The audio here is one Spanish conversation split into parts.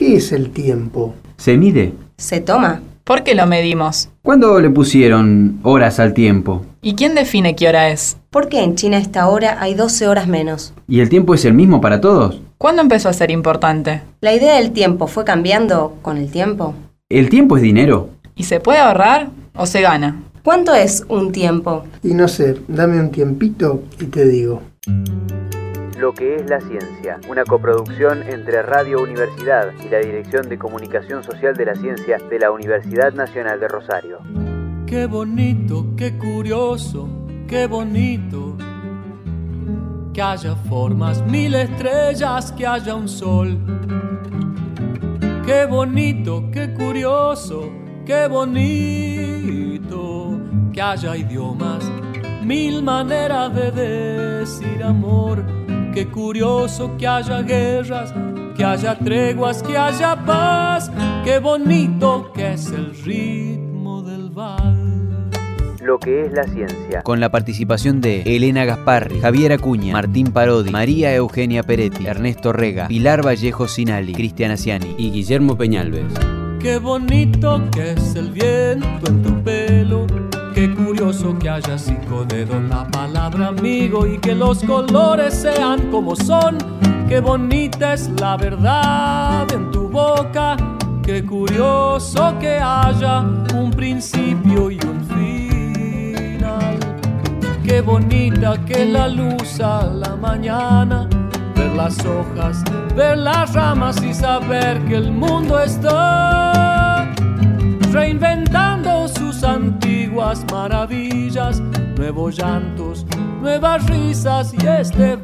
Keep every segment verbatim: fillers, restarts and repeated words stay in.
¿Qué es el tiempo? ¿Se mide? ¿Se toma? ¿Por qué lo medimos? ¿Cuándo le pusieron horas al tiempo? ¿Y quién define qué hora es? ¿Por qué en China a esta hora hay doce horas menos? ¿Y el tiempo es el mismo para todos? ¿Cuándo empezó a ser importante? ¿La idea del tiempo fue cambiando con el tiempo? ¿El tiempo es dinero? ¿Y se puede ahorrar o se gana? ¿Cuánto es un tiempo? Y no sé, dame un tiempito y te digo. Lo que es la ciencia, una coproducción entre Radio Universidad y la Dirección de Comunicación Social de la Ciencia de la Universidad Nacional de Rosario. Qué bonito, qué curioso, qué bonito. Que haya formas, mil estrellas, que haya un sol. Qué bonito, qué curioso, qué bonito. Que haya idiomas, mil maneras de decir amor. Qué curioso que haya guerras, que haya treguas, que haya paz. Qué bonito que es el ritmo del vals. Lo que es la ciencia. Con la participación de Elena Gasparri, Javier Acuña, Martín Parodi, María Eugenia Peretti, Ernesto Rega, Pilar Vallejo Sinali, Cristian Asiani y Guillermo Peñalves. Qué bonito que es el viento en tu pelo. Qué curioso que haya cinco dedos la palabra amigo y que los colores sean como son. Qué bonita es la verdad en tu boca. Qué curioso que haya un principio y un final. Qué bonita que la luz a la mañana. Ver las hojas, ver las ramas y saber que el mundo está reinventando sus antiguas maravillas, nuevos llantos, nuevas risas y este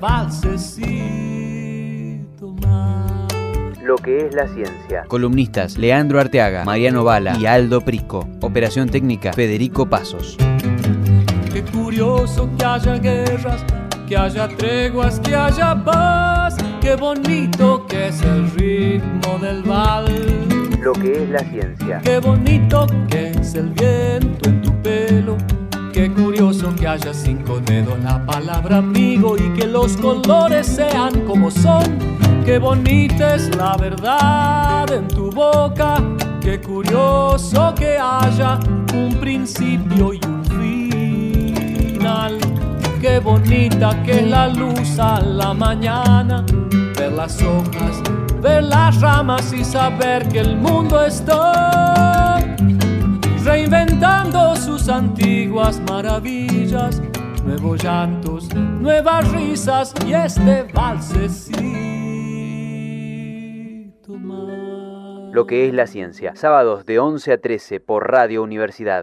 valsecito más. Lo que es la ciencia. Columnistas Leandro Arteaga, Mariano Bala y Aldo Prisco. Operación técnica Federico Pasos. Qué curioso que haya guerras, que haya treguas, que haya paz. Qué bonito que es el ritmo del vals. Lo que es la ciencia. Qué bonito que es el viento en tu pelo. Qué curioso que haya cinco dedos la palabra amigo y que los colores sean como son. Qué bonita es la verdad en tu boca. Qué curioso que haya un principio y un final. Qué bonita que es la luz a la mañana. Ver las hojas, ver las ramas y saber que el mundo está reinventando sus antiguas maravillas, nuevos llantos, nuevas risas y este valsecito más. Lo que es la ciencia, sábados de once a trece por Radio Universidad.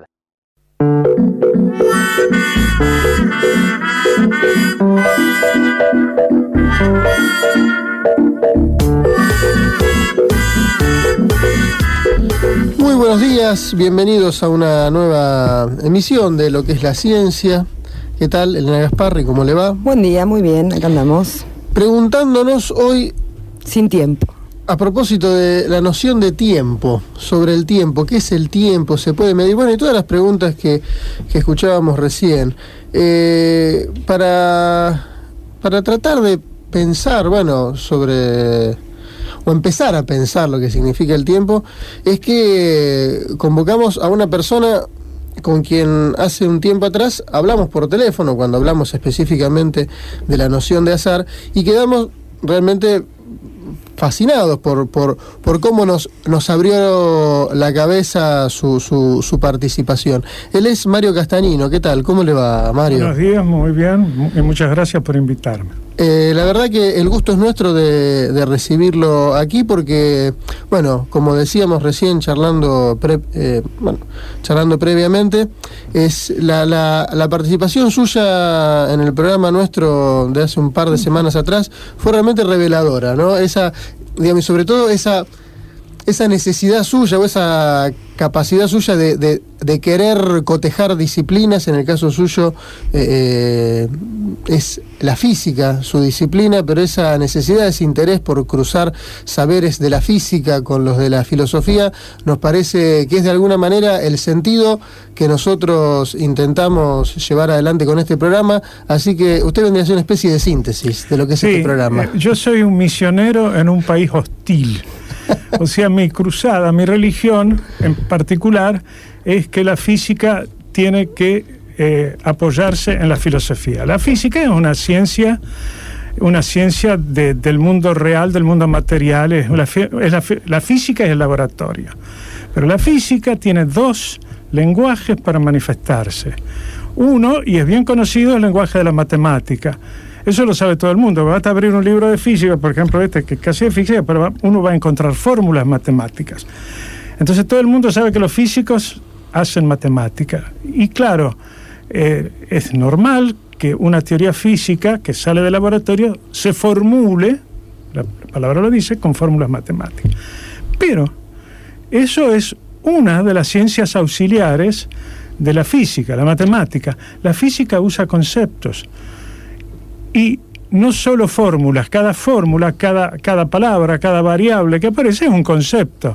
Muy buenos días, bienvenidos a una nueva emisión de Lo que es la ciencia. ¿Qué tal, Elena Gasparri? ¿Cómo le va? Buen día, muy bien, acá andamos. Preguntándonos hoy, sin tiempo, a propósito de la noción de tiempo, sobre el tiempo, ¿qué es el tiempo? ¿Se puede medir? Bueno, y todas las preguntas que, que escuchábamos recién. Eh, para, para tratar de pensar, bueno, sobre... o empezar a pensar lo que significa el tiempo, es que convocamos a una persona con quien hace un tiempo atrás hablamos por teléfono, cuando hablamos específicamente de la noción de azar, y quedamos realmente fascinados por, por, por cómo nos, nos abrió la cabeza su, su, su participación. Él es Mario Castagnino. ¿Qué tal? ¿Cómo le va, Mario? Buenos días, muy bien, y muchas gracias por invitarme. Eh, la verdad que el gusto es nuestro de, de recibirlo aquí porque, bueno, como decíamos recién charlando pre, eh, bueno, charlando previamente, es la, la, la participación suya en el programa nuestro de hace un par de semanas atrás fue realmente reveladora, ¿no? Esa, digamos, y sobre todo esa esa necesidad suya o esa capacidad suya de, de, de querer cotejar disciplinas. En el caso suyo eh, es la física su disciplina, pero esa necesidad, ese interés por cruzar saberes de la física con los de la filosofía, nos parece que es de alguna manera el sentido que nosotros intentamos llevar adelante con este programa. Así que usted vendría a ser una especie de síntesis de lo que es sí, este programa. Yo soy un misionero en un país hostil. O sea, mi cruzada, mi religión en particular, es que la física tiene que eh, apoyarse en la filosofía. La física es una ciencia, una ciencia de, del mundo real, del mundo material, es, la, es la, la física es el laboratorio. Pero la física tiene dos lenguajes para manifestarse. Uno, y es bien conocido, el lenguaje de la matemática. Eso lo sabe todo el mundo. Basta abrir un libro de física, por ejemplo este, que casi es física, pero uno va a encontrar fórmulas matemáticas. Entonces todo el mundo sabe que los físicos hacen matemática. Y claro, eh, es normal que una teoría física que sale del laboratorio se formule, la palabra lo dice, con fórmulas matemáticas. Pero eso es una de las ciencias auxiliares de la física, la matemática. La física usa conceptos y no solo fórmulas. Cada fórmula, cada, cada palabra, cada variable que aparece es un concepto.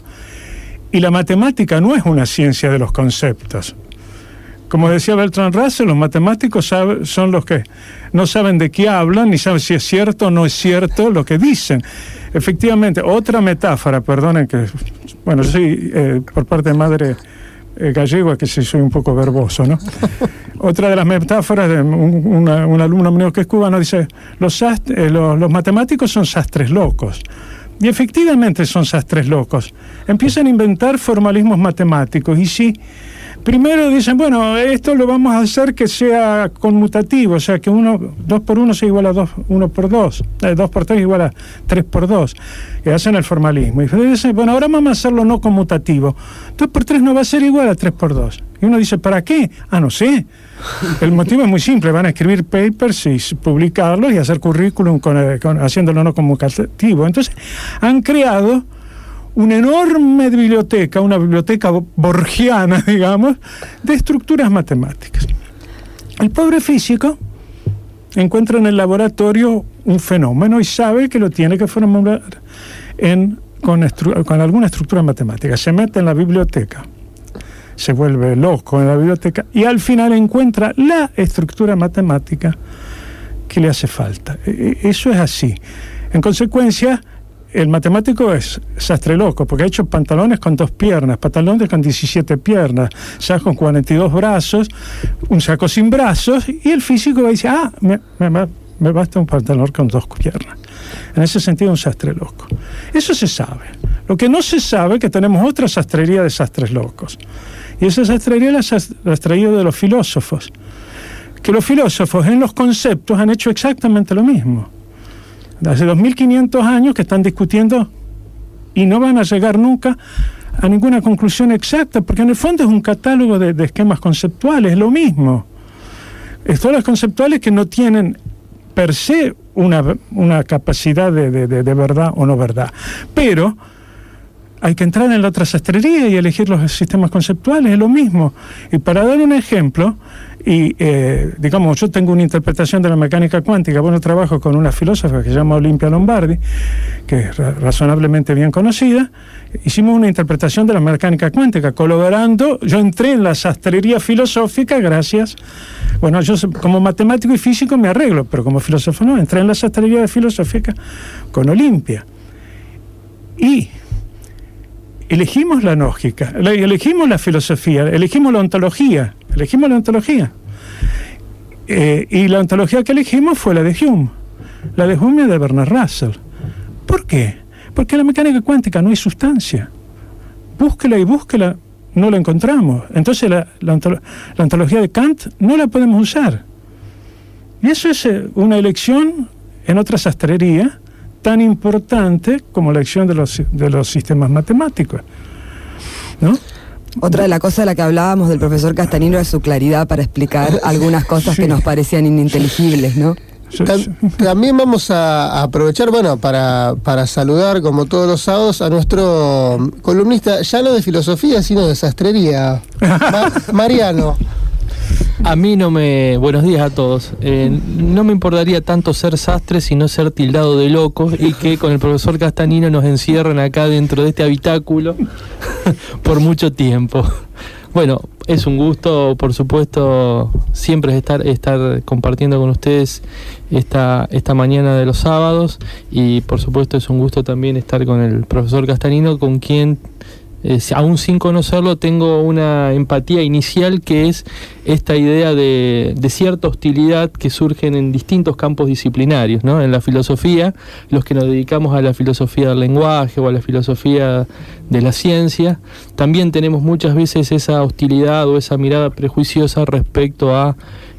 Y la matemática no es una ciencia de los conceptos. Como decía Bertrand Russell, los matemáticos sabe, son los que no saben de qué hablan, ni saben si es cierto o no es cierto lo que dicen. Efectivamente, otra metáfora, perdonen que, bueno, yo soy eh, por parte de madre eh, gallego, que sí soy un poco verboso, ¿no? Otra de las metáforas de un, una, un alumno mío que es cubano dice, los, sast- eh, los, los matemáticos son sastres locos. Y efectivamente son sastres locos. Empiezan a inventar formalismos matemáticos y sí, primero dicen, bueno, esto lo vamos a hacer que sea conmutativo, o sea, que uno, dos por uno sea igual a dos, uno por dos, eh, dos por tres igual a tres por dos, y hacen el formalismo. Y dicen, bueno, ahora vamos a hacerlo no conmutativo, dos por tres no va a ser igual a tres por dos. Y uno dice, ¿para qué? Ah, no sé. El motivo es muy simple, van a escribir papers y publicarlos y hacer currículum con, con, haciéndolo no conmutativo. Entonces, han creado una enorme biblioteca, una biblioteca borgiana, digamos, de estructuras matemáticas. El pobre físico encuentra en el laboratorio un fenómeno y sabe que lo tiene que formular en, con, estru- con alguna estructura matemática. Se mete en la biblioteca, se vuelve loco en la biblioteca y al final encuentra la estructura matemática que le hace falta. Eso es así. En consecuencia, el matemático es sastre loco, porque ha hecho pantalones con dos piernas, pantalones con diecisiete piernas, sacos con cuarenta y dos brazos, un saco sin brazos, y el físico va a decir, ah, me, me, me basta un pantalón con dos piernas. En ese sentido, un sastre loco. Eso se sabe. Lo que no se sabe es que tenemos otra sastrería de sastres locos. Y esa sastrería la ha extraído de los filósofos. Que los filósofos en los conceptos han hecho exactamente lo mismo. Hace dos mil quinientos años que están discutiendo y no van a llegar nunca a ninguna conclusión exacta, porque en el fondo es un catálogo de, de esquemas conceptuales, es lo mismo. Estos conceptuales que no tienen per se una, una capacidad de, de, de, de verdad o no verdad. Pero hay que entrar en la otra sastrería y elegir los sistemas conceptuales, es lo mismo. Y para dar un ejemplo, y eh, digamos, yo tengo una interpretación de la mecánica cuántica, bueno, trabajo con una filósofa que se llama Olimpia Lombardi, que es ra- razonablemente bien conocida. Hicimos una interpretación de la mecánica cuántica, colaborando. Yo entré en la sastrería filosófica gracias, bueno, yo como matemático y físico me arreglo, pero como filósofo no, entré en la sastrería filosófica con Olimpia. Y elegimos la lógica, elegimos la filosofía, elegimos la ontología, elegimos la ontología. Eh, y la ontología que elegimos fue la de Hume, la de Hume y de Bertrand Russell. ¿Por qué? Porque en la mecánica cuántica no hay sustancia. Búsquela y búsquela, no la encontramos. Entonces la, la, ontolo- la ontología de Kant no la podemos usar. Y eso es eh, una elección en otra sastrería tan importante como la elección de los, de los sistemas matemáticos, ¿no? Otra de las cosas de la que hablábamos del profesor Castanino es su claridad para explicar algunas cosas Sí. que nos parecían ininteligibles, ¿no? Tam- también vamos a, a aprovechar, bueno, para, para saludar, como todos los sábados, a nuestro columnista, ya no de filosofía, sino de sastrería, Ma- Mariano. A mí no me... Buenos días a todos. Eh, no me importaría tanto ser sastre, sino ser tildado de locos y que con el profesor Castanino nos encierren acá dentro de este habitáculo por mucho tiempo. Bueno, Es un gusto, por supuesto, siempre estar, estar compartiendo con ustedes esta, esta mañana de los sábados, y por supuesto es un gusto también estar con el profesor Castanino, con quien, eh, aún sin conocerlo, tengo una empatía inicial, que es esta idea de, de cierta hostilidad que surgen en distintos campos disciplinarios, ¿no? En la filosofía, los que nos dedicamos a la filosofía del lenguaje o a la filosofía de la ciencia, también tenemos muchas veces esa hostilidad o esa mirada prejuiciosa respecto a,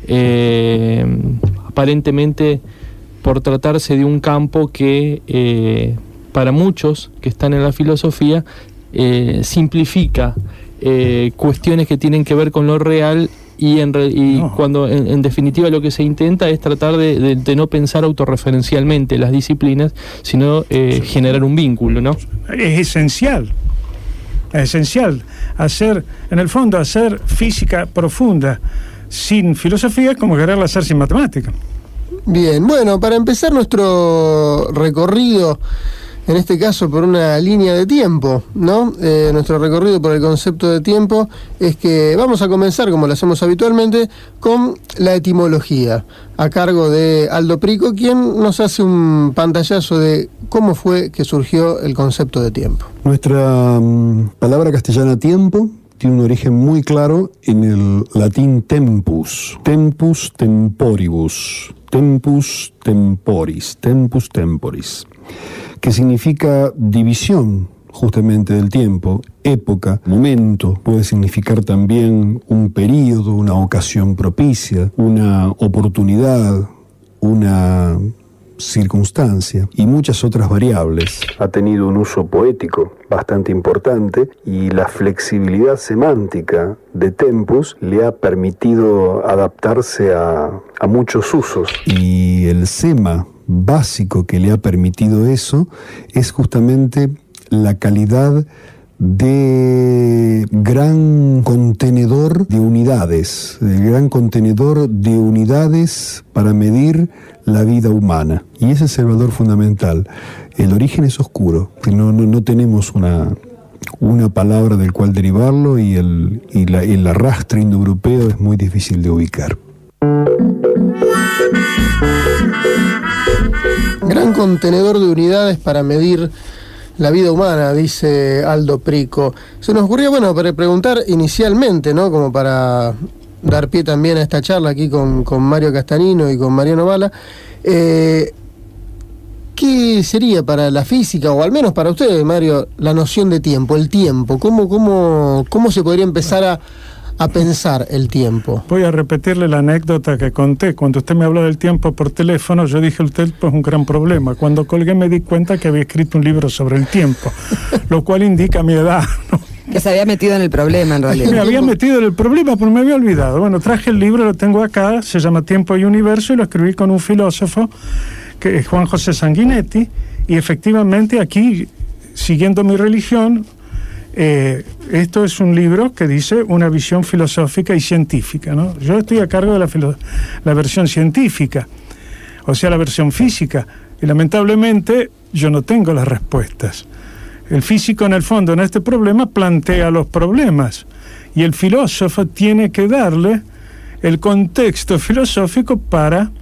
eh, aparentemente, por tratarse de un campo que eh, para muchos que están en la filosofía eh, simplifica eh, cuestiones que tienen que ver con lo real, y, en re, y no. cuando en, en definitiva lo que se intenta es tratar de, de, de no pensar autorreferencialmente las disciplinas, sino eh, sí. generar un vínculo, ¿no? Es esencial, es esencial hacer, en el fondo, hacer física profunda sin filosofía es como quererla hacer sin matemática. Bien, bueno, para empezar nuestro recorrido, en este caso por una línea de tiempo, ¿no? Eh, nuestro recorrido por el concepto de tiempo es que vamos a comenzar, como lo hacemos habitualmente, con la etimología, a cargo de Aldo Prico, quien nos hace un pantallazo de cómo fue que surgió el concepto de tiempo. Nuestra um, palabra castellana tiempo tiene un origen muy claro en el latín tempus, tempus temporibus, tempus temporis, tempus temporis, que significa división justamente del tiempo, época, momento, puede significar también un período, una ocasión propicia, una oportunidad, una circunstancia y muchas otras variables. Ha tenido un uso poético bastante importante, y la flexibilidad semántica de tempus le ha permitido adaptarse a, a muchos usos. Y el sema básico que le ha permitido eso es justamente la calidad de gran contenedor de unidades, de gran contenedor de unidades para medir la vida humana. Y ese es el valor fundamental. El origen es oscuro, no, no, no tenemos una, una palabra del cual derivarlo, y el, y la, el arrastre indoeuropeo es muy difícil de ubicar. Gran contenedor de unidades para medir la vida humana, dice Aldo Prico. Se nos ocurría, bueno, para preguntar inicialmente, ¿no? Como para dar pie también a esta charla aquí con, con Mario Castanino y con Mariano Bala, eh, ¿qué sería para la física, o al menos para ustedes, Mario, la noción de tiempo, el tiempo? ¿Cómo, cómo, cómo se podría empezar a, a pensar el tiempo? Voy a repetirle la anécdota que conté. Cuando usted me habló del tiempo por teléfono, yo dije: el tiempo es un gran problema. Cuando colgué me di cuenta que había escrito un libro sobre el tiempo, lo cual indica mi edad, ¿no? Que se había metido en el problema, en realidad. Me había metido en el problema, pero me había olvidado. Bueno, traje el libro, lo tengo acá, se llama Tiempo y Universo, y lo escribí con un filósofo, que es Juan José Sanguinetti, y efectivamente aquí, siguiendo mi religión, eh, esto es un libro que dice una visión filosófica y científica, ¿no? Yo estoy a cargo de la, filo- la versión científica, o sea, la versión física, y lamentablemente yo no tengo las respuestas. El físico, en el fondo, en este problema, plantea los problemas, y el filósofo tiene que darle el contexto filosófico para,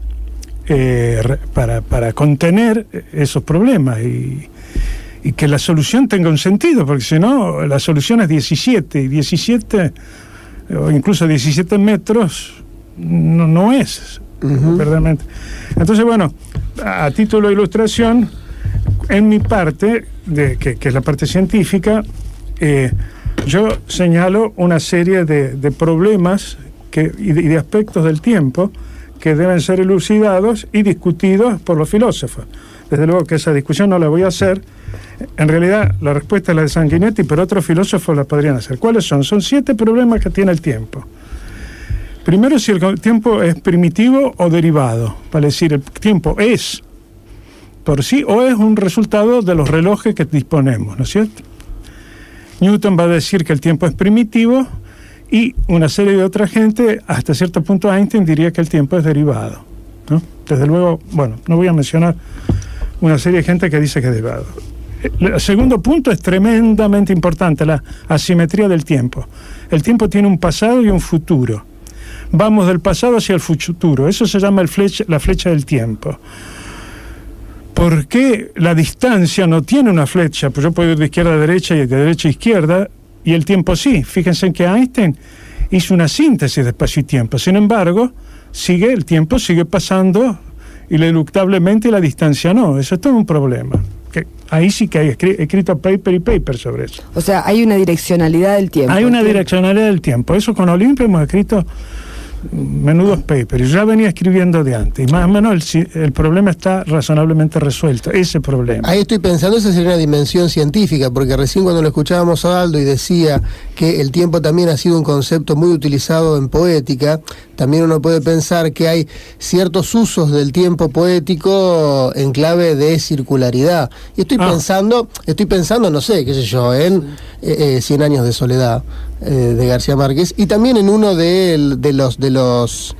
eh, para, para contener esos problemas y, y que la solución tenga un sentido, porque si no, la solución es diecisiete, y diecisiete, o incluso diecisiete metros, no, no es, uh-huh. verdaderamente. Entonces, bueno, a, a título de ilustración, en mi parte, de, que, que es la parte científica, eh, yo señalo una serie de, de problemas que, y, de, y de aspectos del tiempo que deben ser elucidados y discutidos por los filósofos. Desde luego que esa discusión no la voy a hacer. En realidad, la respuesta es la de Sanguinetti, pero otros filósofos la podrían hacer. ¿Cuáles son? Son siete problemas que tiene el tiempo. Primero, si el tiempo es primitivo o derivado. Para decir, el tiempo es por sí o es un resultado de los relojes que disponemos, ¿no es cierto? Newton va a decir que el tiempo es primitivo, y una serie de otra gente, hasta cierto punto Einstein, diría que el tiempo es derivado, ¿no? Desde luego, bueno, no voy a mencionar una serie de gente que dice que es derivado. El segundo punto es tremendamente importante, la asimetría del tiempo. El tiempo tiene un pasado y un futuro. Vamos del pasado hacia el futuro. Eso se llama el flecha, la flecha del tiempo. ¿Por qué la distancia no tiene una flecha? Pues yo puedo ir de izquierda a derecha y de derecha a izquierda, y el tiempo sí. Fíjense en que Einstein hizo una síntesis de espacio y tiempo. Sin embargo, sigue el tiempo sigue pasando ineluctablemente y la distancia no. Eso es todo un problema. Que ahí sí que hay escrito paper y paper sobre eso. O sea, hay una direccionalidad del tiempo. Hay una direccionalidad del tiempo. Eso con Olimpia hemos escrito menudos papers. Yo ya venía escribiendo de antes. Y más o menos el, el problema está razonablemente resuelto. Ese problema. Ahí estoy pensando, esa sería una dimensión científica, porque recién cuando lo escuchábamos a Aldo y decía que el tiempo también ha sido un concepto muy utilizado en poética, también uno puede pensar que hay ciertos usos del tiempo poético en clave de circularidad. Y estoy ah. pensando, estoy pensando, no sé, qué sé yo, en eh, eh, Cien años de soledad eh, de García Márquez, y también en uno de, de los de los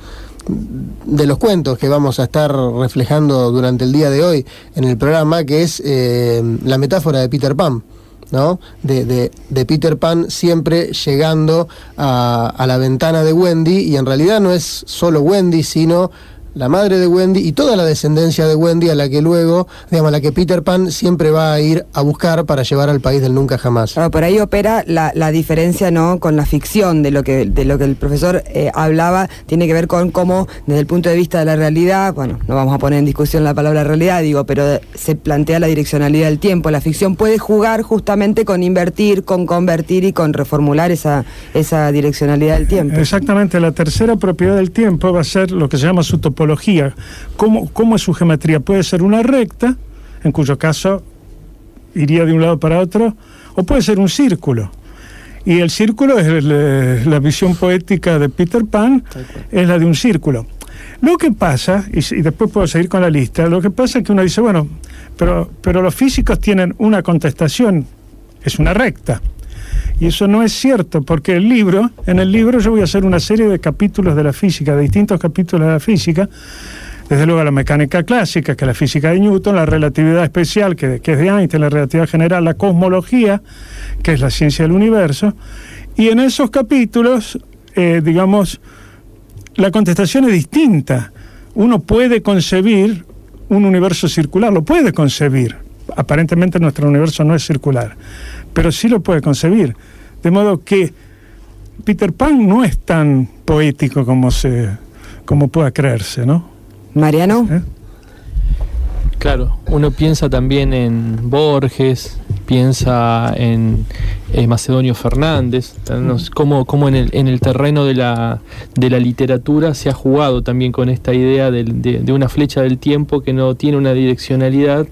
de los cuentos que vamos a estar reflejando durante el día de hoy en el programa, que es eh, la metáfora de Peter Pan, ¿no? De, de, de Peter Pan siempre llegando a, a la ventana de Wendy, y en realidad no es solo Wendy, sino la madre de Wendy y toda la descendencia de Wendy, a la que luego, digamos, a la que Peter Pan siempre va a ir a buscar para llevar al país del nunca jamás. Claro, por ahí opera la, la diferencia, ¿no?, con la ficción, de lo que de lo que el profesor eh, hablaba, tiene que ver con cómo, desde el punto de vista de la realidad, bueno, no vamos a poner en discusión la palabra realidad, digo, pero se plantea la direccionalidad del tiempo. La ficción puede jugar justamente con invertir, con convertir y con reformular esa, esa direccionalidad del tiempo. Exactamente, la tercera propiedad del tiempo va a ser lo que se llama su topología. ¿Cómo, ¿Cómo es su geometría? Puede ser una recta, en cuyo caso iría de un lado para otro, o puede ser un círculo. Y el círculo es el, la visión poética de Peter Pan, es la de un círculo. Lo que pasa, y, y después puedo seguir con la lista, lo que pasa es que uno dice, bueno, pero, pero los físicos tienen una contestación, es una recta. Y eso no es cierto, porque el libro, en el libro yo voy a hacer una serie de capítulos de la física, de distintos capítulos de la física, desde luego la mecánica clásica, que es la física de Newton, la relatividad especial, que, que es de Einstein, la relatividad general, la cosmología, que es la ciencia del universo, y en esos capítulos, eh, digamos, la contestación es distinta. Uno puede concebir un universo circular, lo puede concebir. Aparentemente nuestro universo no es circular, pero sí lo puede concebir. De modo que Peter Pan no es tan poético como se como pueda creerse, ¿no? Mariano. ¿Eh? Claro, uno piensa también en Borges, piensa en eh, Macedonio Fernández, como, como en, el, en el terreno de la, de la literatura se ha jugado también con esta idea de, de, de una flecha del tiempo que no tiene una direccionalidad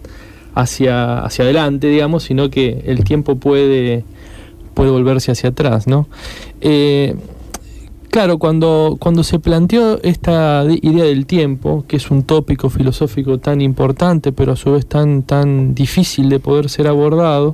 hacia, hacia adelante, digamos, sino que el tiempo puede, puede volverse hacia atrás, ¿no? Eh, claro, cuando, cuando se planteó esta idea del tiempo, que es un tópico filosófico tan importante, pero a su vez tan, tan difícil de poder ser abordado,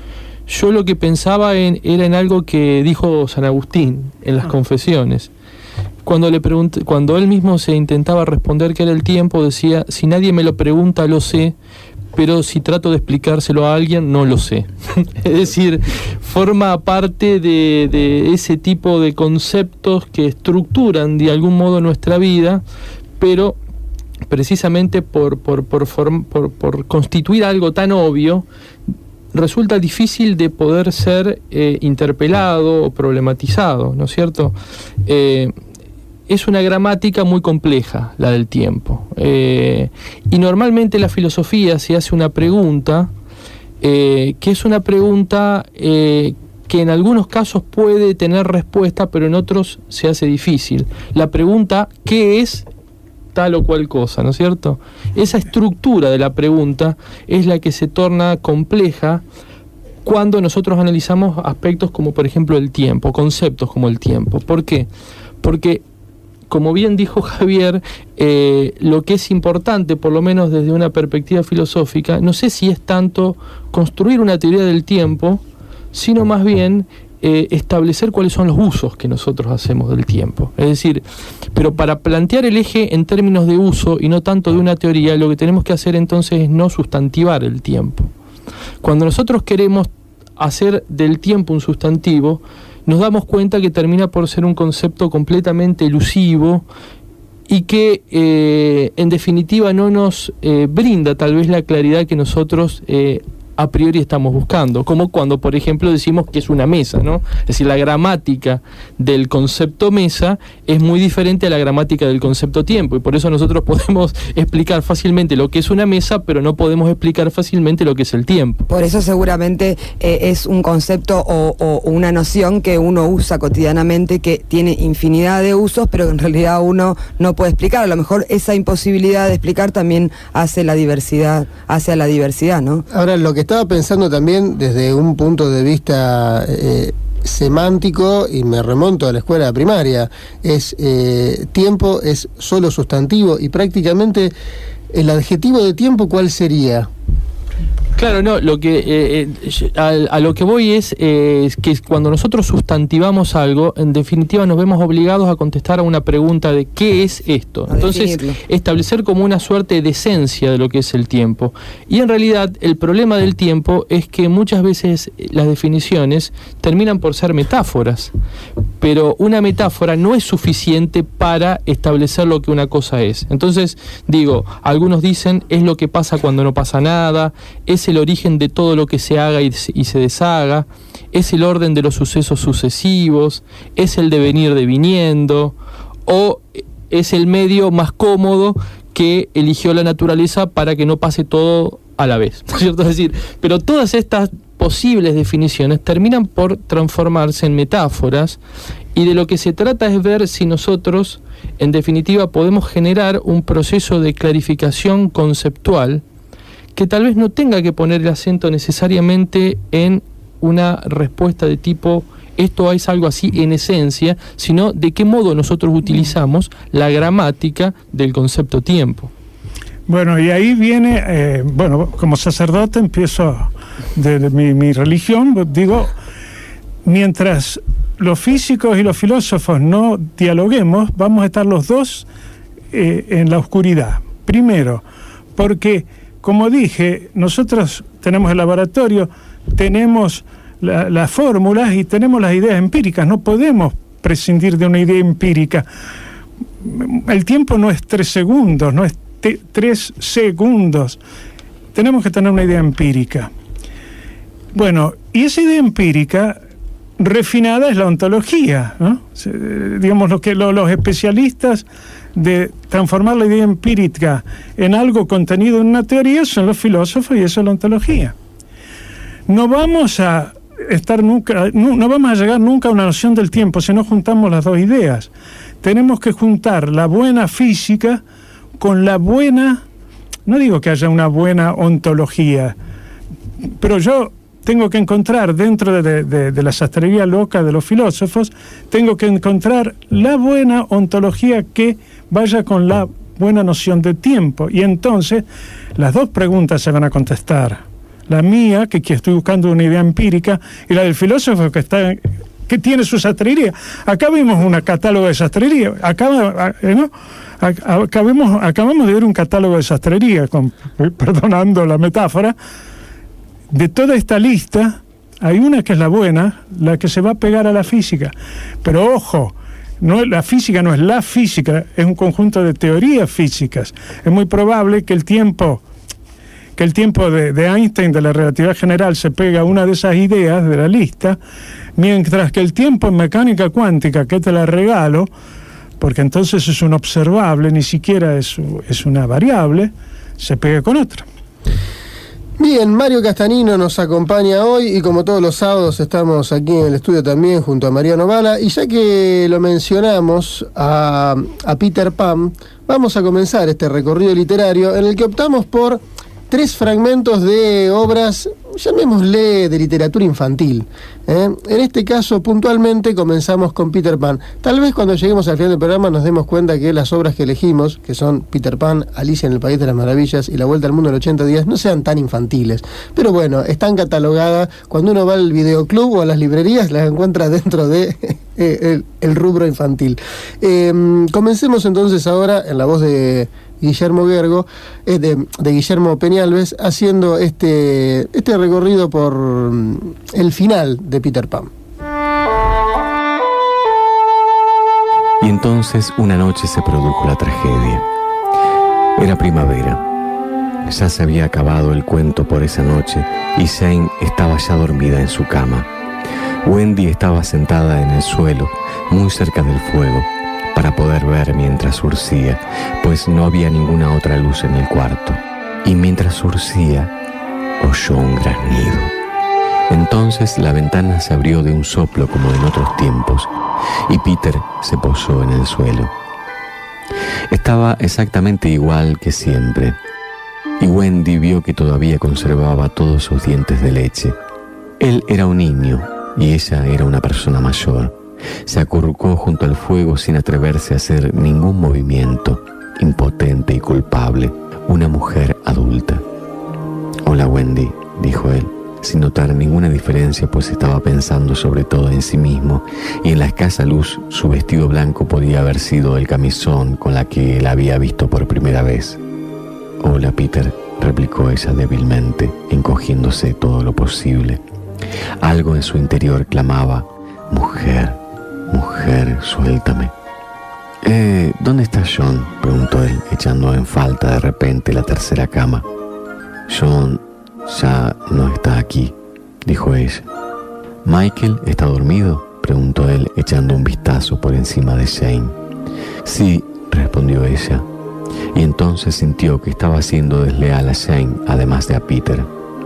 yo lo que pensaba en, era en algo que dijo San Agustín en las Confesiones. Cuando le pregunté, cuando él mismo se intentaba responder qué era el tiempo, decía: si nadie me lo pregunta, lo sé, pero si trato de explicárselo a alguien, no lo sé. Es decir, forma parte de, de ese tipo de conceptos que estructuran de algún modo nuestra vida, pero precisamente por, por, por, form, por, por constituir algo tan obvio, resulta difícil de poder ser eh, interpelado o problematizado, ¿no es cierto? Eh, Es una gramática muy compleja, la del tiempo. Eh, y normalmente la filosofía se hace una pregunta, eh, que es una pregunta eh, que en algunos casos puede tener respuesta, pero en otros se hace difícil. La pregunta, ¿qué es tal o cual cosa?, ¿no es cierto? Esa estructura de la pregunta es la que se torna compleja cuando nosotros analizamos aspectos como, por ejemplo, el tiempo, conceptos como el tiempo. ¿Por qué? Porque, como bien dijo Javier, eh, lo que es importante, por lo menos desde una perspectiva filosófica, no sé si es tanto construir una teoría del tiempo, sino más bien eh, establecer cuáles son los usos que nosotros hacemos del tiempo. Es decir, pero para plantear el eje en términos de uso y no tanto de una teoría, lo que tenemos que hacer entonces es no sustantivar el tiempo. Cuando nosotros queremos hacer del tiempo un sustantivo, nos damos cuenta que termina por ser un concepto completamente elusivo y que eh, en definitiva no nos eh, brinda tal vez la claridad que nosotros eh, a priori estamos buscando, como cuando por ejemplo decimos que es una mesa, ¿no? Es decir, la gramática del concepto mesa es muy diferente a la gramática del concepto tiempo, y por eso nosotros podemos explicar fácilmente lo que es una mesa, pero no podemos explicar fácilmente lo que es el tiempo. Por eso seguramente eh, es un concepto o, o una noción que uno usa cotidianamente, que tiene infinidad de usos, pero en realidad uno no puede explicar. A lo mejor esa imposibilidad de explicar también hace la diversidad, hace a la diversidad, ¿no? Ahora, lo que estaba pensando también desde un punto de vista eh, semántico, y me remonto a la escuela primaria, es eh, tiempo es solo sustantivo, y prácticamente el adjetivo de tiempo, ¿cuál sería? Claro, no, lo que eh, eh, a, a lo que voy es, eh, es que cuando nosotros sustantivamos algo, en definitiva nos vemos obligados a contestar a una pregunta de ¿qué es esto? Entonces, establecer como una suerte de esencia de lo que es el tiempo. Y en realidad, el problema del tiempo es que muchas veces las definiciones terminan por ser metáforas, pero una metáfora no es suficiente para establecer lo que una cosa es. Entonces, digo, algunos dicen es lo que pasa cuando no pasa nada, es el origen de todo lo que se haga y se, y se deshaga, es el orden de los sucesos sucesivos, es el devenir deviniendo, o es el medio más cómodo que eligió la naturaleza para que no pase todo a la vez, ¿no es cierto? Es decir, pero todas estas posibles definiciones terminan por transformarse en metáforas, y de lo que se trata es ver si nosotros, en definitiva, podemos generar un proceso de clarificación conceptual que tal vez no tenga que poner el acento necesariamente en una respuesta de tipo esto es algo así en esencia, sino de qué modo nosotros utilizamos la gramática del concepto tiempo. Bueno, y ahí viene, eh, bueno, como sacerdote empiezo de, de mi, mi religión, digo, mientras los físicos y los filósofos no dialoguemos, vamos a estar los dos eh, en la oscuridad. Primero, porque como dije, nosotros tenemos el laboratorio, tenemos la, las fórmulas y tenemos las ideas empíricas. No podemos prescindir de una idea empírica. El tiempo no es tres segundos, no es te, tres segundos. Tenemos que tener una idea empírica. Bueno, y esa idea empírica refinada es la ontología, ¿no? Digamos, lo que lo, los especialistas de transformar la idea empírica en algo contenido en una teoría son los filósofos, y eso es la ontología. No vamos a estar nunca, no, no vamos a llegar nunca a una noción del tiempo si no juntamos las dos ideas. Tenemos que juntar la buena física con la buena, no digo que haya una buena ontología, pero yo tengo que encontrar dentro de, de, de la sastrería loca de los filósofos, tengo que encontrar la buena ontología que vaya con la buena noción de tiempo. Y entonces las dos preguntas se van a contestar. La mía, que, que estoy buscando una idea empírica, y la del filósofo que está que tiene su sastrería. Acá vimos un catálogo de sastrería. Acá, ¿no? Acabamos, acabamos de ver un catálogo de sastrería, con, perdonando la metáfora. De toda esta lista, hay una que es la buena, la que se va a pegar a la física. Pero ojo, no, la física no es la física, es un conjunto de teorías físicas. Es muy probable que el tiempo, que el tiempo de, de Einstein, de la relatividad general, se pega a una de esas ideas de la lista, mientras que el tiempo en mecánica cuántica, que te la regalo, porque entonces es un observable, ni siquiera es, es una variable, se pega con otra. Bien, Mario Castanino nos acompaña hoy, y como todos los sábados estamos aquí en el estudio también junto a Mariano Bala, y ya que lo mencionamos a, a Peter Pan, vamos a comenzar este recorrido literario en el que optamos por tres fragmentos de obras, llamémosle de literatura infantil, ¿eh? En este caso, puntualmente, comenzamos con Peter Pan. Tal vez cuando lleguemos al final del programa nos demos cuenta que las obras que elegimos, que son Peter Pan, Alicia en el País de las Maravillas y La Vuelta al Mundo en ochenta días, no sean tan infantiles. Pero bueno, están catalogadas. Cuando uno va al videoclub o a las librerías, las encuentra dentro de el, el rubro infantil. Eh, comencemos entonces ahora en la voz de Guillermo Gergo, eh, de, de Guillermo Peñalves, haciendo este, este recorrido por el final de Peter Pan. Y entonces una noche se produjo la tragedia. Era primavera. Ya se había acabado el cuento por esa noche y Jane estaba ya dormida en su cama. Wendy estaba sentada en el suelo, muy cerca del fuego, para poder ver mientras surcía, pues no había ninguna otra luz en el cuarto. Y mientras surcía, oyó un graznido. Entonces la ventana se abrió de un soplo como en otros tiempos, y Peter se posó en el suelo. Estaba exactamente igual que siempre, y Wendy vio que todavía conservaba todos sus dientes de leche. Él era un niño, y ella era una persona mayor. Se acurrucó junto al fuego sin atreverse a hacer ningún movimiento, impotente y culpable, una mujer adulta. «Hola, Wendy», dijo él, sin notar ninguna diferencia, pues estaba pensando sobre todo en sí mismo, y en la escasa luz su vestido blanco podía haber sido el camisón con la que él había visto por primera vez. «Hola, Peter», replicó ella débilmente, encogiéndose todo lo posible. Algo en su interior clamaba: «Mujer, mujer, suéltame». «Eh, ¿dónde está John?», preguntó él, echando en falta de repente la tercera cama. «John ya no está aquí», dijo ella. «¿Michael está dormido?», preguntó él, echando un vistazo por encima de Jane. «Sí», respondió ella, y entonces sintió que estaba siendo desleal a Jane, además de a Peter.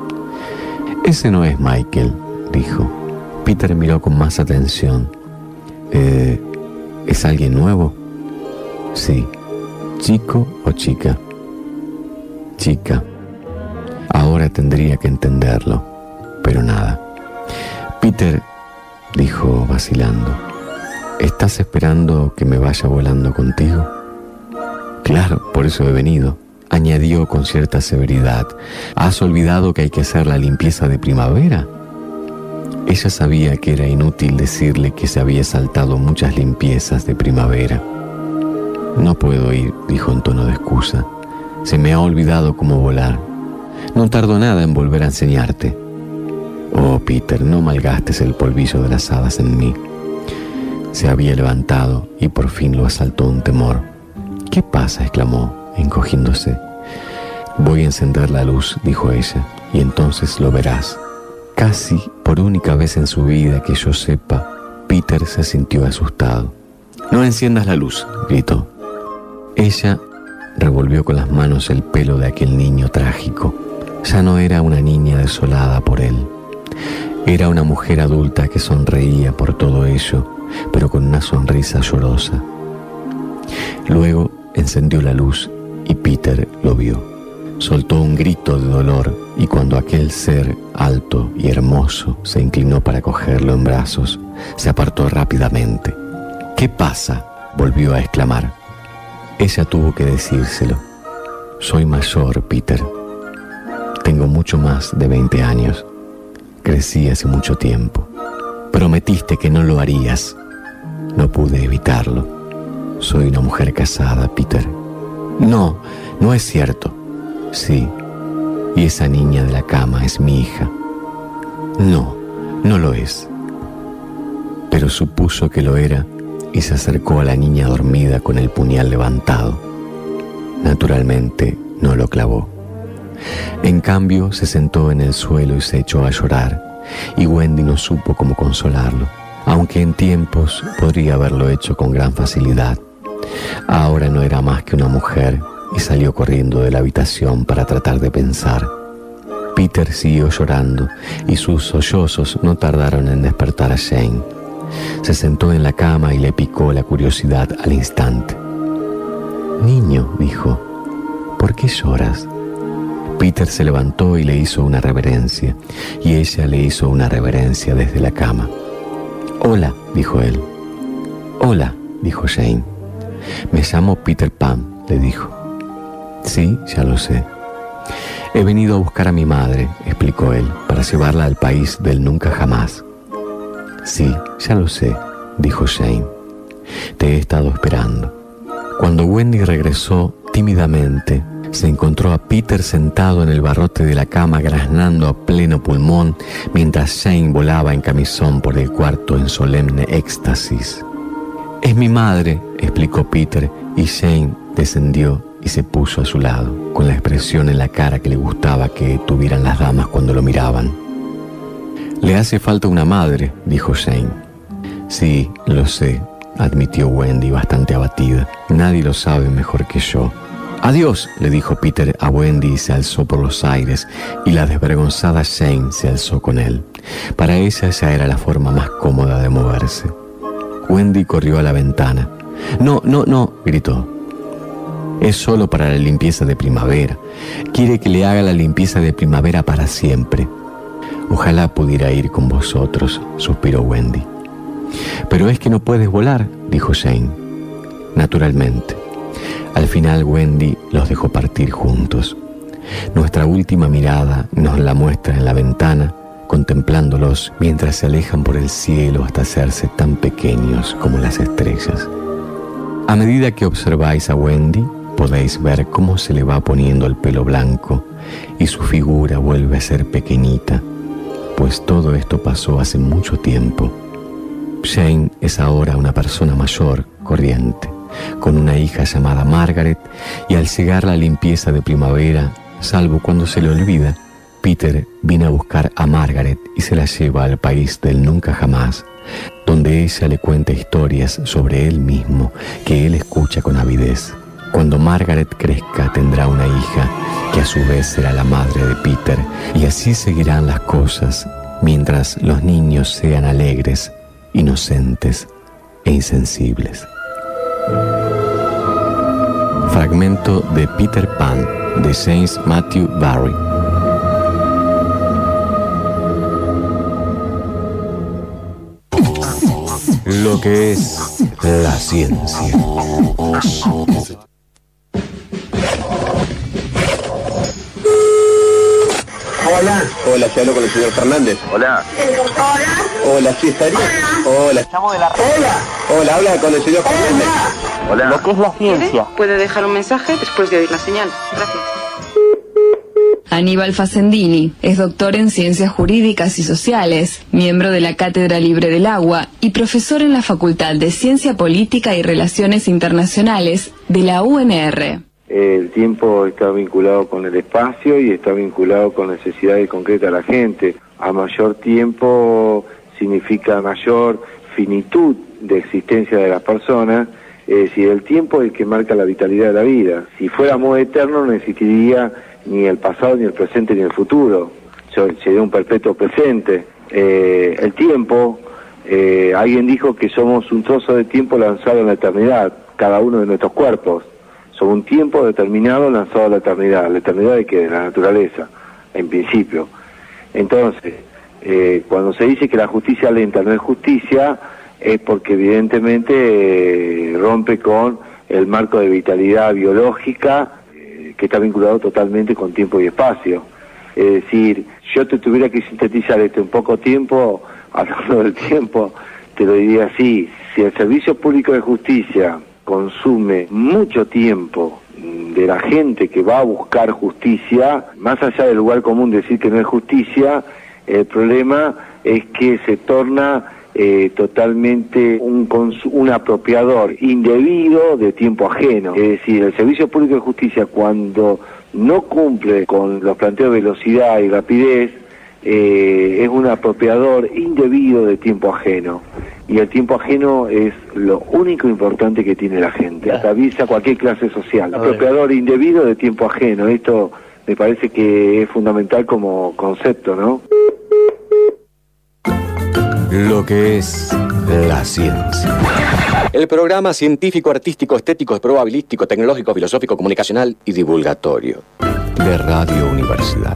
«Ese no es Michael», dijo. Peter miró con más atención. Eh, ¿Es alguien nuevo? «Sí». «¿Chico o chica?» «Chica». Ahora tendría que entenderlo, pero nada. «Peter», dijo vacilando, «¿estás esperando que me vaya volando contigo?» «Claro, por eso he venido», añadió con cierta severidad. «¿Has olvidado que hay que hacer la limpieza de primavera?» Ella sabía que era inútil decirle que se había saltado muchas limpiezas de primavera. «No puedo ir», dijo en tono de excusa. «Se me ha olvidado cómo volar. No tardo nada en volver a enseñarte». «Oh, Peter, no malgastes el polvillo de las hadas en mí». Se había levantado y por fin lo asaltó un temor. «¿Qué pasa?», exclamó, encogiéndose. «Voy a encender la luz», dijo ella, «y entonces lo verás». Casi por única vez en su vida que yo sepa, Peter se sintió asustado. «No enciendas la luz», gritó. Ella revolvió con las manos el pelo de aquel niño trágico. Ya no era una niña desolada por él. Era una mujer adulta que sonreía por todo ello, pero con una sonrisa llorosa. Luego encendió la luz y Peter lo vio. Soltó un grito de dolor y cuando aquel ser alto y hermoso se inclinó para cogerlo en brazos, se apartó rápidamente. «¿Qué pasa?», volvió a exclamar. Ella tuvo que decírselo. «Soy mayor, Peter. Tengo mucho más de veinte años. Crecí hace mucho tiempo. Prometiste que no lo harías. No pude evitarlo. Soy una mujer casada, Peter». «No, no es cierto». «Sí, y esa niña de la cama es mi hija». «No, no lo es». Pero supuso que lo era y se acercó a la niña dormida con el puñal levantado. Naturalmente no lo clavó. En cambio se sentó en el suelo y se echó a llorar, y Wendy no supo cómo consolarlo, aunque en tiempos podría haberlo hecho con gran facilidad. Ahora no era más que una mujer y salió corriendo de la habitación para tratar de pensar. Peter siguió llorando y sus sollozos no tardaron en despertar a Jane. Se sentó en la cama y le picó la curiosidad al instante. «Niño», dijo, «¿por qué lloras?» Peter se levantó y le hizo una reverencia, y ella le hizo una reverencia desde la cama. «Hola», dijo él. «Hola», dijo Jane. «Me llamo Peter Pan», le dijo. «Sí, ya lo sé. He venido a buscar a mi madre», explicó él, «para llevarla al país del nunca jamás». «Sí, ya lo sé», dijo Jane. «Te he estado esperando». Cuando Wendy regresó, tímidamente se encontró a Peter sentado en el barrote de la cama graznando a pleno pulmón mientras Jane volaba en camisón por el cuarto en solemne éxtasis. «Es mi madre», explicó Peter, y Jane descendió y se puso a su lado, con la expresión en la cara que le gustaba que tuvieran las damas cuando lo miraban. «Le hace falta una madre», dijo Jane. «Sí, lo sé», admitió Wendy bastante abatida. «Nadie lo sabe mejor que yo». «Adiós», le dijo Peter a Wendy y se alzó por los aires, y la desvergonzada Jane se alzó con él. Para ella ya era la forma más cómoda de moverse. Wendy corrió a la ventana. «No, no, no», gritó. «Es solo para la limpieza de primavera. Quiere que le haga la limpieza de primavera para siempre». «Ojalá pudiera ir con vosotros», suspiró Wendy. «Pero es que no puedes volar», dijo Jane. «Naturalmente». Al final Wendy los dejó partir juntos. Nuestra última mirada nos la muestra en la ventana, contemplándolos mientras se alejan por el cielo hasta hacerse tan pequeños como las estrellas. A medida que observáis a Wendy, podéis ver cómo se le va poniendo el pelo blanco y su figura vuelve a ser pequeñita, pues todo esto pasó hace mucho tiempo. Jane es ahora una persona mayor, corriente, con una hija llamada Margaret, y al llegar la limpieza de primavera, salvo cuando se le olvida, Peter viene a buscar a Margaret y se la lleva al país del nunca jamás, donde ella le cuenta historias sobre él mismo que él escucha con avidez. Cuando Margaret crezca tendrá una hija que a su vez será la madre de Peter, y así seguirán las cosas mientras los niños sean alegres, inocentes e insensibles. Fragmento de Peter Pan de James Matthew Barrie. Lo que es la ciencia. Hola. Hola, ¿se habló con el señor Fernández? Hola. Hola. Hola, ¿sí estaría? Hola. Llamo de la red. Hola. Hola, habla con el señor Fernández. Hola. Lo que es la ciencia. Puede dejar un mensaje después de oír la señal. Gracias. Aníbal Facendini es doctor en Ciencias Jurídicas y Sociales, miembro de la Cátedra Libre del Agua y profesor en la Facultad de Ciencia Política y Relaciones Internacionales de la U N R. El tiempo está vinculado con el espacio y está vinculado con necesidades concretas de la gente. A mayor tiempo significa mayor finitud de existencia de las personas. Es decir, el tiempo es el que marca la vitalidad de la vida. Si fuéramos eternos no existiría ni el pasado, ni el presente, ni el futuro. Sería un perpetuo presente. Eh, el tiempo, eh, alguien dijo que somos un trozo de tiempo lanzado en la eternidad, cada uno de nuestros cuerpos. Somos un tiempo determinado lanzado a la eternidad. ¿La eternidad de qué? De la naturaleza, en principio. Entonces, eh, cuando se dice que la justicia lenta no es justicia, es porque evidentemente eh, rompe con el marco de vitalidad biológica, que está vinculado totalmente con tiempo y espacio. Es decir, yo te tuviera que sintetizar esto en poco tiempo, hablando del tiempo, te lo diría así: si el Servicio Público de Justicia consume mucho tiempo de la gente que va a buscar justicia, más allá del lugar común decir que no es justicia, el problema es que se torna Eh, totalmente un, un apropiador indebido de tiempo ajeno. Es decir, el Servicio Público de Justicia, cuando no cumple con los planteos de velocidad y rapidez, eh, es un apropiador indebido de tiempo ajeno. Y el tiempo ajeno es lo único importante que tiene la gente, atraviesa cualquier clase social. Apropiador indebido de tiempo ajeno, esto me parece que es fundamental como concepto, ¿no? Lo que es la ciencia. El programa científico, artístico, estético, probabilístico, tecnológico, filosófico, comunicacional y divulgatorio de Radio Universidad.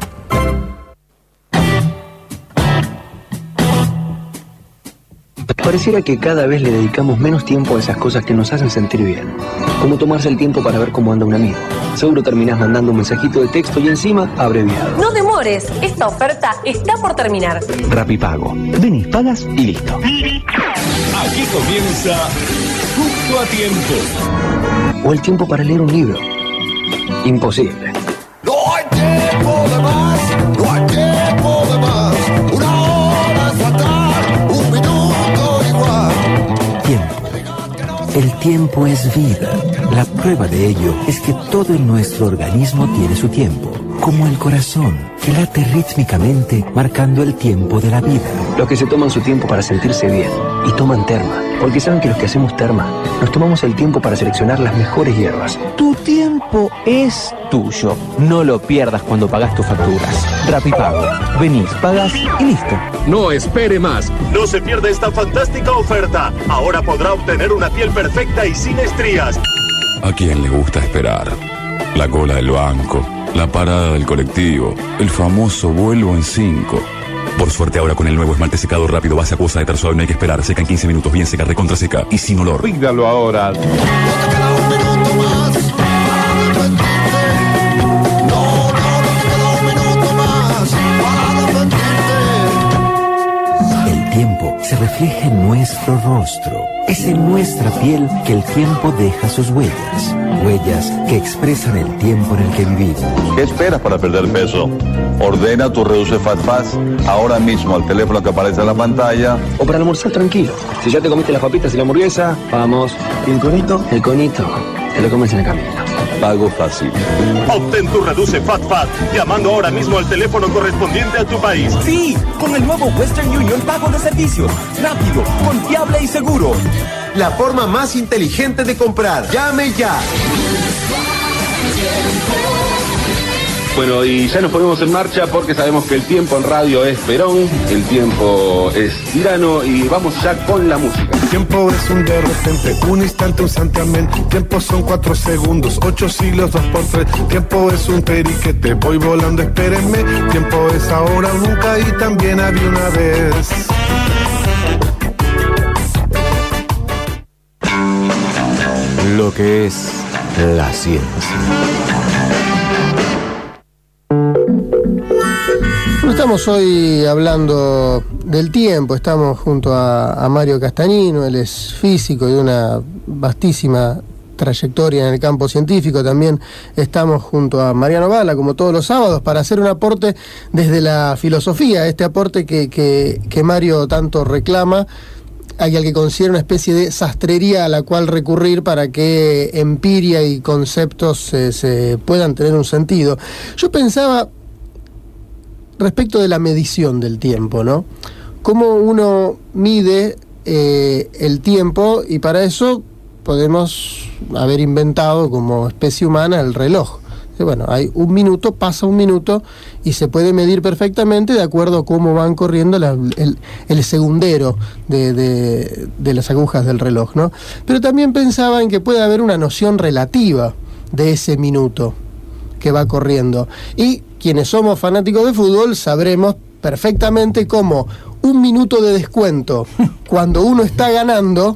Pareciera que cada vez le dedicamos menos tiempo a esas cosas que nos hacen sentir bien. Como tomarse el tiempo para ver cómo anda un amigo. Seguro terminás mandando un mensajito de texto y encima abreviado. No demores, esta oferta está por terminar. Rapipago. Venís, pagas y listo. Aquí comienza Justo a Tiempo. O el tiempo para leer un libro. Imposible. No hay tiempo de más, no hay tiempo de más. Una hora es fatal, un minuto igual. Tiempo. El tiempo es vida. La prueba de ello es que todo en nuestro organismo tiene su tiempo, como el corazón, que late rítmicamente marcando el tiempo de la vida. Los que se toman su tiempo para sentirse bien y toman terma, porque saben que los que hacemos terma nos tomamos el tiempo para seleccionar las mejores hierbas. Tu tiempo es tuyo. No lo pierdas cuando pagas tus facturas. Rapipago. Venís, pagas y listo. No espere más. No se pierda esta fantástica oferta. Ahora podrá obtener una piel perfecta y sin estrías. ¿A quién le gusta esperar? La cola del banco, la parada del colectivo, el famoso vuelvo en cinco. Por suerte ahora con el nuevo esmalte secado rápido base acuosa de Tersuave no hay que esperar. Seca en quince minutos, bien seca, recontra seca y sin olor. Pídalo ahora. El tiempo se refleja en nuestro rostro. Es en nuestra piel que el tiempo deja sus huellas. Huellas que expresan el tiempo en el que vivimos. ¿Qué esperas para perder peso? Ordena tu Reduce Fat Fast ahora mismo al teléfono que aparece en la pantalla. O para almorzar tranquilo. Si ya te comiste las papitas y la hamburguesa, vamos. ¿Y el conito? El conito. Te lo comes en el camino. Pago fácil. Obtén tu Reduce Fat Fat llamando ahora mismo al teléfono correspondiente a tu país. Sí, con el nuevo Western Union pago de servicios. Rápido, confiable y seguro. La forma más inteligente de comprar. ¡Llame ya! Bueno, y ya nos ponemos en marcha porque sabemos que el tiempo en radio es Perón, el tiempo es tirano y vamos ya con la música. Tiempo es un de repente, un instante, un santiamén. Tiempo son cuatro segundos, ocho siglos, dos por tres. Tiempo es un periquete, voy volando, espérenme. Tiempo es ahora o nunca y también había una vez. Lo que es la ciencia. No estamos hoy hablando del tiempo, estamos junto a, a Mario Castagnino, él es físico y de una vastísima trayectoria en el campo científico. También estamos junto a Mariano Bala, como todos los sábados, para hacer un aporte desde la filosofía, este aporte que, que, que Mario tanto reclama, hay al que considera una especie de sastrería a la cual recurrir para que empiria y conceptos se, se puedan tener un sentido. Yo pensaba respecto de la medición del tiempo, ¿no? Cómo uno mide eh, el tiempo, y para eso podemos haber inventado como especie humana el reloj. Bueno, hay un minuto, pasa un minuto y se puede medir perfectamente de acuerdo a cómo van corriendo la, el, el segundero de, de, de las agujas del reloj, ¿no? Pero también pensaba en que puede haber una noción relativa de ese minuto que va corriendo. Y quienes somos fanáticos de fútbol sabremos perfectamente cómo un minuto de descuento cuando uno está ganando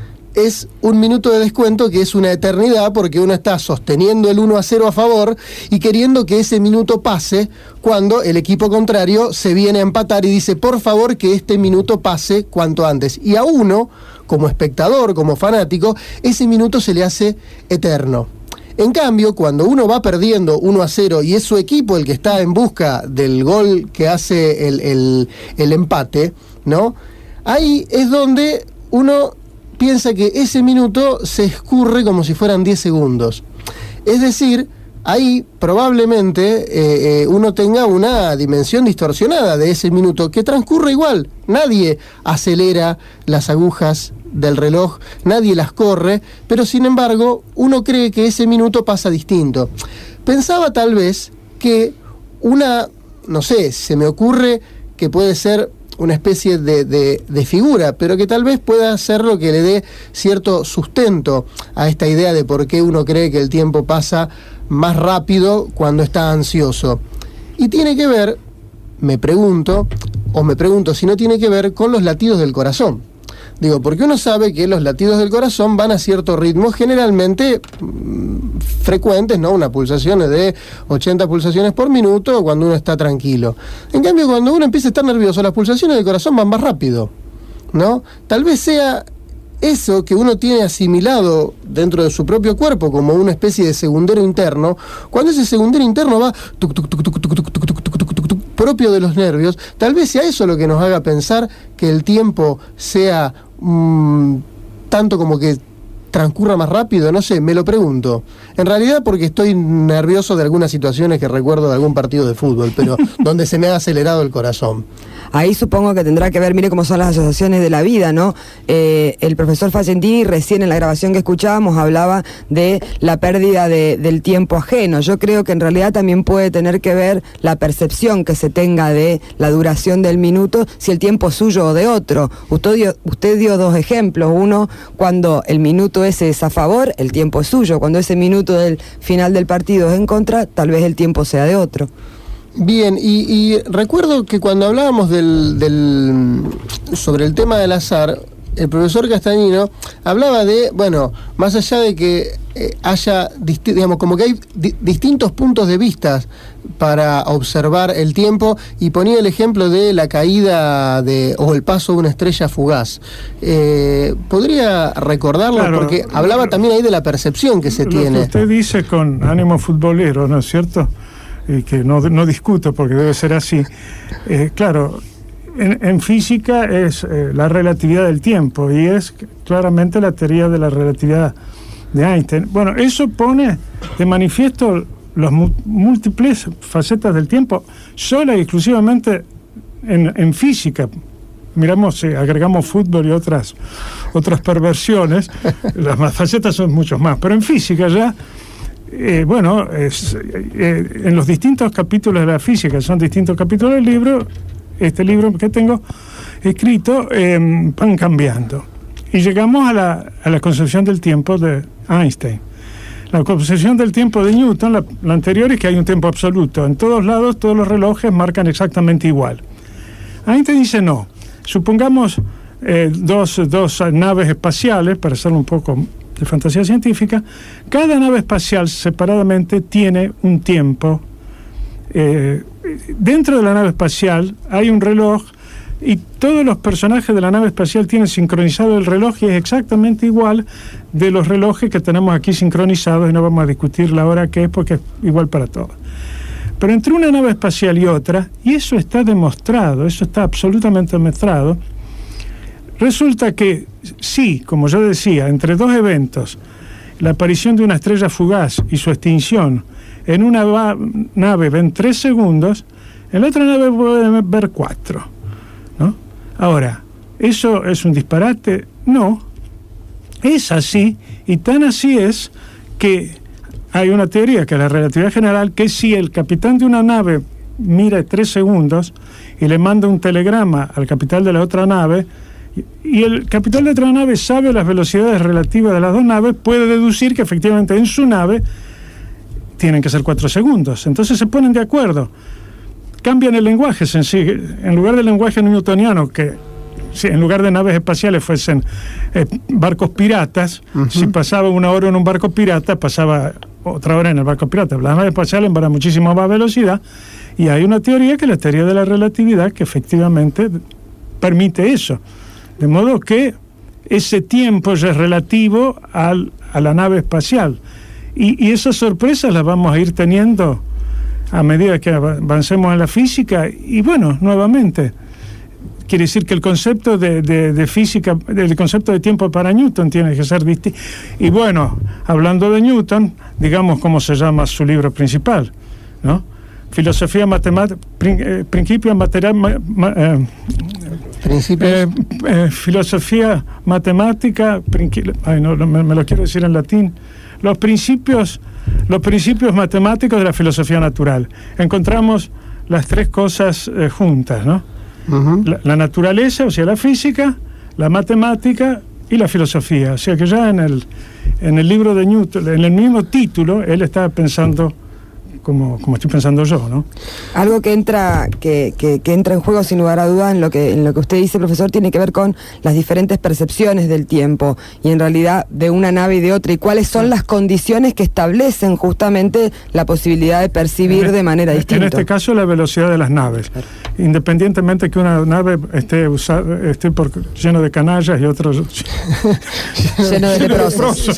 es un minuto de descuento que es una eternidad, porque uno está sosteniendo el uno a cero a favor y queriendo que ese minuto pase cuando el equipo contrario se viene a empatar y dice, por favor, que este minuto pase cuanto antes. Y a uno, como espectador, como fanático, ese minuto se le hace eterno. En cambio, cuando uno va perdiendo uno a cero y es su equipo el que está en busca del gol que hace el, el, el empate, ¿no? Ahí es donde uno piensa que ese minuto se escurre como si fueran diez segundos. Es decir, ahí probablemente eh, eh, uno tenga una dimensión distorsionada de ese minuto, que transcurre igual. Nadie acelera las agujas del reloj, nadie las corre, pero sin embargo uno cree que ese minuto pasa distinto. Pensaba tal vez que una, no sé, se me ocurre que puede ser una especie de, de, de figura, pero que tal vez pueda ser lo que le dé cierto sustento a esta idea de por qué uno cree que el tiempo pasa más rápido cuando está ansioso. Y tiene que ver, me pregunto, o me pregunto si no tiene que ver con los latidos del corazón. Digo, porque uno sabe que los latidos del corazón van a cierto ritmo, generalmente mmm, frecuentes, ¿no? Una pulsación de ochenta pulsaciones por minuto cuando uno está tranquilo. En cambio, cuando uno empieza a estar nervioso, las pulsaciones del corazón van más rápido, ¿no? Tal vez sea eso que uno tiene asimilado dentro de su propio cuerpo como una especie de segundero interno, cuando ese segundero interno va tuc, tuc, tuc, tuc, tuc, tuc, tuc, tuc, tuc, tuc, tuc, propio de los nervios, tal vez sea eso lo que nos haga pensar que el tiempo sea mmm, tanto como que transcurra más rápido, no sé, me lo pregunto. En realidad porque estoy nervioso de algunas situaciones que recuerdo de algún partido de fútbol, pero donde se me ha acelerado el corazón. Ahí supongo que tendrá que ver, mire cómo son las asociaciones de la vida, ¿no? Eh, el profesor Facentini recién en la grabación que escuchábamos hablaba de la pérdida de, del tiempo ajeno. Yo creo que en realidad también puede tener que ver la percepción que se tenga de la duración del minuto, si el tiempo es suyo o de otro. Usted dio, usted dio dos ejemplos. Uno, cuando el minuto ese es a favor, el tiempo es suyo. Cuando ese minuto del final del partido es en contra, tal vez el tiempo sea de otro. Bien, y, y recuerdo que cuando hablábamos del, del sobre el tema del azar, el profesor Castagnino hablaba de, bueno, más allá de que eh, haya, disti- digamos, como que hay di- distintos puntos de vista para observar el tiempo, y ponía el ejemplo de la caída de o el paso de una estrella fugaz. Eh, ¿Podría recordarlo? Claro, porque hablaba también ahí de la percepción que se lo tiene. Que usted dice con ánimo futbolero, ¿no es cierto? Y que no, no discuto porque debe ser así. Eh, claro, en, en física es eh, la relatividad del tiempo, y es claramente la teoría de la relatividad de Einstein. Bueno, eso pone de manifiesto las mu- múltiples facetas del tiempo, sola y exclusivamente en, en física. Miramos, eh, agregamos fútbol y otras, otras perversiones, las más facetas son muchos más, pero en física ya... Eh, bueno, es, eh, en los distintos capítulos de la física, son distintos capítulos del libro, este libro que tengo escrito, eh, van cambiando. Y llegamos a la, a la concepción del tiempo de Einstein. La concepción del tiempo de Newton, la, la anterior, es que hay un tiempo absoluto. En todos lados, todos los relojes marcan exactamente igual. Einstein dice no. Supongamos eh, dos, dos naves espaciales, para hacerlo un poco de fantasía científica. Cada nave espacial separadamente tiene un tiempo. Eh, dentro de la nave espacial hay un reloj, y todos los personajes de la nave espacial tienen sincronizado el reloj, y es exactamente igual de los relojes que tenemos aquí sincronizados, y no vamos a discutir la hora que es porque es igual para todos. Pero entre una nave espacial y otra, y eso está demostrado, eso está absolutamente demostrado, resulta que sí, como yo decía, entre dos eventos, la aparición de una estrella fugaz y su extinción, en una va- nave ven tres segundos, en la otra nave pueden ver cuatro, ¿no? Ahora, ¿eso es un disparate? No, es así, y tan así es que hay una teoría, que es la relatividad general, que si el capitán de una nave mira tres segundos y le manda un telegrama al capitán de la otra nave, y el capitán de otra nave sabe las velocidades relativas de las dos naves, puede deducir que efectivamente en su nave tienen que ser cuatro segundos. Entonces se ponen de acuerdo, cambian el lenguaje sencillo. En lugar del lenguaje newtoniano, que si en lugar de naves espaciales fuesen eh, barcos piratas, uh-huh. Si pasaba una hora en un barco pirata, pasaba otra hora en el barco pirata. Las naves espaciales van a muchísima más velocidad, y hay una teoría, que es la teoría de la relatividad, que efectivamente permite eso. De modo que ese tiempo ya es relativo al, a la nave espacial. Y, y esas sorpresas las vamos a ir teniendo a medida que avancemos en la física. Y bueno, nuevamente, quiere decir que el concepto de, de, de física, el concepto de tiempo para Newton tiene que ser distinto. Y bueno, hablando de Newton, digamos cómo se llama su libro principal, ¿no? Filosofía matemática, prin, eh, principio materia, ma, ma, eh, eh, eh, filosofía matemática, prinqui, ay, no, me, me lo quiero decir en latín, los principios, los principios matemáticos de la filosofía natural. Encontramos las tres cosas eh, juntas, ¿no? Uh-huh. La, la naturaleza, o sea, la física, la matemática y la filosofía. O sea que ya en el, en el libro de Newton, en el mismo título, él estaba pensando como, como estoy pensando yo, ¿no? Algo que entra, que, que, que entra en juego sin lugar a duda en lo que, en lo que usted dice, profesor, tiene que ver con las diferentes percepciones del tiempo y en realidad de una nave y de otra, y cuáles son las condiciones que establecen justamente la posibilidad de percibir en, de manera distinta. En este caso, la velocidad de las naves. Independientemente que una nave esté, usada, esté por, lleno de canallas y otros lleno de leprosos.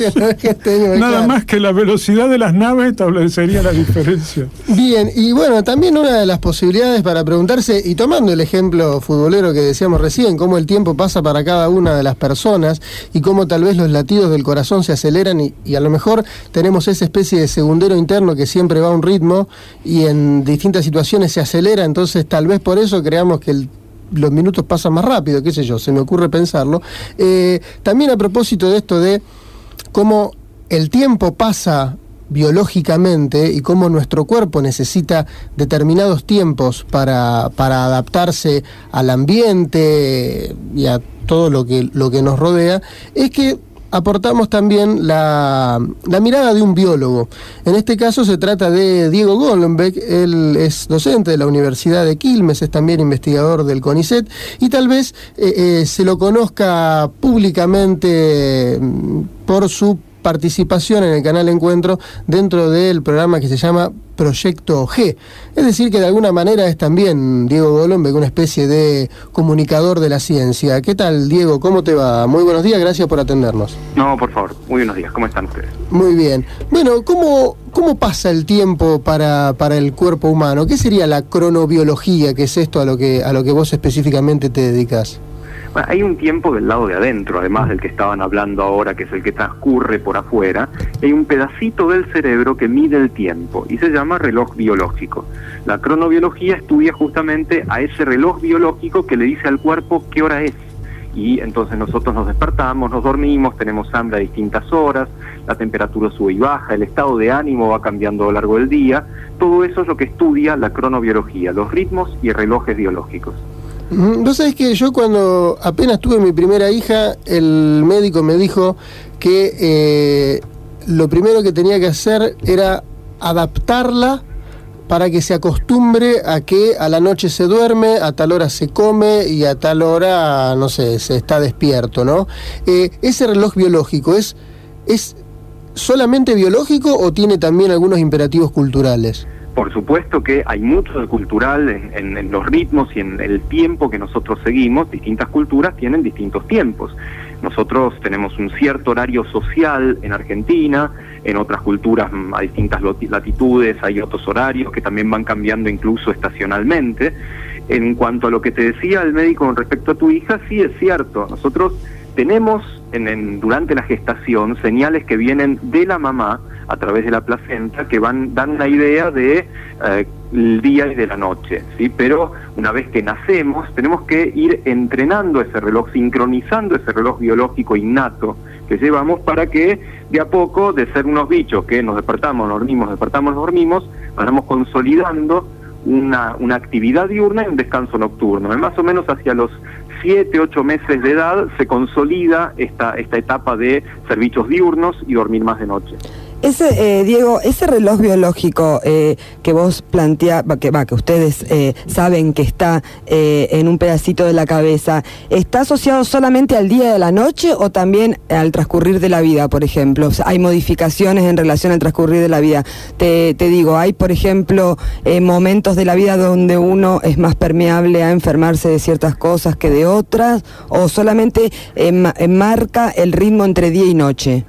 Nada más que la velocidad de las naves establecería la diferencia. Bien, y bueno, también una de las posibilidades para preguntarse, y tomando el ejemplo futbolero que decíamos recién, cómo el tiempo pasa para cada una de las personas y cómo tal vez los latidos del corazón se aceleran y, y a lo mejor tenemos esa especie de segundero interno que siempre va a un ritmo y en distintas situaciones se acelera, entonces tal vez por eso creamos que el los minutos pasan más rápido, qué sé yo, se me ocurre pensarlo. Eh, también a propósito de esto de cómo el tiempo pasa biológicamente y cómo nuestro cuerpo necesita determinados tiempos para, para adaptarse al ambiente y a todo lo que, lo que nos rodea, es que aportamos también la, la mirada de un biólogo. En este caso se trata de Diego Golombek. Él es docente de la Universidad de Quilmes, es también investigador del CONICET y tal vez eh, eh, se lo conozca públicamente por su participación en el canal Encuentro dentro del programa que se llama Proyecto G. Es decir, que de alguna manera es también Diego Golombek una especie de comunicador de la ciencia. ¿Qué tal, Diego? ¿Cómo te va? Muy buenos días, gracias por atendernos. No, por favor, muy buenos días. ¿Cómo están ustedes? Muy bien. Bueno, ¿cómo, cómo pasa el tiempo para, para el cuerpo humano? ¿Qué sería la cronobiología, que es esto a lo que, a lo que vos específicamente te dedicas? Bueno, hay un tiempo del lado de adentro, además del que estaban hablando ahora, que es el que transcurre por afuera. Hay un pedacito del cerebro que mide el tiempo y se llama reloj biológico. La cronobiología estudia justamente a ese reloj biológico que le dice al cuerpo qué hora es. Y entonces nosotros nos despertamos, nos dormimos, tenemos hambre a distintas horas, la temperatura sube y baja, el estado de ánimo va cambiando a lo largo del día. Todo eso es lo que estudia la cronobiología, los ritmos y relojes biológicos. Vos sabés que yo cuando apenas tuve mi primera hija, el médico me dijo que eh, lo primero que tenía que hacer era adaptarla para que se acostumbre a que a la noche se duerme, a tal hora se come y a tal hora, no sé, se está despierto, ¿no? Eh, ¿Ese reloj biológico es, es solamente biológico o tiene también algunos imperativos culturales? Por supuesto que hay mucho de cultural en, en, en los ritmos y en el tiempo que nosotros seguimos. Distintas culturas tienen distintos tiempos. Nosotros tenemos un cierto horario social en Argentina, en otras culturas a distintas latitudes hay otros horarios que también van cambiando incluso estacionalmente. En cuanto a lo que te decía el médico con respecto a tu hija, sí es cierto. Nosotros tenemos en, en, durante la gestación señales que vienen de la mamá a través de la placenta que van dan una idea de eh, el día y de la noche, ¿sí? Pero una vez que nacemos tenemos que ir entrenando ese reloj, sincronizando ese reloj biológico innato que llevamos para que de a poco, de ser unos bichos que nos despertamos, nos dormimos, despertamos, nos dormimos, vayamos consolidando una, una actividad diurna y un descanso nocturno. Es más o menos hacia los siete, ocho meses de edad se consolida esta, esta etapa de ser bichos diurnos y dormir más de noche. Ese, eh, Diego, ese reloj biológico eh, que vos plantea, que va, que ustedes eh, saben que está eh, en un pedacito de la cabeza, ¿está asociado solamente al día de la noche o también al transcurrir de la vida, por ejemplo? O sea, ¿hay modificaciones en relación al transcurrir de la vida? Te, te digo, ¿hay, por ejemplo, eh, momentos de la vida donde uno es más permeable a enfermarse de ciertas cosas que de otras? ¿O solamente eh, ma- marca el ritmo entre día y noche?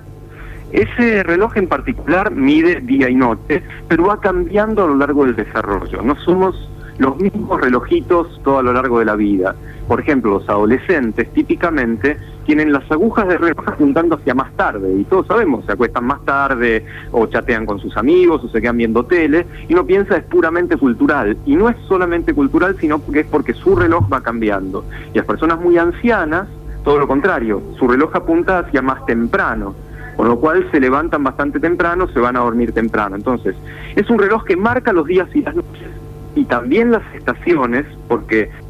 Ese reloj en particular mide día y noche, pero va cambiando a lo largo del desarrollo. No somos los mismos relojitos todo a lo largo de la vida. Por ejemplo, los adolescentes típicamente tienen las agujas de reloj apuntando hacia más tarde, y todos sabemos, se acuestan más tarde, o chatean con sus amigos, o se quedan viendo tele, y uno piensa es puramente cultural, y no es solamente cultural, sino que es porque su reloj va cambiando. Y las personas muy ancianas, todo lo contrario, su reloj apunta hacia más temprano, con lo cual se levantan bastante temprano, se van a dormir temprano. Entonces, es un reloj que marca los días y las noches, y también las estaciones, porque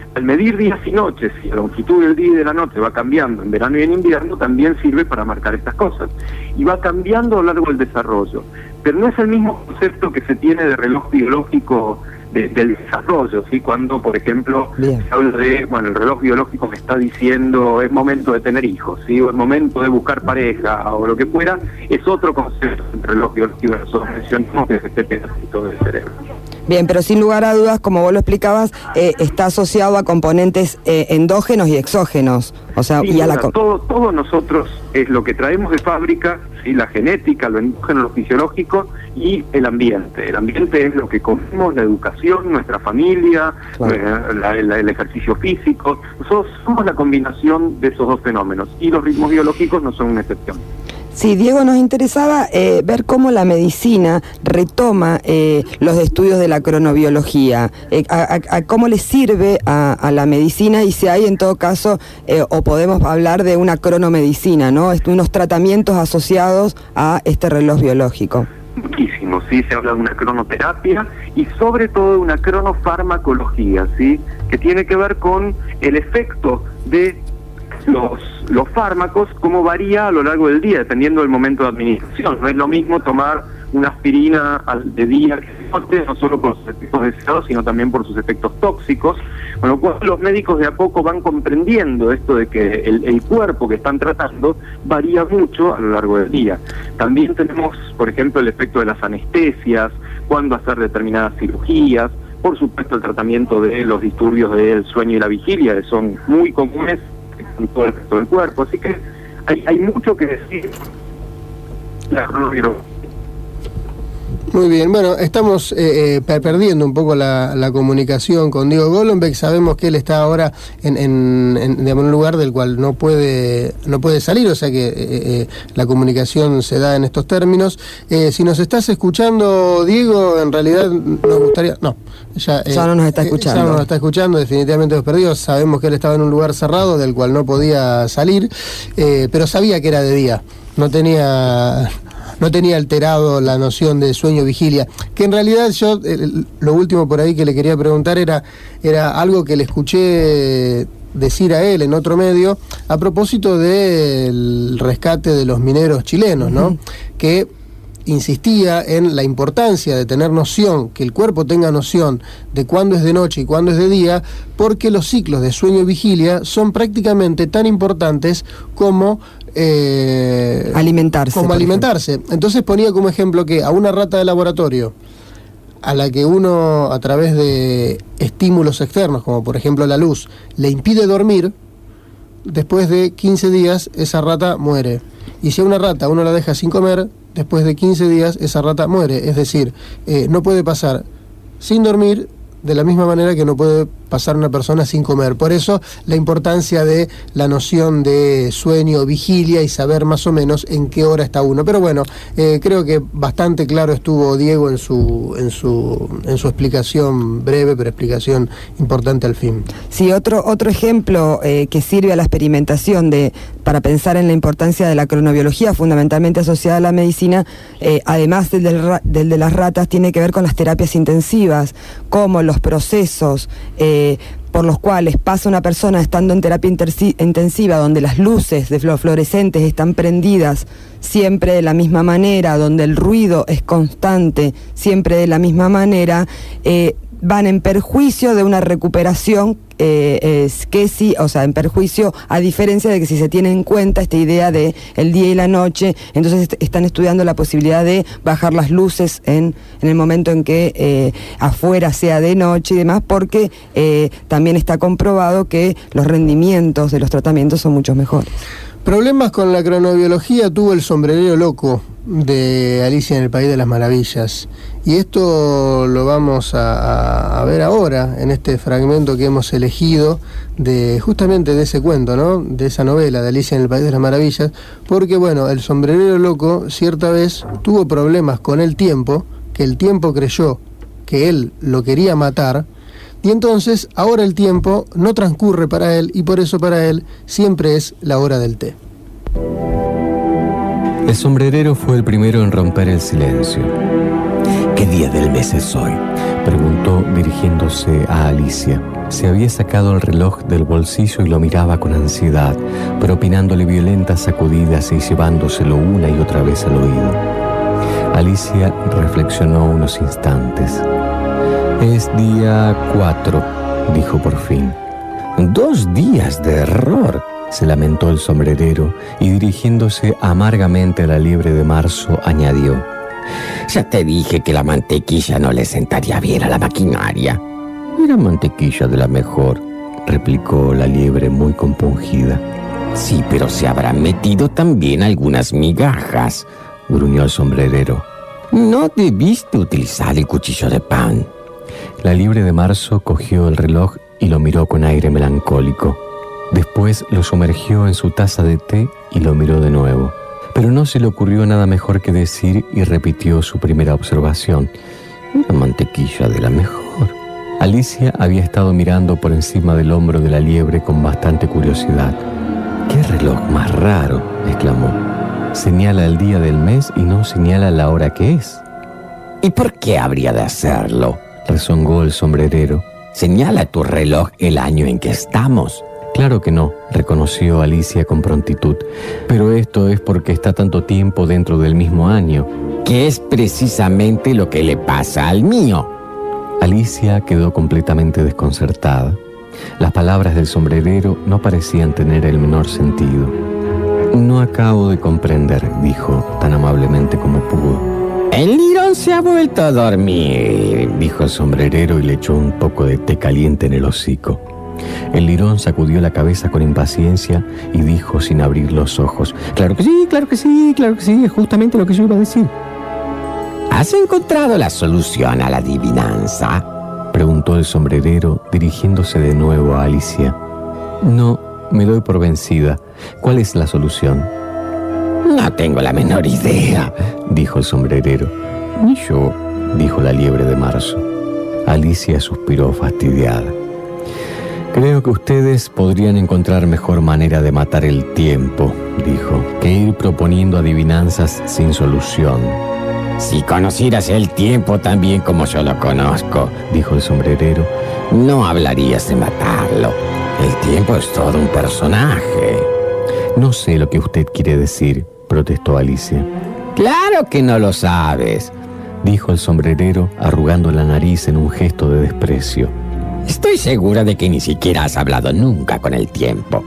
Al medir días y noches, y la longitud del día y de la noche va cambiando en verano y en invierno, también sirve para marcar estas cosas. Y va cambiando a lo largo del desarrollo. Pero no es el mismo concepto que se tiene de reloj biológico de, del desarrollo, ¿sí? Cuando, por ejemplo, Bien. se habla de, bueno, el reloj biológico me está diciendo es momento de tener hijos, ¿sí? O es momento de buscar pareja, o lo que fuera, es otro concepto del reloj biológico que nosotros mencionamos, que es este pedacito del cerebro. Bien, pero sin lugar a dudas, como vos lo explicabas, eh, está asociado a componentes eh, endógenos y exógenos. O sea, sí, y a la todo, todo nosotros es lo que traemos de fábrica, ¿sí? La genética, lo endógeno, lo fisiológico y el ambiente. El ambiente es lo que comemos, la educación, nuestra familia, claro. eh, la, la, el ejercicio físico. Nosotros somos la combinación de esos dos fenómenos y los ritmos biológicos no son una excepción. Sí, Diego, nos interesaba eh, ver cómo la medicina retoma eh, los estudios de la cronobiología, eh, a, a, a cómo le sirve a, a la medicina y si hay en todo caso, eh, o podemos hablar de una cronomedicina, ¿no? Unos tratamientos asociados a este reloj biológico. Muchísimo, sí, se habla de una cronoterapia y sobre todo de una cronofarmacología, ¿sí? Que tiene que ver con el efecto de los los fármacos, cómo varía a lo largo del día, dependiendo del momento de administración. No es lo mismo tomar una aspirina al, de día que de noche, no solo por sus efectos deseados, sino también por sus efectos tóxicos, con lo cual los médicos de a poco van comprendiendo esto de que el, el cuerpo que están tratando varía mucho a lo largo del día. También tenemos, por ejemplo, el efecto de las anestesias, cuándo hacer determinadas cirugías, por supuesto el tratamiento de los disturbios del sueño y la vigilia, que son muy comunes en todo el resto del cuerpo, así que hay, hay mucho que decir. La cronobiología. Muy bien, bueno, estamos eh, eh, perdiendo un poco la, la comunicación con Diego Golombek. Sabemos que él está ahora en, en, en, en un lugar del cual no puede no puede salir, o sea que eh, eh, la comunicación se da en estos términos. Eh, si nos estás escuchando, Diego, en realidad nos gustaría... No, ya, eh, ya no nos está escuchando. Ya no nos está escuchando, definitivamente los perdidos. Sabemos que él estaba en un lugar cerrado del cual no podía salir, eh, pero sabía que era de día. No tenía... no tenía alterado la noción de sueño-vigilia, que en realidad yo, eh, lo último por ahí que le quería preguntar era, era algo que le escuché decir a él en otro medio, a propósito del rescate de los mineros chilenos, ¿no? Uh-huh. Que insistía en la importancia de tener noción, que el cuerpo tenga noción de cuándo es de noche y cuándo es de día, porque los ciclos de sueño y vigilia son prácticamente tan importantes como eh, alimentarse. Como alimentarse. Entonces ponía como ejemplo que a una rata de laboratorio, a la que uno a través de estímulos externos, como por ejemplo la luz, le impide dormir, después de quince días esa rata muere. Y si a una rata uno la deja sin comer, después de quince días esa rata muere. Es decir, eh, no puede pasar sin dormir de la misma manera que no puede pasar una persona sin comer. Por eso la importancia de la noción de sueño, vigilia y saber más o menos en qué hora está uno. Pero bueno, eh, creo que bastante claro estuvo Diego en su en su en su explicación breve, pero explicación importante al fin. Sí, otro otro ejemplo eh, que sirve a la experimentación de para pensar en la importancia de la cronobiología, fundamentalmente asociada a la medicina, eh, además del, del, del de las ratas, tiene que ver con las terapias intensivas, como los procesos eh, por los cuales pasa una persona estando en terapia intensiva, donde las luces de fluorescentes están prendidas siempre de la misma manera, donde el ruido es constante siempre de la misma manera, eh, van en perjuicio de una recuperación eh, es que sí, o sea, en perjuicio, a diferencia de que si se tiene en cuenta esta idea de el día y la noche, entonces est- están estudiando la posibilidad de bajar las luces en, en el momento en que eh, afuera sea de noche y demás, porque eh, también está comprobado que los rendimientos de los tratamientos son mucho mejores. Problemas con la cronobiología tuvo el sombrerero loco de Alicia en el País de las Maravillas. Y esto lo vamos a, a ver ahora, en este fragmento que hemos elegido, de justamente de ese cuento, ¿no? De esa novela de Alicia en el País de las Maravillas, porque, bueno, el sombrerero loco cierta vez tuvo problemas con el tiempo, que el tiempo creyó que él lo quería matar, y entonces ahora el tiempo no transcurre para él, y por eso para él siempre es la hora del té. El sombrerero fue el primero en romper el silencio. ¿Qué día del mes es hoy?, preguntó dirigiéndose a Alicia. Se había sacado el reloj del bolsillo y lo miraba con ansiedad, propinándole violentas sacudidas y llevándoselo una y otra vez al oído. Alicia reflexionó unos instantes. «Es día cuatro», dijo por fin. «Dos días de error», se lamentó el sombrerero y dirigiéndose amargamente a la liebre de marzo añadió: «Ya te dije que la mantequilla no le sentaría bien a la maquinaria». «Era mantequilla de la mejor», replicó la liebre muy compungida. «Sí, pero se habrán metido también algunas migajas», gruñó el sombrerero. «No debiste utilizar el cuchillo de pan». La liebre de marzo cogió el reloj y lo miró con aire melancólico. Después lo sumergió en su taza de té y lo miró de nuevo. Pero no se le ocurrió nada mejor que decir y repitió su primera observación: «Era mantequilla de la mejor». Alicia había estado mirando por encima del hombro de la liebre con bastante curiosidad. «¡Qué reloj más raro!», exclamó. «Señala el día del mes y no señala la hora que es». «¿Y por qué habría de hacerlo?», rezongó el sombrerero. «¿Señala tu reloj el año en que estamos?». «Claro que no», reconoció Alicia con prontitud. «Pero esto es porque está tanto tiempo dentro del mismo año». «Que es precisamente lo que le pasa al mío». Alicia quedó completamente desconcertada. Las palabras del sombrerero no parecían tener el menor sentido. «No acabo de comprender», dijo, tan amablemente como pudo. «El lirón se ha vuelto a dormir», dijo el sombrerero y le echó un poco de té caliente en el hocico. El lirón sacudió la cabeza con impaciencia y dijo sin abrir los ojos: «Claro que sí, claro que sí, claro que sí, es justamente lo que yo iba a decir». «¿Has encontrado la solución a la adivinanza?», preguntó el sombrerero, dirigiéndose de nuevo a Alicia. «No, me doy por vencida. ¿Cuál es la solución?». «No tengo la menor idea», dijo el sombrerero. «Ni yo», dijo la liebre de marzo. Alicia suspiró fastidiada. «Creo que ustedes podrían encontrar mejor manera de matar el tiempo», dijo, «que ir proponiendo adivinanzas sin solución». «Si conocieras el tiempo tan bien como yo lo conozco», dijo el sombrerero, «no hablarías de matarlo. El tiempo es todo un personaje». «No sé lo que usted quiere decir», protestó Alicia. «Claro que no lo sabes», dijo el sombrerero, arrugando la nariz en un gesto de desprecio. «Estoy segura de que ni siquiera has hablado nunca con el tiempo».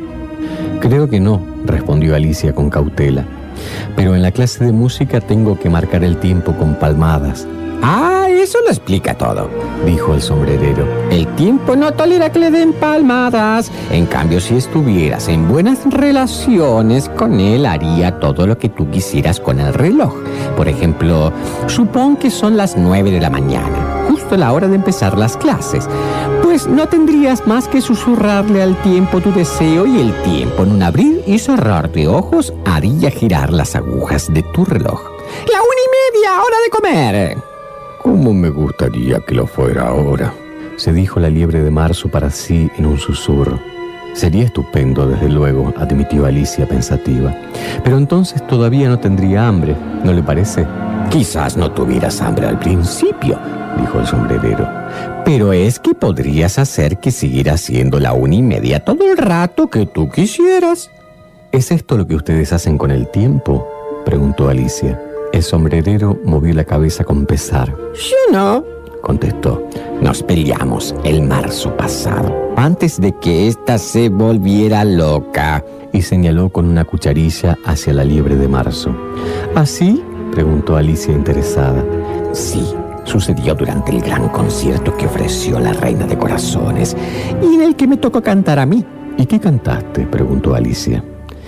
«Creo que no», respondió Alicia con cautela. «Pero en la clase de música tengo que marcar el tiempo con palmadas». «Ah, eso lo explica todo», dijo el sombrerero. «El tiempo no tolera que le den palmadas. En cambio, si estuvieras en buenas relaciones con él, haría todo lo que tú quisieras con el reloj. Por ejemplo, supón que son las nueve de la mañana, justo la hora de empezar las clases. Pues no tendrías más que susurrarle al tiempo tu deseo y el tiempo, en un abrir y cerrar de ojos, haría girar las agujas de tu reloj. ¡La una y media, hora de comer! «¿Cómo me gustaría que lo fuera ahora?», se dijo la liebre de marzo para sí en un susurro. «Sería estupendo, desde luego», admitió Alicia pensativa. «Pero entonces todavía no tendría hambre, ¿no le parece?». «Quizás no tuvieras hambre al principio», dijo el sombrerero. «Pero es que podrías hacer que siguiera siendo la una y media todo el rato que tú quisieras». «¿Es esto lo que ustedes hacen con el tiempo?», preguntó Alicia. El sombrerero movió la cabeza con pesar. «Yo no», contestó. «Nos peleamos el marzo pasado, antes de que ésta se volviera loca», y señaló con una cucharilla hacia la liebre de marzo. «¿Así?», preguntó Alicia interesada. «Sí, sucedió durante el gran concierto que ofreció la Reina de Corazones y en el que me tocó cantar a mí». «¿Y qué cantaste?», preguntó Alicia.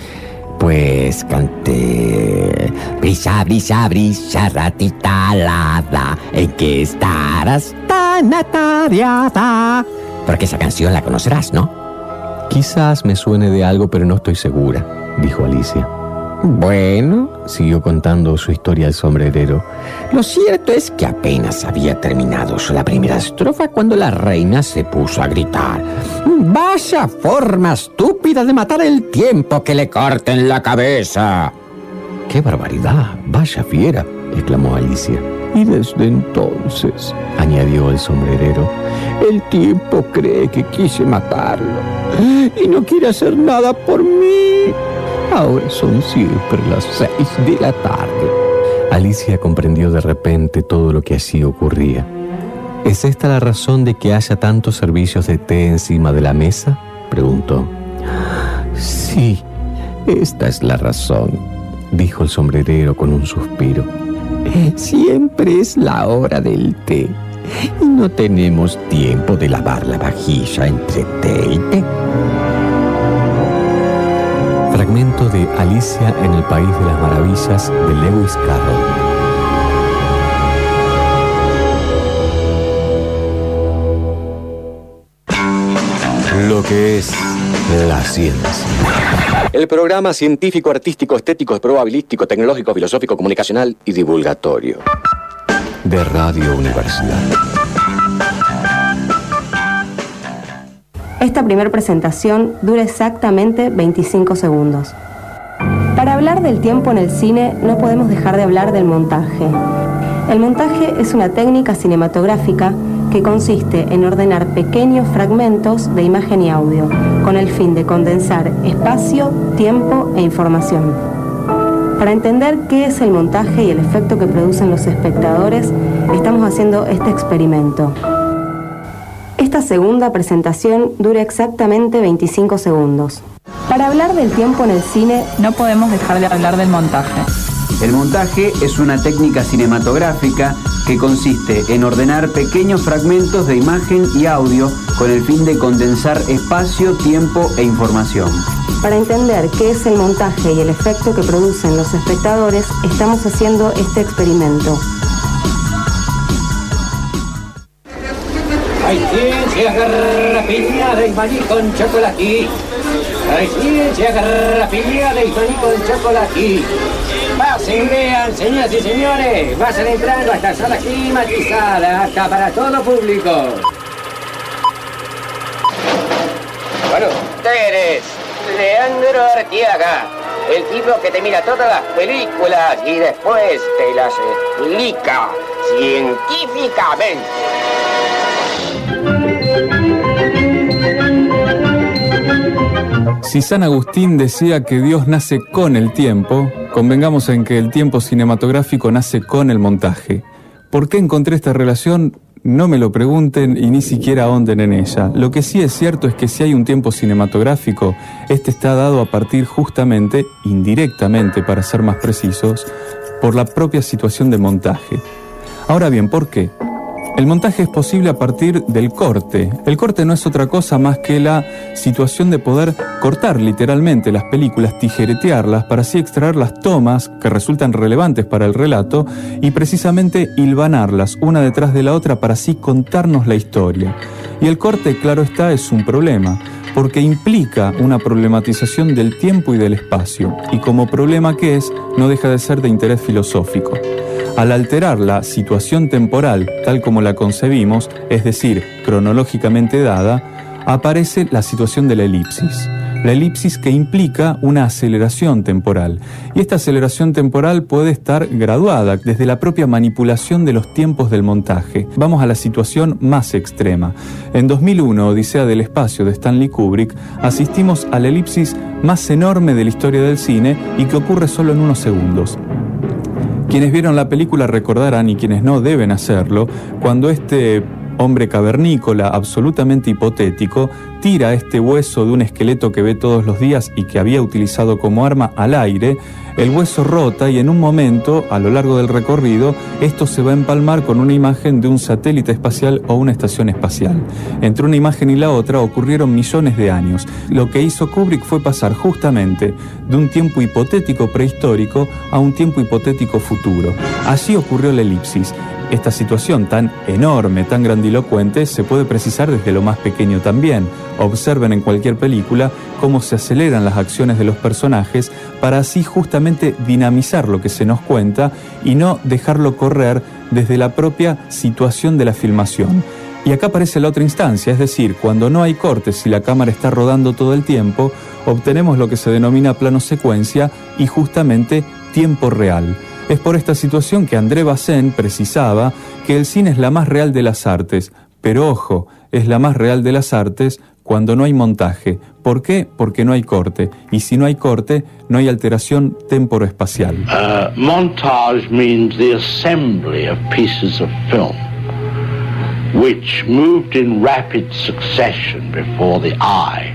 «Pues canté: brilla, brilla, brilla, ratita alada, en que estarás tan atareada». Porque esa canción la conocerás, ¿no? «Quizás me suene de algo, pero no estoy segura», dijo Alicia. «Bueno», siguió contando su historia el sombrerero, «lo cierto es que apenas había terminado la primera estrofa cuando la reina se puso a gritar: ¡vaya forma estúpida de matar el tiempo, que le corten la cabeza!». «¡Qué barbaridad! ¡Vaya fiera!», exclamó Alicia. Y desde entonces, añadió el sombrerero, el tiempo cree que quise matarlo y no quiere hacer nada por mí. Ahora son siempre las seis de la tarde. Alicia comprendió de repente todo lo que allí ocurría. ¿Es esta la razón de que haya tantos servicios de té encima de la mesa?, preguntó. Sí, esta es la razón, dijo el sombrerero con un suspiro. Siempre es la hora del té y no tenemos tiempo de lavar la vajilla entre té y té. Fragmento de Alicia en el País de las Maravillas de Lewis Carroll. Lo que es la ciencia. El programa científico, artístico, estético, probabilístico, tecnológico, filosófico, comunicacional y divulgatorio de Radio Universidad. Esta primera presentación dura exactamente veinticinco segundos. Para hablar del tiempo en el cine no podemos dejar de hablar del montaje. El montaje es una técnica cinematográfica que consiste en ordenar pequeños fragmentos de imagen y audio, con el fin de condensar espacio, tiempo e información. Para entender qué es el montaje y el efecto que producen los espectadores, estamos haciendo este experimento. Esta segunda presentación dura exactamente veinticinco segundos. Para hablar del tiempo en el cine, no podemos dejar de hablar del montaje. El montaje es una técnica cinematográfica que consiste en ordenar pequeños fragmentos de imagen y audio con el fin de condensar espacio, tiempo e información. Para entender qué es el montaje y el efecto que producen los espectadores, estamos haciendo este experimento. Hay ciencia garrapiñada y maní con chocolate. Hay ciencia garrapiñada y maní con chocolate. Pasen, vean, señoras y señores, vayan entrando a esta sala climatizada, acá para todo público. Con ustedes, Leandro Arteaga, el tipo que te mira todas las películas y después te las explica científicamente. Si San Agustín decía que Dios nace con el tiempo, convengamos en que el tiempo cinematográfico nace con el montaje. ¿Por qué encontré esta relación? No me lo pregunten y ni siquiera ahonden en ella. Lo que sí es cierto es que si hay un tiempo cinematográfico, este está dado a partir justamente, indirectamente para ser más precisos, por la propia situación de montaje. Ahora bien, ¿por qué? El montaje es posible a partir del corte. El corte no es otra cosa más que la situación de poder cortar literalmente las películas, tijeretearlas, para así extraer las tomas que resultan relevantes para el relato y precisamente hilvanarlas una detrás de la otra para así contarnos la historia. Y el corte, claro está, es un problema, porque implica una problematización del tiempo y del espacio, y como problema que es, no deja de ser de interés filosófico. Al alterar la situación temporal tal como la concebimos, es decir, cronológicamente dada, aparece la situación de la elipsis. La elipsis que implica una aceleración temporal. Y esta aceleración temporal puede estar graduada desde la propia manipulación de los tiempos del montaje. Vamos a la situación más extrema. En dos mil uno, Odisea del Espacio de Stanley Kubrick, asistimos a la elipsis más enorme de la historia del cine y que ocurre solo en unos segundos. Quienes vieron la película recordarán, y quienes no deben hacerlo, cuando este hombre cavernícola, absolutamente hipotético, tira este hueso de un esqueleto que ve todos los días y que había utilizado como arma al aire, el hueso rota y en un momento, a lo largo del recorrido, esto se va a empalmar con una imagen de un satélite espacial o una estación espacial. Entre una imagen y la otra ocurrieron millones de años. Lo que hizo Kubrick fue pasar justamente de un tiempo hipotético prehistórico a un tiempo hipotético futuro. Así ocurrió la elipsis. Esta situación tan enorme, tan grandilocuente, se puede precisar desde lo más pequeño también. Observen en cualquier película cómo se aceleran las acciones de los personajes para así justamente dinamizar lo que se nos cuenta y no dejarlo correr desde la propia situación de la filmación. Y acá aparece la otra instancia, es decir, cuando no hay cortes y la cámara está rodando todo el tiempo, obtenemos lo que se denomina plano secuencia y justamente tiempo real. Es por esta situación que André Bazin precisaba que el cine es la más real de las artes, pero ojo, es la más real de las artes cuando no hay montaje. ¿Por qué? Porque no hay corte. Y si no hay corte, no hay alteración temporoespacial. Uh, montage means the assembly of pieces of film, which, moved in rapid succession before the eye,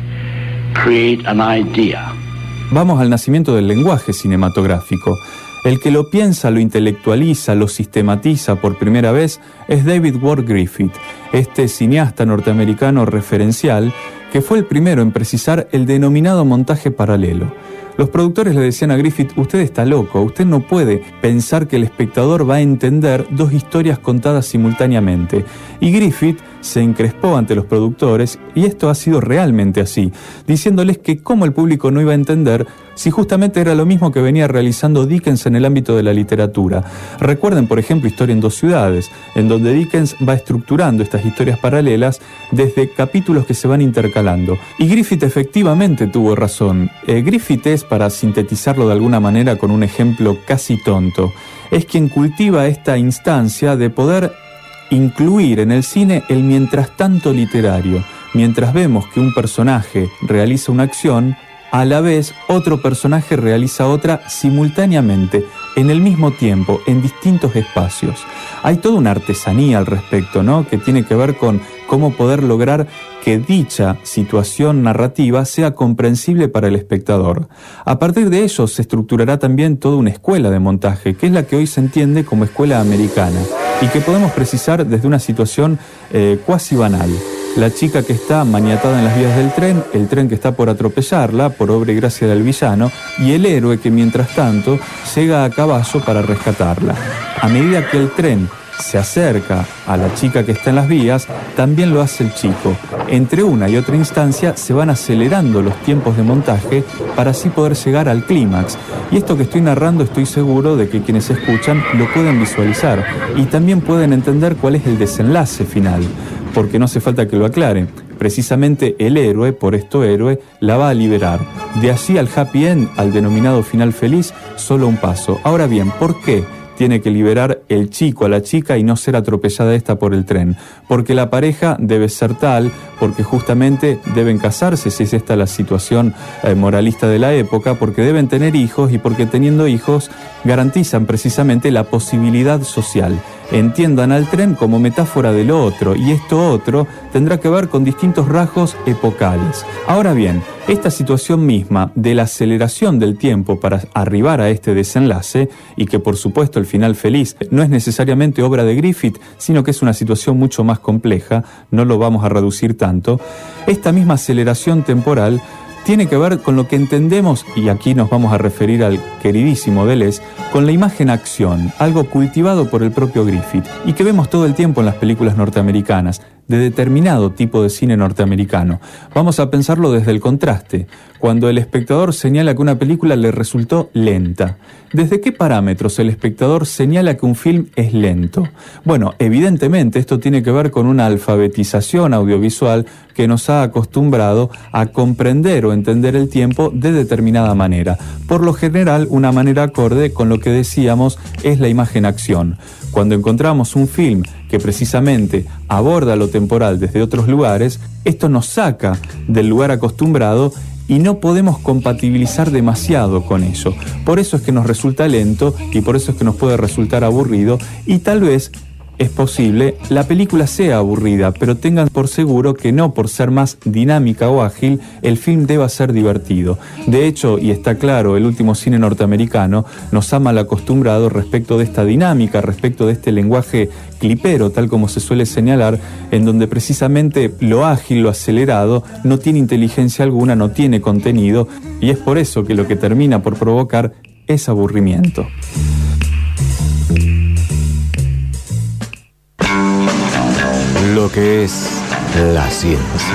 create an idea. Vamos al nacimiento del lenguaje cinematográfico. El que lo piensa, lo intelectualiza, lo sistematiza por primera vez es David Ward Griffith, este cineasta norteamericano referencial que fue el primero en precisar el denominado montaje paralelo. Los productores le decían a Griffith: usted está loco, usted no puede pensar que el espectador va a entender dos historias contadas simultáneamente. Y Griffith se encrespó ante los productores, y esto ha sido realmente así, diciéndoles que cómo el público no iba a entender si justamente era lo mismo que venía realizando Dickens en el ámbito de la literatura. Recuerden, por ejemplo, Historia en dos ciudades, en donde Dickens va estructurando estas historias paralelas desde capítulos que se van intercalando. Y Griffith efectivamente tuvo razón. Eh, Griffith es, para sintetizarlo de alguna manera con un ejemplo casi tonto, es quien cultiva esta instancia de poder incluir en el cine el mientras tanto literario. Mientras vemos que un personaje realiza una acción, a la vez otro personaje realiza otra simultáneamente, en el mismo tiempo, en distintos espacios. Hay toda una artesanía al respecto, ¿no?, que tiene que ver con cómo poder lograr que dicha situación narrativa sea comprensible para el espectador. A partir de ello se estructurará también toda una escuela de montaje, que es la que hoy se entiende como escuela americana, y que podemos precisar desde una situación eh, cuasi banal. La chica que está maniatada en las vías del tren, el tren que está por atropellarla, por obra y gracia del villano, y el héroe que mientras tanto llega a caballo para rescatarla. A medida que el tren se acerca a la chica que está en las vías, también lo hace el chico. Entre una y otra instancia se van acelerando los tiempos de montaje para así poder llegar al clímax. Y esto que estoy narrando estoy seguro de que quienes escuchan lo pueden visualizar y también pueden entender cuál es el desenlace final, porque no hace falta que lo aclare. Precisamente el héroe, por esto héroe, la va a liberar. De allí al happy end, al denominado final feliz, solo un paso. Ahora bien, ¿por qué tiene que liberar el chico a la chica y no ser atropellada esta por el tren? Porque la pareja debe ser tal, porque justamente deben casarse, si es esta la situación eh, moralista de la época, porque deben tener hijos y porque teniendo hijos garantizan precisamente la posibilidad social. Entiendan al tren como metáfora de lo otro, y esto otro tendrá que ver con distintos rasgos epocales. Ahora bien, esta situación misma de la aceleración del tiempo para arribar a este desenlace, y que por supuesto el final feliz no es necesariamente obra de Griffith, sino que es una situación mucho más compleja, no lo vamos a reducir tanto, esta misma aceleración temporal tiene que ver con lo que entendemos, y aquí nos vamos a referir al queridísimo Deleuze, con la imagen-acción, algo cultivado por el propio Griffith, y que vemos todo el tiempo en las películas norteamericanas, de determinado tipo de cine norteamericano. Vamos a pensarlo desde el contraste, cuando el espectador señala que una película le resultó lenta. ¿Desde qué parámetros el espectador señala que un film es lento? Bueno, evidentemente esto tiene que ver con una alfabetización audiovisual que nos ha acostumbrado a comprender o entender el tiempo de determinada manera. Por lo general, una manera acorde con lo que decíamos es la imagen-acción. Cuando encontramos un film que precisamente aborda lo temporal desde otros lugares, esto nos saca del lugar acostumbrado y no podemos compatibilizar demasiado con ello. Por eso es que nos resulta lento y por eso es que nos puede resultar aburrido, y tal vez es posible la película sea aburrida, pero tengan por seguro que no por ser más dinámica o ágil, el film deba ser divertido. De hecho, y está claro, el último cine norteamericano nos ha mal acostumbrado respecto de esta dinámica, respecto de este lenguaje clipero, tal como se suele señalar, en donde precisamente lo ágil, lo acelerado, no tiene inteligencia alguna, no tiene contenido, y es por eso que lo que termina por provocar es aburrimiento. Lo que es la ciencia.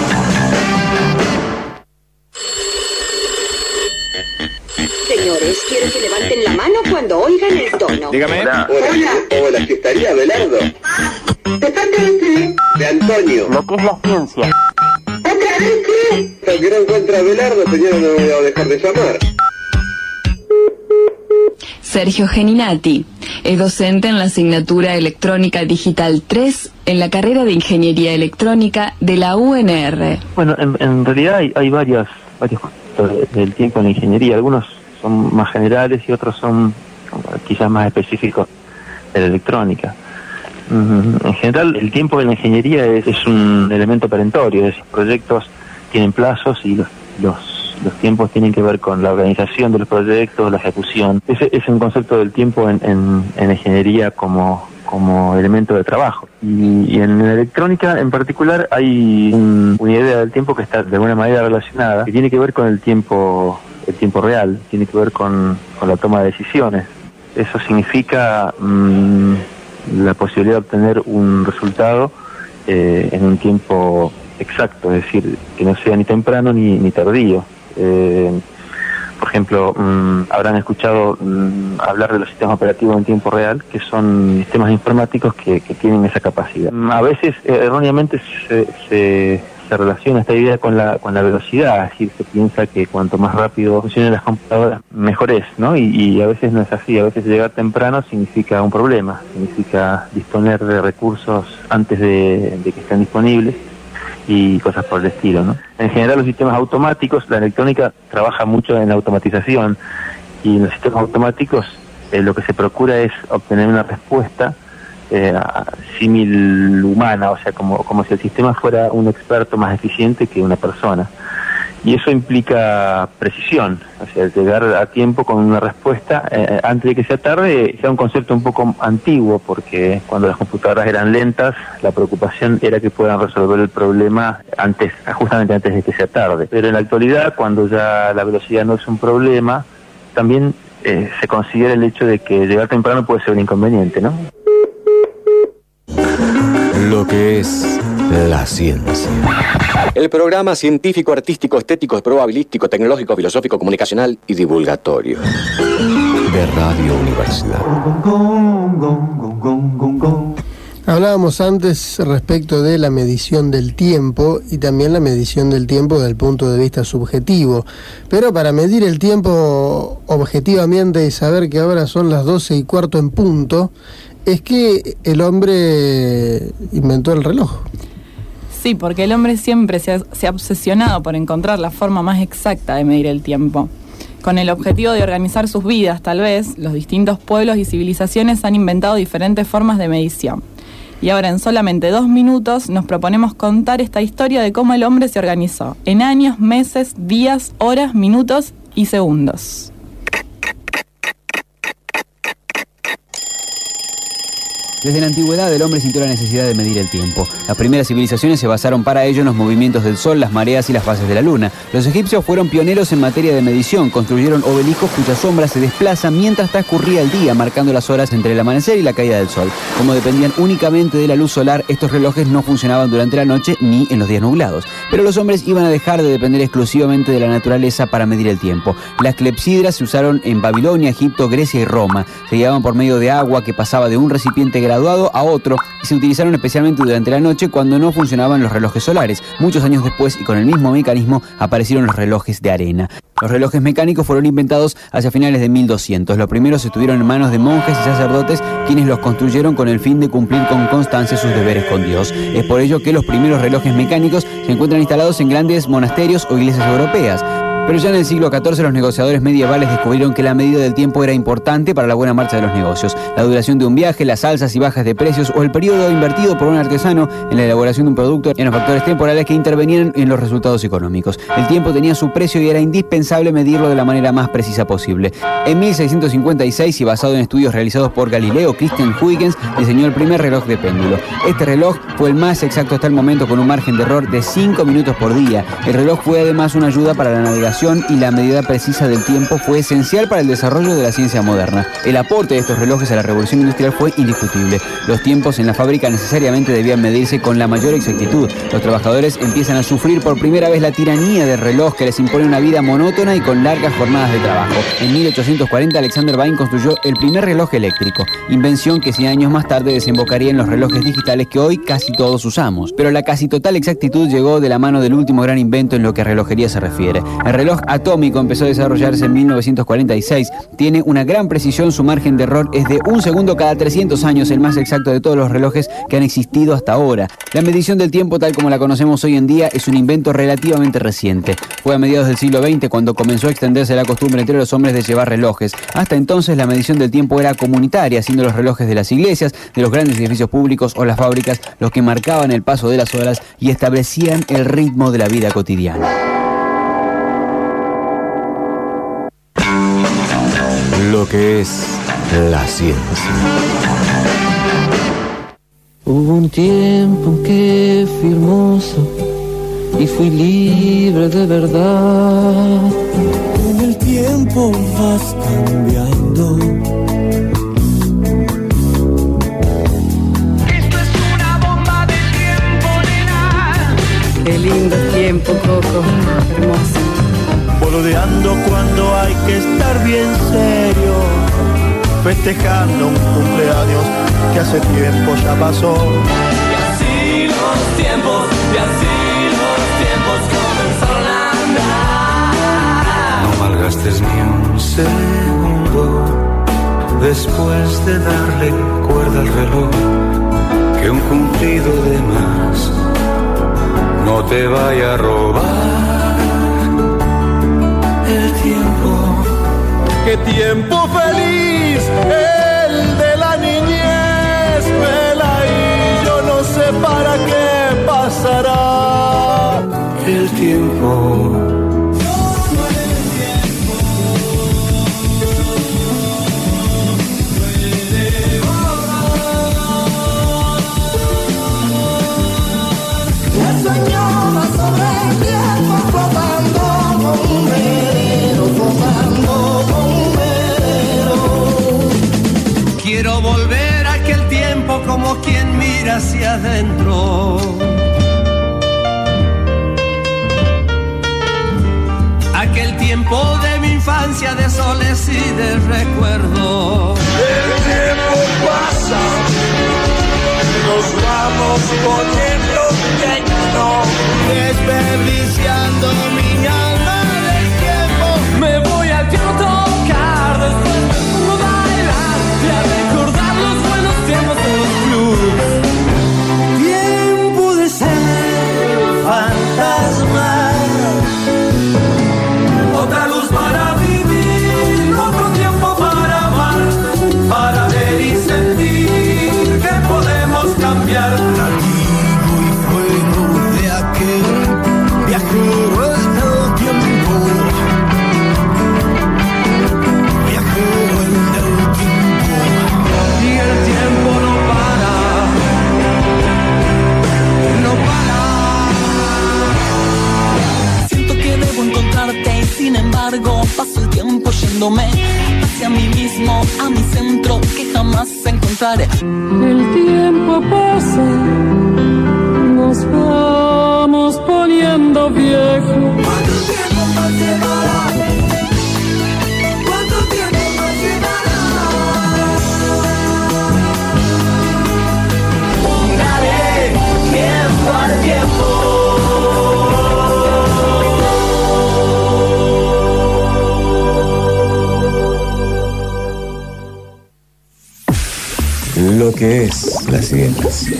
Señores, quiero que levanten la mano cuando oigan el tono. Dígame. Hola. Hola. Hola, ¿qué estaría Abelardo? ¿De parte de qué? De Antonio. Lo que es la ciencia. ¿Otra vez qué? Hasta que no encuentre a Abelardo, señora, no me voy a dejar de llamar. Sergio Geninati. Es docente en la asignatura Electrónica Digital tres en la carrera de Ingeniería Electrónica de la U N R. Bueno, en, en realidad hay, hay varias, varios conceptos del tiempo en la ingeniería. Algunos son más generales y otros son quizás más específicos de la electrónica. En general, el tiempo en la ingeniería es, es un elemento perentorio, es decir, proyectos tienen plazos y los, los, los tiempos tienen que ver con la organización de los proyectos, la ejecución. Ese es un concepto del tiempo en, en, en la ingeniería como, como elemento de trabajo. Y, y en la electrónica en particular hay un, una idea del tiempo que está de alguna manera relacionada, que tiene que ver con el tiempo, el tiempo real, tiene que ver con, con la toma de decisiones. Eso significa mmm, la posibilidad de obtener un resultado eh, en un tiempo exacto, es decir, que no sea ni temprano ni, ni tardío. Eh, por ejemplo, mmm, habrán escuchado mmm, hablar de los sistemas operativos en tiempo real, que son sistemas informáticos que, que tienen esa capacidad. A veces, eh, erróneamente, se, se, se relaciona esta idea con la, con la velocidad, es decir, se piensa que cuanto más rápido funcionen las computadoras, mejor es, ¿no? Y, y a veces no es así, a veces llegar temprano significa un problema, significa disponer de recursos antes de, de que estén disponibles y cosas por el estilo, ¿no? En general los sistemas automáticos, la electrónica trabaja mucho en la automatización y en los sistemas automáticos eh, lo que se procura es obtener una respuesta eh, símil humana, o sea, como, como si el sistema fuera un experto más eficiente que una persona. Y eso implica precisión, o sea, llegar a tiempo con una respuesta eh, antes de que sea tarde. Sea un concepto un poco antiguo, porque cuando las computadoras eran lentas, la preocupación era que puedan resolver el problema antes, justamente antes de que sea tarde. Pero en la actualidad, cuando ya la velocidad no es un problema, también eh, se considera el hecho de que llegar temprano puede ser un inconveniente, ¿no? Lo que es la ciencia. El programa científico, artístico, estético, probabilístico, tecnológico, filosófico, comunicacional y divulgatorio. De Radio Universidad. Hablábamos antes respecto de la medición del tiempo y también la medición del tiempo desde el punto de vista subjetivo. Pero para medir el tiempo objetivamente y saber que ahora son las doce y cuarto en punto, es que el hombre inventó el reloj. Sí, porque el hombre siempre se ha, se ha obsesionado por encontrar la forma más exacta de medir el tiempo. Con el objetivo de organizar sus vidas, tal vez, los distintos pueblos y civilizaciones han inventado diferentes formas de medición. Y ahora, en solamente dos minutos, nos proponemos contar esta historia de cómo el hombre se organizó, en años, meses, días, horas, minutos y segundos. Desde la antigüedad el hombre sintió la necesidad de medir el tiempo. Las primeras civilizaciones se basaron para ello en los movimientos del sol, las mareas y las fases de la luna. Los egipcios fueron pioneros en materia de medición, construyeron obeliscos cuyas sombras se desplazan mientras transcurría el día, marcando las horas entre el amanecer y la caída del sol. Como dependían únicamente de la luz solar, estos relojes no funcionaban durante la noche ni en los días nublados. Pero los hombres iban a dejar de depender exclusivamente de la naturaleza para medir el tiempo. Las clepsidras se usaron en Babilonia, Egipto, Grecia y Roma. Se guiaban por medio de agua que pasaba de un recipiente graduado a otro y se utilizaron especialmente durante la noche cuando no funcionaban los relojes solares. Muchos años después y con el mismo mecanismo aparecieron los relojes de arena. Los relojes mecánicos fueron inventados hacia finales de mil doscientos. Los primeros estuvieron en manos de monjes y sacerdotes quienes los construyeron con el fin de cumplir con constancia sus deberes con Dios. Es por ello que los primeros relojes mecánicos se encuentran instalados en grandes monasterios o iglesias europeas. Pero ya en el siglo catorce los negociadores medievales descubrieron que la medida del tiempo era importante para la buena marcha de los negocios. La duración de un viaje, las alzas y bajas de precios o el periodo invertido por un artesano en la elaboración de un producto eran factores temporales que intervenían en los resultados económicos. El tiempo tenía su precio y era indispensable medirlo de la manera más precisa posible. En mil seiscientos cincuenta y seis y basado en estudios realizados por Galileo, Christian Huygens diseñó el primer reloj de péndulo. Este reloj fue el más exacto hasta el momento con un margen de error de cinco minutos por día. El reloj fue además una ayuda para la navegación y la medida precisa del tiempo fue esencial para el desarrollo de la ciencia moderna. El aporte de estos relojes a la revolución industrial fue indiscutible. Los tiempos en la fábrica necesariamente debían medirse con la mayor exactitud. Los trabajadores empiezan a sufrir por primera vez la tiranía del reloj que les impone una vida monótona y con largas jornadas de trabajo. En mil ochocientos cuarenta Alexander Bain construyó el primer reloj eléctrico, invención que cien años más tarde desembocaría en los relojes digitales que hoy casi todos usamos. Pero la casi total exactitud llegó de la mano del último gran invento en lo que a relojería se refiere. El reloj reloj atómico empezó a desarrollarse en mil novecientos cuarenta y seis. Tiene una gran precisión, su margen de error es de un segundo cada trescientos años, el más exacto de todos los relojes que han existido hasta ahora. La medición del tiempo tal como la conocemos hoy en día es un invento relativamente reciente. Fue a mediados del siglo veinte cuando comenzó a extenderse la costumbre entre los hombres de llevar relojes. Hasta entonces la medición del tiempo era comunitaria, siendo los relojes de las iglesias, de los grandes edificios públicos o las fábricas los que marcaban el paso de las horas y establecían el ritmo de la vida cotidiana. Lo que es la ciencia. Hubo un tiempo en que fui hermoso y fui libre de verdad. Con el tiempo vas cambiando. Esto es una bomba de tiempo, nena. Qué lindo tiempo, Coco, hermoso. Boludeando cuando hay que estar bien serio, festejando un cumpleaños que hace tiempo ya pasó. Y así los tiempos, y así los tiempos comenzaron a andar. No malgastes ni un segundo después de darle cuerda al reloj, que un cumplido de más no te vaya a robar el tiempo. ¡Qué tiempo feliz! El de la niñez, vela y yo no sé para qué pasará el tiempo. La soñaba sobre el tiempo, flotando como un velero, flotando como un velero. Quiero volver a aquel tiempo como quien mira hacia adentro. Aquel tiempo de mi infancia, de soles y de recuerdos. El tiempo pasa, nos vamos poniendo pequeños, desperdiciando mi alma del tiempo. Me voy a tocar, después me pongo a bailar y a recordar los buenos tiempos de los clubs. Tiempo de ser fantasma, Otra luz para vivir, otro tiempo para amar, para ver y sentir que podemos cambiar. latido y fuego de aquel viajero en el tiempo, viajero en el tiempo. Y el tiempo no para, no para. Siento que debo encontrarte y sin embargo paso el tiempo yéndome hacia mí mismo, a mi centro que jamás encontraré. El tiempo pasa, nos vamos poniendo viejos. ¿Cuánto tiempo más llevará? ¿Cuánto tiempo más llevará? Póngale tiempo al tiempo. Lo que es la ciencia.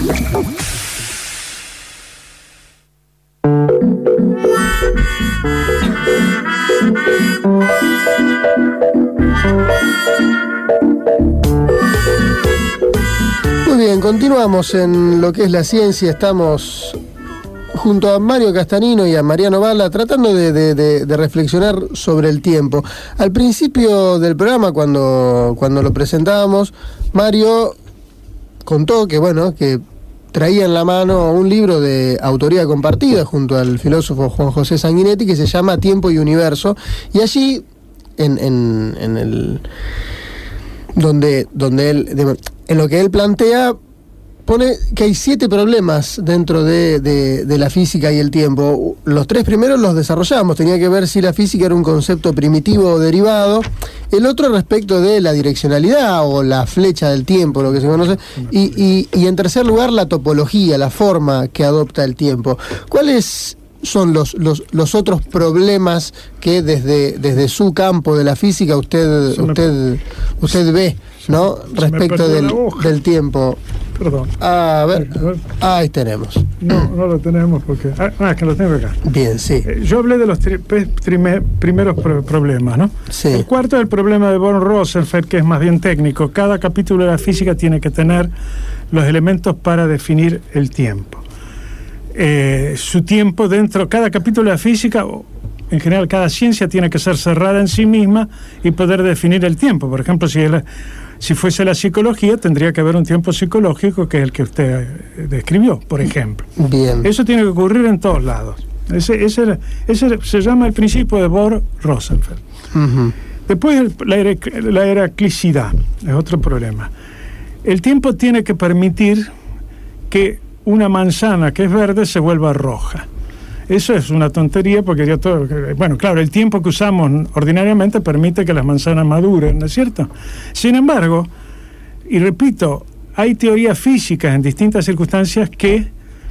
Muy bien, continuamos en lo que es la ciencia. Estamos junto a Mario Castanino y a Mariano Bala tratando de, de, de, de reflexionar sobre el tiempo. Al principio del programa, cuando, cuando lo presentábamos, Mario contó que, bueno, que traía en la mano un libro de autoría compartida junto al filósofo Juan José Sanguinetti que se llama Tiempo y Universo, y allí en, en, en el donde, donde él, de, en lo que él plantea, pone que hay siete problemas dentro de, de, de la física y el tiempo. Los tres primeros los desarrollamos, tenía que ver si la física era un concepto primitivo o derivado. El otro respecto de la direccionalidad o la flecha del tiempo, lo que se conoce. Y, y, y en tercer lugar, la topología, la forma que adopta el tiempo. ¿Cuál es, son los, los, los otros problemas que desde, desde su campo de la física usted, Se me- usted, usted ve, ¿no? Se me Respecto perdió del, la hoja. del tiempo. Perdón. A ver, ahí tenemos. No, no lo tenemos porque... Ah, ah, que lo tengo acá. Bien, sí. Eh, Yo hablé de los tri- pe- trime- primeros pro- problemas, ¿no? Sí. El cuarto es el problema de Born-Rosenfeld, que es más bien técnico. Cada capítulo de la física tiene que tener los elementos para definir el tiempo. Eh, su tiempo dentro, cada capítulo de la física, o en general cada ciencia, tiene que ser cerrada en sí misma y poder definir el tiempo. Por ejemplo, si, el- si fuese la psicología, tendría que haber un tiempo psicológico, que es el que usted eh, describió, por ejemplo. Bien. Eso tiene que ocurrir en todos lados. Ese, ese, ese se llama el principio de Bohr-Rosenfeld. Ujú. Después el- la, herac- la heraclicidad es otro problema. El tiempo tiene que permitir que una manzana que es verde se vuelva roja. Eso es una tontería porque ya todo, bueno, claro, el tiempo que usamos ordinariamente permite que las manzanas maduren, ¿no es cierto? Sin embargo, y repito, hay teorías físicas en distintas circunstancias que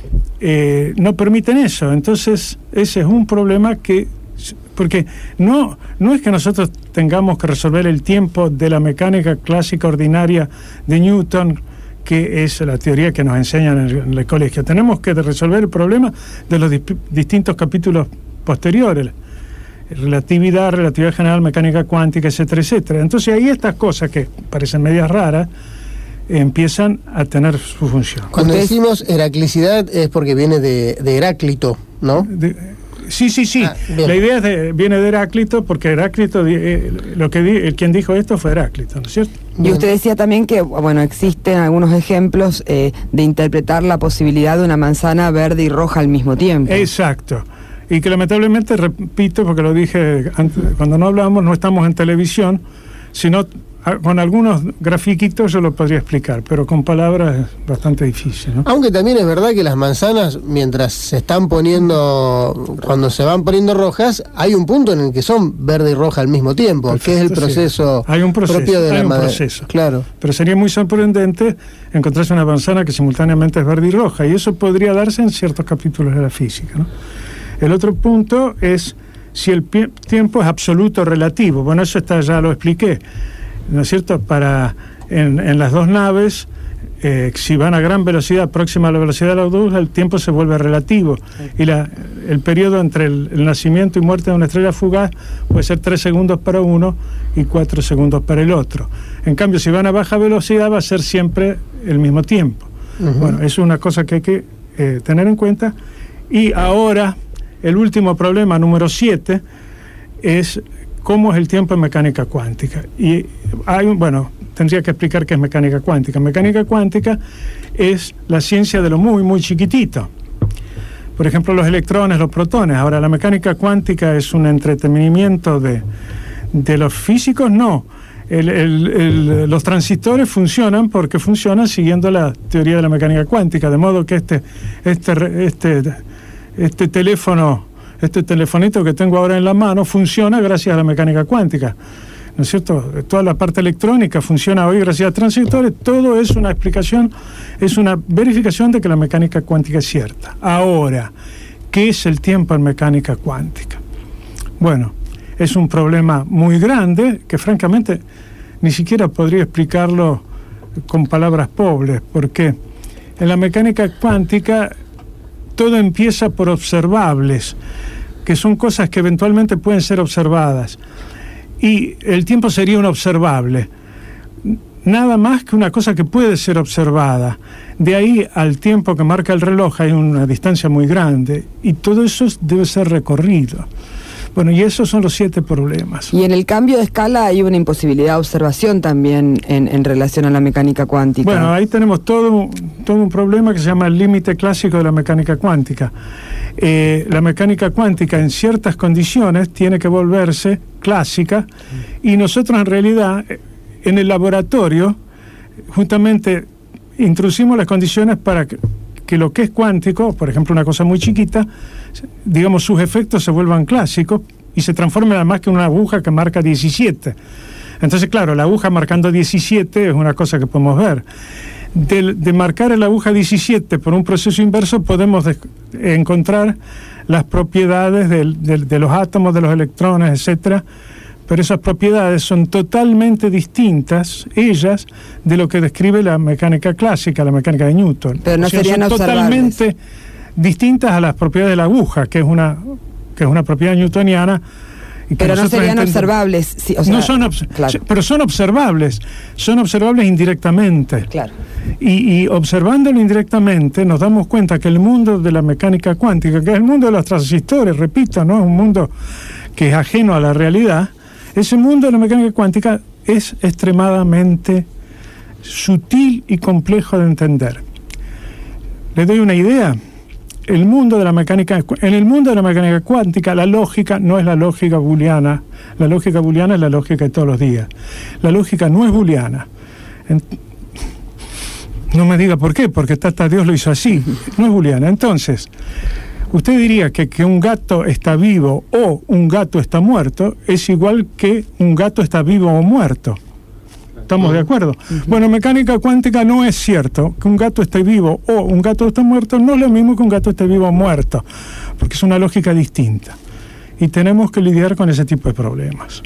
eh, no permiten eso. Entonces, ese es un problema que, porque no, no es que nosotros tengamos que resolver el tiempo de la mecánica clásica ordinaria de Newton, que es la teoría que nos enseñan en el, en el colegio. Tenemos que resolver el problema de los disp- distintos capítulos posteriores. Relatividad, relatividad general, mecánica cuántica, etcétera, etcétera. Entonces ahí estas cosas que parecen medias raras empiezan a tener su función. Cuando decimos heraclicidad es porque viene de, de Heráclito, ¿no? De- sí, sí, sí. Ah, bien. La idea es de- viene de Heráclito, porque Heráclito, di- eh, lo que di- el quien dijo esto fue Heráclito, ¿no es cierto? Y usted decía también que, bueno, existen algunos ejemplos eh, de interpretar la posibilidad de una manzana verde y roja al mismo tiempo. Exacto. Y que lamentablemente, repito, porque lo dije antes, cuando no hablamos, no estamos en televisión, sino a- con algunos grafiquitos yo lo podría explicar, pero con palabras es bastante difícil, ¿no? Aunque también es verdad que las manzanas, mientras se están poniendo, cuando se van poniendo rojas, hay un punto en el que son verde y roja al mismo tiempo, que es el Perfecto, sí. proceso, Hay un proceso, propio de hay la un madera. proceso. Claro. Pero sería muy sorprendente encontrarse una manzana que simultáneamente es verde y roja, y eso podría darse en ciertos capítulos de la física, ¿no? El otro punto es si el pie- tiempo es absoluto o relativo. Bueno, eso está, ya lo expliqué, ¿no es cierto? Para en, en las dos naves, eh, si van a gran velocidad, próxima a la velocidad de la luz, el tiempo se vuelve relativo. Y la, el periodo entre el, el nacimiento y muerte de una estrella fugaz puede ser tres segundos para uno y cuatro segundos para el otro. En cambio, si van a baja velocidad, va a ser siempre el mismo tiempo. Ujú. Bueno, eso es una cosa que hay que eh, tener en cuenta. Y ahora, el último problema, número siete, es cómo es el tiempo en mecánica cuántica. Y hay un, bueno, tendría que explicar qué es mecánica cuántica. Mecánica cuántica es la ciencia de lo muy, muy chiquitito. Por ejemplo, los electrones, los protones. Ahora, la mecánica cuántica es un entretenimiento de, de los físicos, no. El- el- el- los transistores funcionan porque funcionan siguiendo la teoría de la mecánica cuántica, de modo que este, este, re- este, este teléfono, este telefonito que tengo ahora en la mano funciona gracias a la mecánica cuántica, ¿no es cierto? Toda la parte electrónica funciona hoy gracias a transistores. Todo es una explicación, es una verificación de que la mecánica cuántica es cierta. Ahora, ¿qué es el tiempo en mecánica cuántica? Bueno, es un problema muy grande que francamente ni siquiera podría explicarlo con palabras pobres, porque en la mecánica cuántica todo empieza por observables, que son cosas que eventualmente pueden ser observadas, y el tiempo sería un observable, nada más que una cosa que puede ser observada. De ahí al tiempo que marca el reloj hay una distancia muy grande, y todo eso debe ser recorrido. Bueno, y esos son los siete problemas. Y en el cambio de escala hay una imposibilidad de observación también en, en relación a la mecánica cuántica. Bueno, ahí tenemos todo, todo un problema que se llama el límite clásico de la mecánica cuántica. Eh, la mecánica cuántica en ciertas condiciones tiene que volverse clásica, y nosotros en realidad en el laboratorio justamente introducimos las condiciones para que, que lo que es cuántico, por ejemplo una cosa muy chiquita, digamos sus efectos se vuelvan clásicos y se transformen además que en una aguja que marca diecisiete. Entonces, claro, la aguja marcando diecisiete es una cosa que podemos ver. De, de marcar la aguja diecisiete por un proceso inverso podemos de, encontrar las propiedades del, del, de los átomos, de los electrones, etcétera, pero esas propiedades son totalmente distintas, ellas, de lo que describe la mecánica clásica, la mecánica de Newton. Pero no o sea, serían son observables. Totalmente distintas a las propiedades de la aguja, que es una, que es una propiedad newtoniana. Y que pero no serían entendemos. observables. Sí, o sea, no son obs- claro. Pero son observables, son observables indirectamente. Claro. Y, y observándolo indirectamente nos damos cuenta que el mundo de la mecánica cuántica, que es el mundo de los transistores, repito, no es un mundo que es ajeno a la realidad, ese mundo de la mecánica cuántica es extremadamente sutil y complejo de entender. Les doy una idea. El mundo de la mecánica, en el mundo de la mecánica cuántica, la lógica no es la lógica booleana. La lógica booleana es la lógica de todos los días. La lógica no es booleana. En, no me diga por qué, porque hasta Dios lo hizo así. No es booleana. Entonces, usted diría que que un gato está vivo o un gato está muerto es igual que un gato está vivo o muerto. ¿Estamos de acuerdo? Uh-huh. Bueno, mecánica cuántica no es cierto que un gato esté vivo o un gato esté muerto, no es lo mismo que un gato esté vivo o muerto, porque es una lógica distinta. Y tenemos que lidiar con ese tipo de problemas.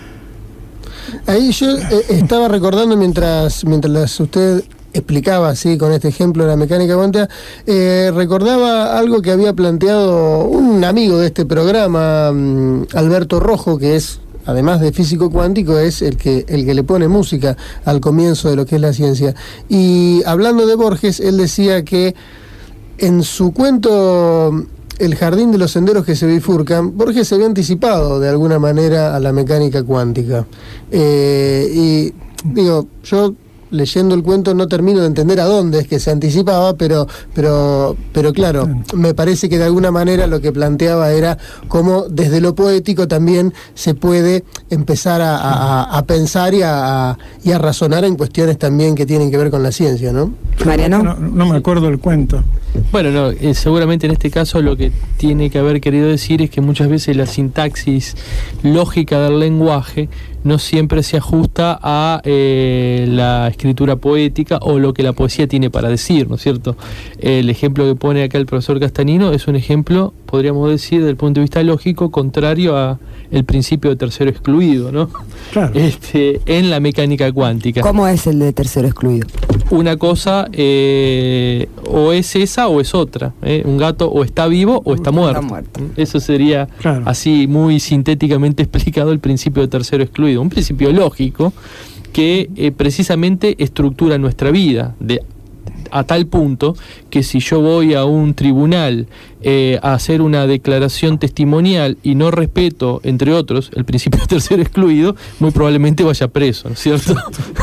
Ahí yo eh, estaba recordando mientras, mientras usted explicaba así con este ejemplo de la mecánica cuántica, eh, recordaba algo que había planteado un amigo de este programa, um, Alberto Rojo, que es, además de físico cuántico, es el que el que le pone música al comienzo de lo que es la ciencia. Y hablando de Borges, él decía que en su cuento El jardín de los senderos que se bifurcan, Borges se había anticipado de alguna manera a la mecánica cuántica. Eh, y digo, yo leyendo el cuento no termino de entender a dónde es que se anticipaba, pero pero pero claro, me parece que de alguna manera lo que planteaba era cómo desde lo poético también se puede empezar a, a, a pensar y a, y a razonar en cuestiones también que tienen que ver con la ciencia, ¿no? Mariano. No, no me acuerdo del cuento. Bueno, no, eh, seguramente en este caso lo que tiene que haber querido decir es que muchas veces la sintaxis lógica del lenguaje no siempre se ajusta a eh, la escritura poética o lo que la poesía tiene para decir, ¿no es cierto? El ejemplo que pone acá el profesor Castanino es un ejemplo, podríamos decir, desde el punto de vista lógico, contrario a el principio de tercero excluido, ¿no? Claro. Este, en la mecánica cuántica. ¿Cómo es el de tercero excluido? Una cosa eh, o es esa o es otra. ¿eh? Un gato o está vivo o está muerto. Está muerto. Eso sería, claro, así muy sintéticamente explicado el principio de tercero excluido. Un principio lógico que eh, precisamente estructura nuestra vida de, a tal punto que si yo voy a un tribunal eh, a hacer una declaración testimonial y no respeto, entre otros, el principio de tercero excluido, muy probablemente vaya preso, ¿no es cierto?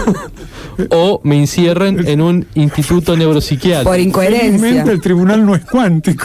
O me encierren en un instituto neuropsiquiátrico. Por incoherencia. Felizmente el tribunal no es cuántico.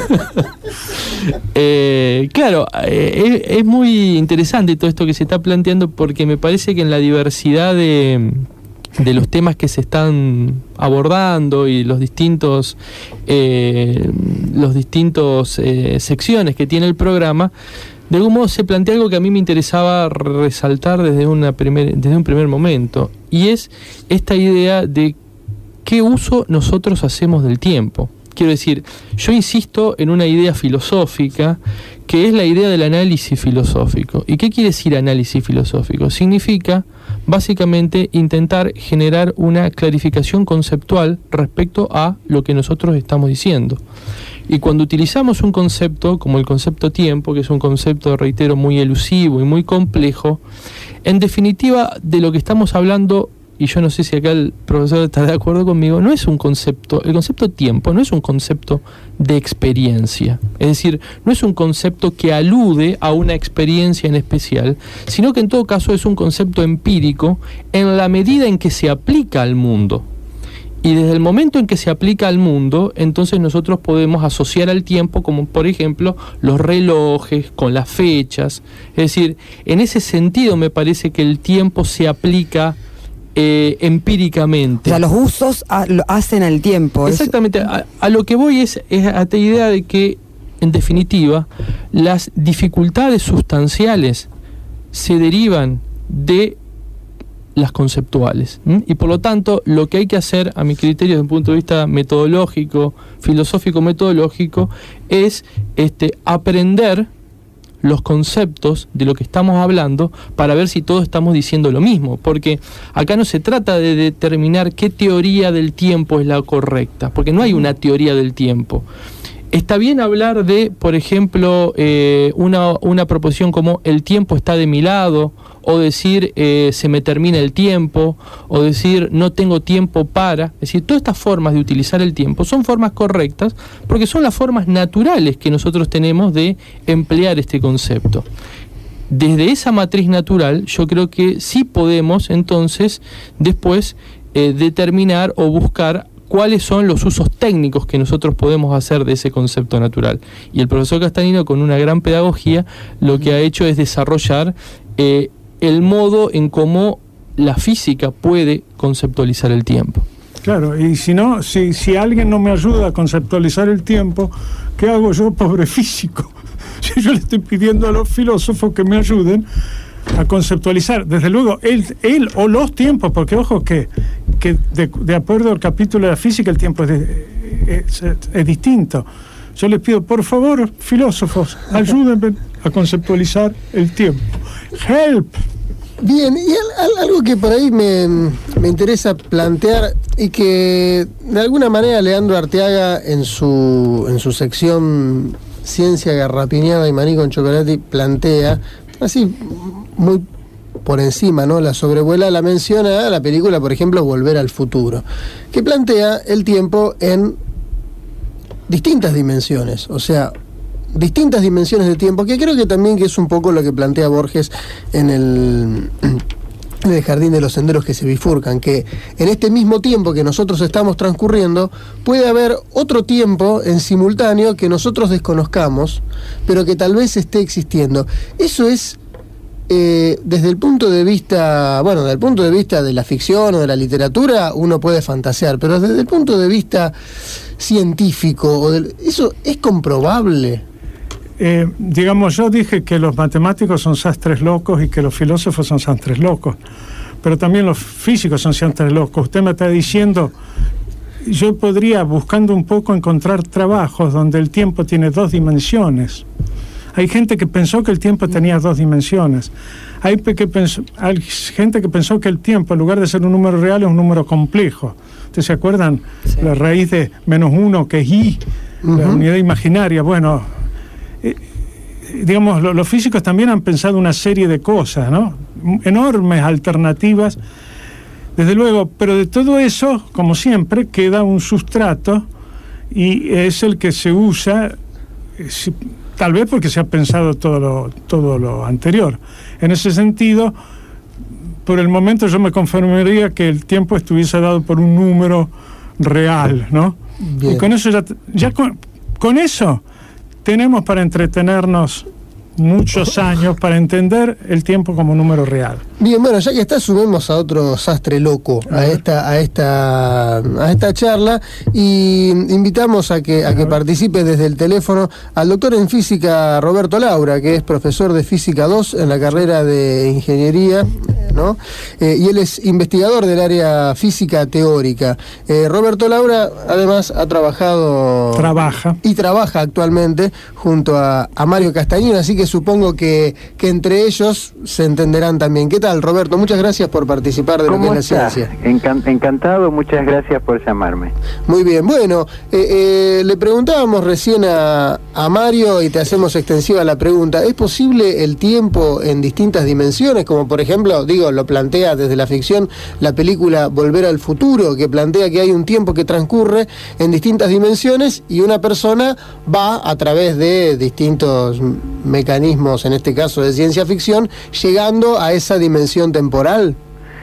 eh, claro, eh, es, es muy interesante todo esto que se está planteando, porque me parece que en la diversidad de, de los temas que se están abordando y los distintos eh, los distintos eh, secciones que tiene el programa, de algún modo se plantea algo que a mí me interesaba resaltar desde, una primer, desde un primer momento, y es esta idea de qué uso nosotros hacemos del tiempo. Quiero decir, yo insisto en una idea filosófica que es la idea del análisis filosófico. ¿Y qué quiere decir análisis filosófico? Significa, básicamente, intentar generar una clarificación conceptual respecto a lo que nosotros estamos diciendo. Y cuando utilizamos un concepto como el concepto tiempo, que es un concepto, reitero, muy elusivo y muy complejo, en definitiva de lo que estamos hablando, y yo no sé si acá el profesor está de acuerdo conmigo, no es un concepto, el concepto tiempo no es un concepto de experiencia, es decir, no es un concepto que alude a una experiencia en especial, sino que en todo caso es un concepto empírico en la medida en que se aplica al mundo. Y desde el momento en que se aplica al mundo, entonces nosotros podemos asociar al tiempo, como por ejemplo los relojes, con las fechas. Es decir, en ese sentido me parece que el tiempo se aplica eh, empíricamente. O sea, los usos ha, lo hacen al tiempo. Exactamente. A, a lo que voy es, es a esta idea de que, en definitiva, las dificultades sustanciales se derivan de las conceptuales. ¿m? Y por lo tanto, lo que hay que hacer, a mi criterio, desde un punto de vista metodológico, filosófico metodológico, es este, aprender los conceptos de lo que estamos hablando para ver si todos estamos diciendo lo mismo, porque acá no se trata de determinar qué teoría del tiempo es la correcta, porque no hay una teoría del tiempo. Está bien hablar de, por ejemplo, eh, una, una proposición como el tiempo está de mi lado, o decir eh, se me termina el tiempo, o decir no tengo tiempo para. Es decir, todas estas formas de utilizar el tiempo son formas correctas porque son las formas naturales que nosotros tenemos de emplear este concepto. Desde esa matriz natural yo creo que sí podemos entonces después eh, determinar o buscar cuáles son los usos técnicos que nosotros podemos hacer de ese concepto natural. Y el profesor Castagnino, con una gran pedagogía, lo que ha hecho es desarrollar eh, el modo en cómo la física puede conceptualizar el tiempo. Claro, y si no, si, si alguien no me ayuda a conceptualizar el tiempo, ¿qué hago yo, pobre físico? Si yo le estoy pidiendo a los filósofos que me ayuden a conceptualizar, desde luego, él, él o los tiempos, porque ojo que, que de, de acuerdo al capítulo de la física el tiempo es, de, es, es distinto. Yo les pido, por favor, filósofos, ayúdenme a conceptualizar el tiempo. Help. Bien, y al, algo que por ahí me, me interesa plantear y que de alguna manera Leandro Arteaga en su, en su sección Ciencia Garrapiñada y Maní con Chocolate plantea, así muy por encima, ¿no? La sobrevuela, la menciona la película, por ejemplo, Volver al Futuro, que plantea el tiempo en distintas dimensiones, o sea, distintas dimensiones de tiempo, que creo que también que es un poco lo que plantea Borges en el, en el Jardín de los Senderos que se bifurcan, que en este mismo tiempo que nosotros estamos transcurriendo puede haber otro tiempo en simultáneo que nosotros desconozcamos, pero que tal vez esté existiendo. Eso es eh, desde el punto de vista, bueno, desde el punto de vista de la ficción o de la literatura, uno puede fantasear, pero desde el punto de vista científico, o del, ¿eso es comprobable? Eh, digamos, yo dije que los matemáticos son sastres locos y que los filósofos son sastres locos, pero también los físicos son sastres locos. Usted me está diciendo, yo podría, buscando un poco, encontrar trabajos donde el tiempo tiene dos dimensiones. Hay gente que pensó que el tiempo tenía dos dimensiones. Hay, que pensó, hay gente que pensó que el tiempo, en lugar de ser un número real, es un número complejo. ¿Ustedes se acuerdan? Sí. La raíz de menos uno, que es i, uh-huh. La unidad imaginaria. Bueno, eh, digamos, lo, los físicos también han pensado una serie de cosas, ¿no? Enormes alternativas, desde luego, pero de todo eso, como siempre, queda un sustrato y es el que se usa, eh, si, tal vez porque se ha pensado todo lo, todo lo anterior. En ese sentido, por el momento yo me conformaría que el tiempo estuviese dado por un número real, ¿no? Bien. Y con eso ya, ya con, con eso tenemos para entretenernos muchos años para entender el tiempo como número real. Bien, bueno, ya que está, sumemos a otro sastre loco a esta a esta a esta charla y invitamos a que a que participe desde el teléfono al doctor en física Roberto Laura, que es profesor de física dos en la carrera de ingeniería, ¿no? Eh, y él es investigador del área física teórica. Eh, Roberto Laura además ha trabajado trabaja y trabaja actualmente junto a, a Mario Castagnino, así que supongo que, que entre ellos se entenderán también. ¿Qué tal, Roberto? Muchas gracias por participar de lo que es la está? ciencia. Encan- encantado, muchas gracias por llamarme. Muy bien, bueno, eh, eh, le preguntábamos recién a, a Mario y te hacemos extensiva la pregunta, ¿es posible el tiempo en distintas dimensiones? Como por ejemplo, digo, lo plantea desde la ficción la película Volver al Futuro, que plantea que hay un tiempo que transcurre en distintas dimensiones y una persona va a través de distintos mecanismos, en este caso de ciencia ficción, llegando a esa dimensión temporal.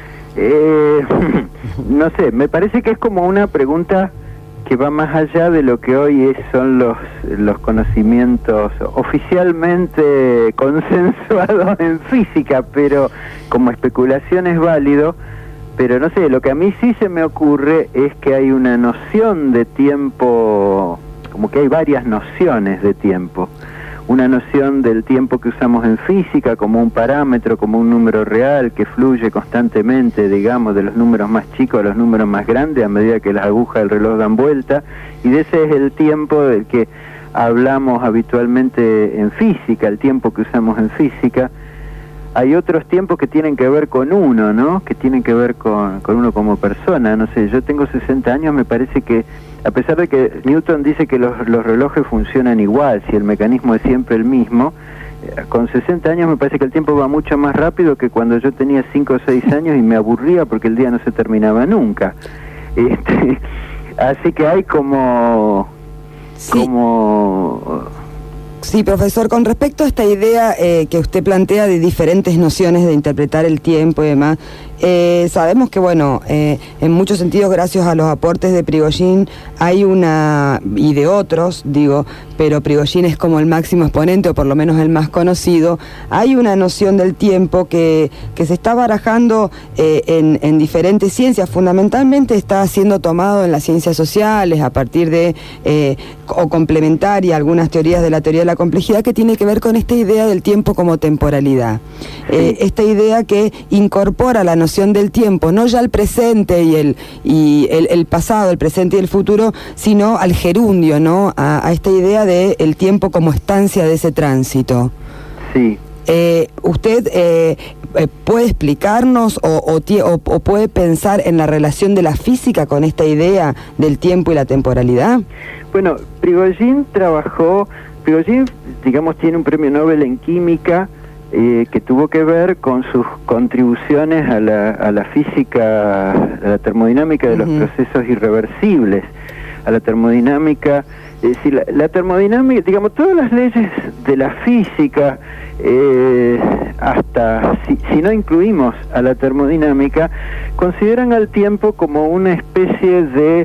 Eh, no sé, me parece que es como una pregunta que va más allá de lo que hoy es, son los, los conocimientos oficialmente consensuados en física, pero como especulación es válido. Pero no sé, lo que a mí sí se me ocurre es que hay una noción de tiempo, como que hay varias nociones de tiempo. una noción del tiempo que usamos en física como un parámetro, como un número real que fluye constantemente, digamos, de los números más chicos a los números más grandes a medida que las agujas del reloj dan vuelta, y de ese es el tiempo del que hablamos habitualmente en física, el tiempo que usamos en física. Hay otros tiempos que tienen que ver con uno, ¿no? Que tienen que ver con, con uno como persona. No sé, yo tengo sesenta años, me parece que, a pesar de que Newton dice que los, los relojes funcionan igual, si el mecanismo es siempre el mismo, eh, con sesenta años me parece que el tiempo va mucho más rápido que cuando yo tenía cinco o seis años y me aburría porque el día no se terminaba nunca. Este, así que hay como... Sí. como Sí, profesor, con respecto a esta idea eh, que usted plantea de diferentes nociones de interpretar el tiempo y demás, eh, sabemos que, bueno, eh, en muchos sentidos, gracias a los aportes de Prigogine, hay una, y de otros, digo, pero Prigogine es como el máximo exponente, o por lo menos el más conocido, hay una noción del tiempo que, que se está barajando eh, en, en diferentes ciencias, fundamentalmente está siendo tomado en las ciencias sociales, a partir de, eh, o complementaria, algunas teorías de la teoría de la complejidad, que tiene que ver con esta idea del tiempo como temporalidad. Eh, esta idea que incorpora la noción del tiempo, no ya el presente y el, y el, el pasado, el presente y el futuro, sino al gerundio, ¿no? A, a esta idea de el tiempo como estancia de ese tránsito. Sí. Eh, ¿Usted eh, puede explicarnos o, o, o, o puede pensar en la relación de la física con esta idea del tiempo y la temporalidad? Bueno, Prigogine trabajó, Prigogine, digamos, tiene un premio Nobel en química eh, que tuvo que ver con sus contribuciones a la, a la física, a la termodinámica de los uh-huh. procesos irreversibles, a la termodinámica, es decir, la, la termodinámica, digamos, todas las leyes de la física, eh, hasta, si, si no incluimos a la termodinámica, consideran al tiempo como una especie de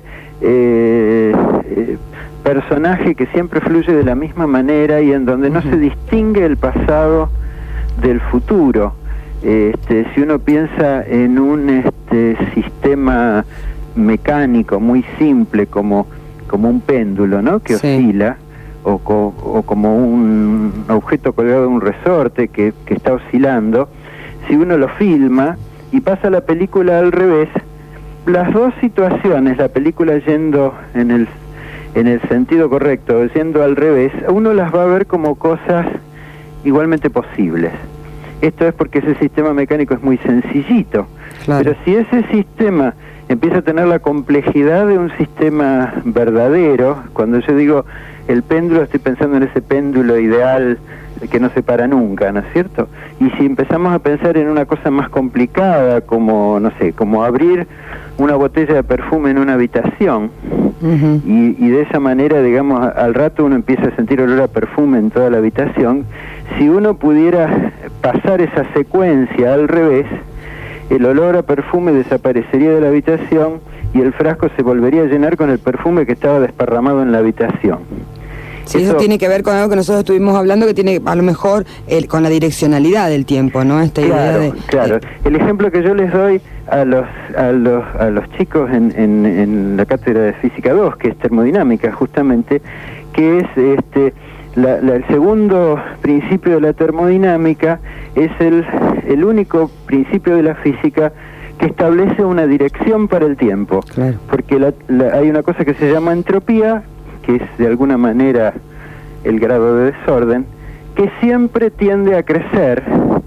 eh, eh, personaje que siempre fluye de la misma manera y en donde no uh-huh. se distingue el pasado del futuro. Este, si uno piensa en un este, sistema mecánico muy simple como, como un péndulo, ¿no? Que sí. oscila, o, co, o como un objeto colgado de un resorte que, que está oscilando, si uno lo filma y pasa la película al revés, las dos situaciones, la película yendo en el en el sentido correcto, yendo al revés, uno las va a ver como cosas igualmente posibles. Esto es porque ese sistema mecánico es muy sencillito. Claro. Pero si ese sistema empieza a tener la complejidad de un sistema verdadero, cuando yo digo el péndulo, estoy pensando en ese péndulo ideal que no se para nunca, ¿no es cierto? Y si empezamos a pensar en una cosa más complicada, como, no sé, como abrir una botella de perfume en una habitación, uh-huh. y, y de esa manera, digamos, al rato uno empieza a sentir olor a perfume en toda la habitación, si uno pudiera pasar esa secuencia al revés, el olor a perfume desaparecería de la habitación y el frasco se volvería a llenar con el perfume que estaba desparramado en la habitación. Sí, eso, eso tiene que ver con algo que nosotros estuvimos hablando, que tiene a lo mejor el, con la direccionalidad del tiempo, ¿no? Esta claro, idea de... Claro, el ejemplo que yo les doy a los a los, a los chicos en, en, en la cátedra de Física dos, que es termodinámica justamente, que es este la, la, el segundo principio de la termodinámica, es el, el único principio de la física que establece una dirección para el tiempo. Claro. Porque la, la, hay una cosa que se llama entropía, que es de alguna manera el grado de desorden, que siempre tiende a crecer.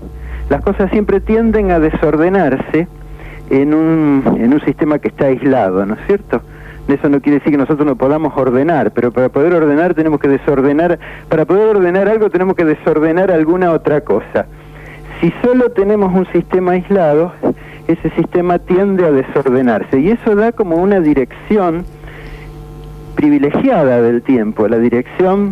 Las cosas siempre tienden a desordenarse en un, en un sistema que está aislado, ¿no es cierto? Eso no quiere decir que nosotros no podamos ordenar, pero para poder ordenar tenemos que desordenar, para poder ordenar algo tenemos que desordenar alguna otra cosa. Si solo tenemos un sistema aislado, ese sistema tiende a desordenarse, y eso da como una dirección privilegiada del tiempo, la dirección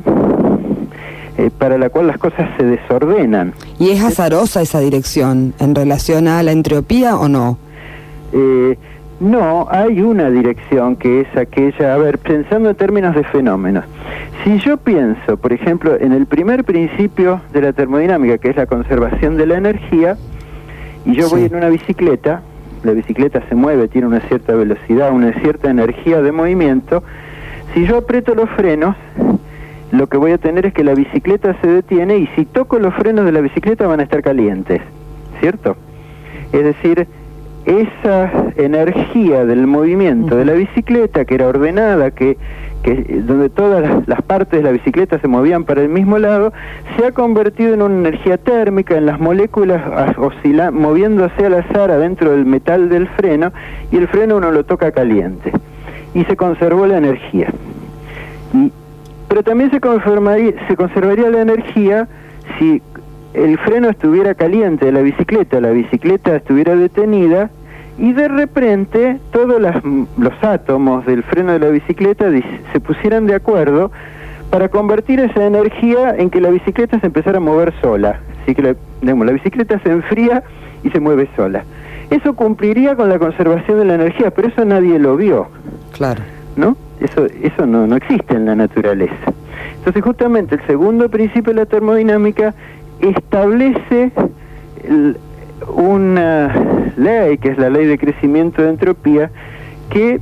eh, para la cual las cosas se desordenan. ¿Y es azarosa esa dirección en relación a la entropía o no? Eh, no, hay una dirección que es aquella, a ver, pensando en términos de fenómenos. Si yo pienso, por ejemplo, en el primer principio de la termodinámica, que es la conservación de la energía, y yo sí. voy en una bicicleta, la bicicleta se mueve, tiene una cierta velocidad, una cierta energía de movimiento. Si yo aprieto los frenos, lo que voy a tener es que la bicicleta se detiene y si toco los frenos de la bicicleta van a estar calientes, ¿cierto? Es decir, esa energía del movimiento de la bicicleta, que era ordenada, que, que donde todas las, las partes de la bicicleta se movían para el mismo lado, se ha convertido en una energía térmica, en las moléculas oscila, moviéndose al azar adentro del metal del freno, y el freno uno lo toca caliente. Y se conservó la energía. Y, pero también se conservaría, se conservaría la energía si el freno estuviera caliente de la bicicleta, la bicicleta estuviera detenida, y de repente todos las, los átomos del freno de la bicicleta se pusieran de acuerdo para convertir esa energía en que la bicicleta se empezara a mover sola. Así que la, digamos, la bicicleta se enfría y se mueve sola. Eso cumpliría con la conservación de la energía, pero eso nadie lo vio. Claro. ¿No? Eso, eso no, no existe en la naturaleza. Entonces justamente el segundo principio de la termodinámica establece el, una ley, que es la ley de crecimiento de entropía, que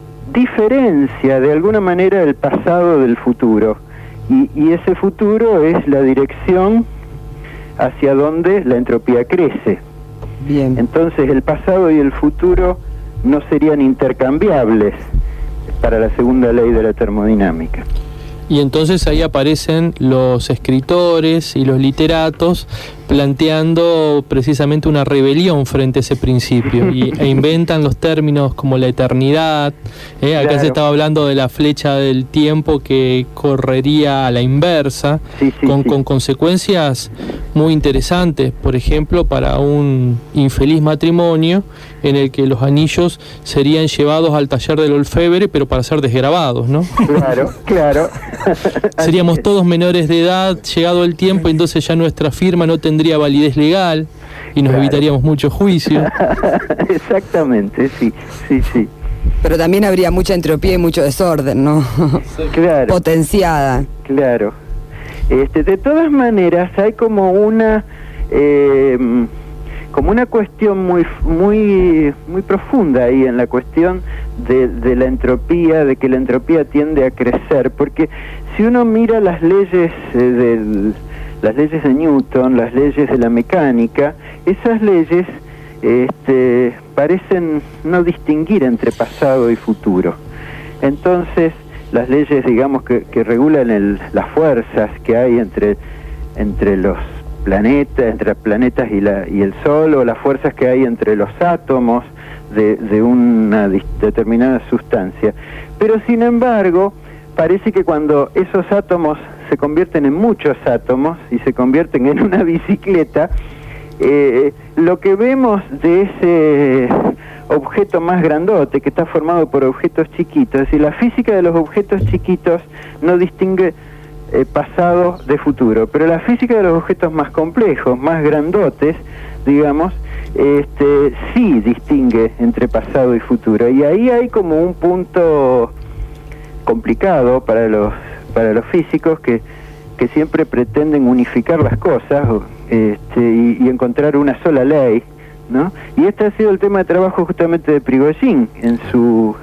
diferencia de alguna manera el pasado del futuro. Y, y ese futuro es la dirección hacia donde la entropía crece. Bien. Entonces el pasado y el futuro no serían intercambiables para la segunda ley de la termodinámica. Y entonces ahí aparecen los escritores y los literatos planteando precisamente una rebelión frente a ese principio y, e inventan los términos como la eternidad. ¿eh? Acá claro. se estaba hablando de la flecha del tiempo que correría a la inversa, sí, sí, con, sí. con consecuencias muy interesantes, por ejemplo, para un infeliz matrimonio en el que los anillos serían llevados al taller del orfebre, pero para ser desgrabados, ¿no? Claro, claro. Seríamos todos menores de edad, llegado el tiempo, entonces ya nuestra firma no tendría validez legal y nos claro. evitaríamos muchos juicios. Exactamente, sí, sí, sí. Pero también habría mucha entropía y mucho desorden, ¿no? Claro. Potenciada. Claro. Este, de todas maneras, hay como una... Eh, como una cuestión muy muy muy profunda ahí en la cuestión de, de la entropía, de que la entropía tiende a crecer, porque si uno mira las leyes eh, del, las leyes de Newton, las leyes de la mecánica, esas leyes este, parecen no distinguir entre pasado y futuro. Entonces, las leyes, digamos, que, que regulan el, las fuerzas que hay entre, entre los planetas, entre planetas y, la, y el Sol, o las fuerzas que hay entre los átomos de, de una determinada sustancia. Pero sin embargo, parece que cuando esos átomos se convierten en muchos átomos y se convierten en una bicicleta, eh, lo que vemos de ese objeto más grandote, que está formado por objetos chiquitos, y la física de los objetos chiquitos no distingue Eh, pasado de futuro, pero la física de los objetos más complejos, más grandotes, digamos, este, sí distingue entre pasado y futuro, y ahí hay como un punto complicado para los para los físicos que, que siempre pretenden unificar las cosas este, y, y encontrar una sola ley, ¿no? Y este ha sido el tema de trabajo justamente de Prigogine en su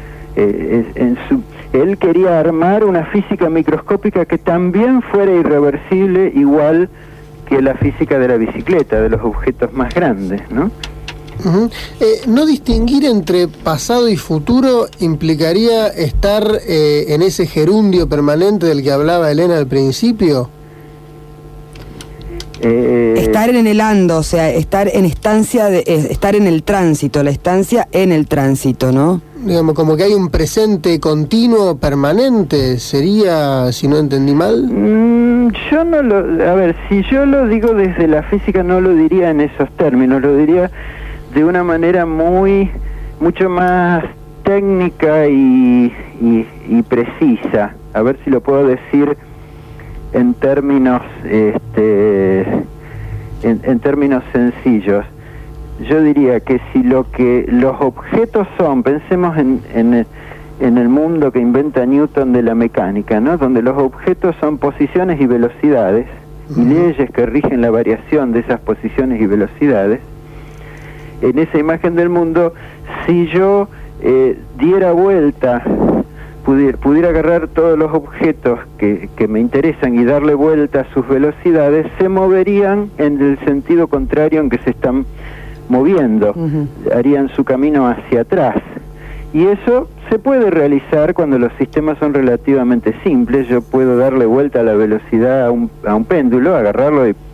eh, en su él quería armar una física microscópica que también fuera irreversible, igual que la física de la bicicleta, de los objetos más grandes, ¿no? Uh-huh. eh, no distinguir entre pasado y futuro implicaría estar eh, en ese gerundio permanente del que hablaba Elena al principio. Eh, estar en el ando, o sea, estar en estancia, de, eh, estar en el tránsito, la estancia en el tránsito, ¿no? Digamos, como que hay un presente continuo, permanente, sería, si no entendí mal. Mm, yo no lo, a ver, si yo lo digo desde la física no lo diría en esos términos, lo diría de una manera muy, mucho más técnica y, y, y precisa. A ver si lo puedo decir en términos, este, en, en términos sencillos. Yo diría que si lo que los objetos son, pensemos en, en, el, en el mundo que inventa Newton de la mecánica, ¿no? Donde los objetos son posiciones y velocidades, y leyes que rigen la variación de esas posiciones y velocidades. En esa imagen del mundo, si yo eh, diera vuelta pudiera, pudiera agarrar todos los objetos que, que me interesan y darle vuelta a sus velocidades, se moverían en el sentido contrario en que se están moviendo, uh-huh. harían su camino hacia atrás. Y eso se puede realizar cuando los sistemas son relativamente simples. Yo puedo darle vuelta a la velocidad a un, a un péndulo, agarrarlo y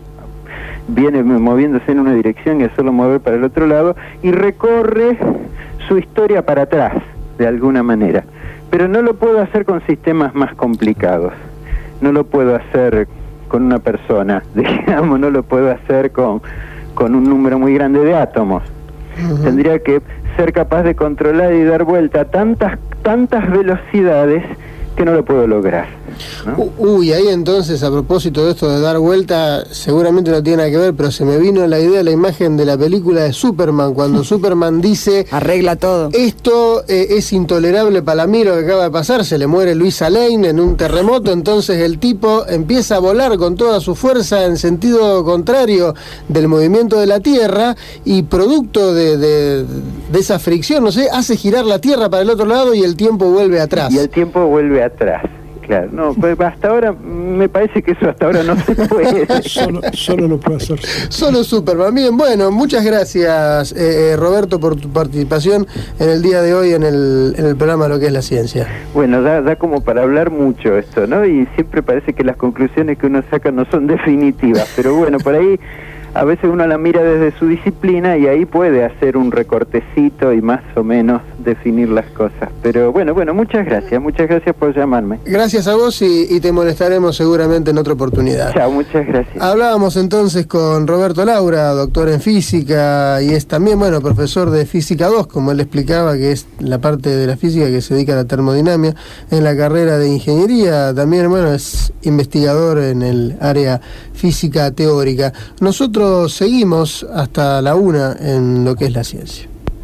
viene moviéndose en una dirección y hacerlo mover para el otro lado, y recorre su historia para atrás, de alguna manera. Pero no lo puedo hacer con sistemas más complicados. No lo puedo hacer con una persona, digamos, no lo puedo hacer con, con un número muy grande de átomos. Uh-huh. Tendría que ser capaz de controlar y dar vuelta a tantas, tantas velocidades que no lo puedo lograr, ¿no? Uy, ahí entonces, a propósito de esto de dar vuelta, seguramente no tiene nada que ver, pero se me vino la idea, la imagen de la película de Superman, cuando Superman dice... Arregla todo. Esto eh, es intolerable para mí lo que acaba de pasar, se le muere Luisa Lane en un terremoto, entonces el tipo empieza a volar con toda su fuerza en sentido contrario del movimiento de la Tierra, y producto de, de, de esa fricción, no sé, hace girar la Tierra para el otro lado y el tiempo vuelve atrás. Y el tiempo vuelve atrás. Claro, no, pues hasta ahora me parece que eso hasta ahora no se puede. solo, solo lo puede hacer. Solo Superman. Bien, bueno, muchas gracias eh, Roberto por tu participación en el día de hoy en el, en el programa Lo que es la ciencia. Bueno, da, da como para hablar mucho esto, ¿no? Y siempre parece que las conclusiones que uno saca no son definitivas, pero bueno, por ahí a veces uno la mira desde su disciplina y ahí puede hacer un recortecito y más o menos definir las cosas. Pero bueno, bueno, muchas gracias, muchas gracias por llamarme. Gracias a vos y, y te molestaremos seguramente en otra oportunidad. Chao, muchas gracias. Hablábamos entonces con Roberto Laura, doctor en física, y es también, bueno, profesor de física dos, como él explicaba, que es la parte de la física que se dedica a la termodinámica en la carrera de ingeniería. También, bueno, es investigador en el área física teórica. Nosotros seguimos hasta la una en Lo que es la ciencia.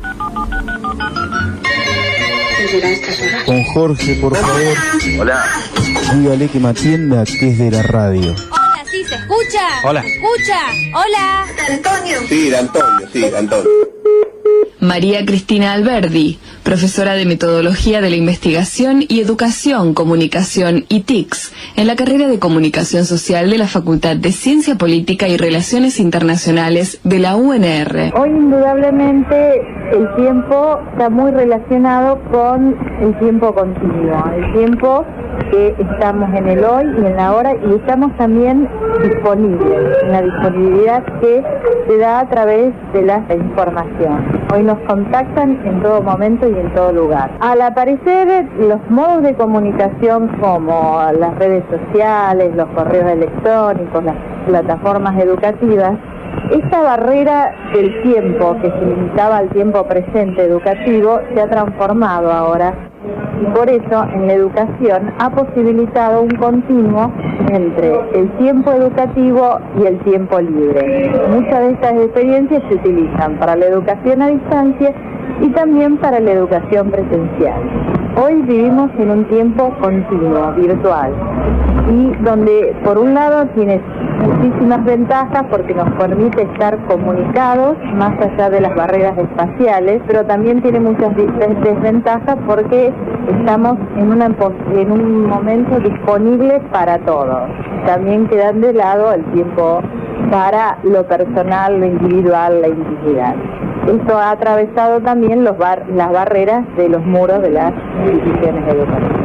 Con Jorge, por favor. Hola. Dígale que me atienda, que es de la radio. Hola, sí, ¿se escucha? Hola. ¿Se escucha? Hola. ¿De Antonio? Sí, de Antonio, sí, de Antonio. María Cristina Alberdi, profesora de Metodología de la Investigación y Educación, Comunicación y T I C S, en la carrera de Comunicación Social de la Facultad de Ciencia Política y Relaciones Internacionales de la U N R. Hoy indudablemente el tiempo está muy relacionado con el tiempo continuo, el tiempo que estamos en el hoy y en la hora, y estamos también disponibles, en la disponibilidad que se da a través de la información. Hoy nos contactan en todo momento y en todo lugar. Al aparecer los modos de comunicación como las redes sociales, los correos electrónicos, las plataformas educativas, esta barrera del tiempo que se limitaba al tiempo presente educativo se ha transformado ahora, y por eso en la educación ha posibilitado un continuo entre el tiempo educativo y el tiempo libre. Muchas de estas experiencias se utilizan para la educación a distancia y también para la educación presencial. Hoy vivimos en un tiempo continuo, virtual, y donde por un lado tiene muchísimas ventajas porque nos permite estar comunicados más allá de las barreras espaciales, pero también tiene muchas desventajas porque estamos en, una, en un momento disponible para todos. También quedan de lado el tiempo para lo personal, lo individual, la intimidad. Esto ha atravesado también los bar, las barreras de los muros de las instituciones educativas.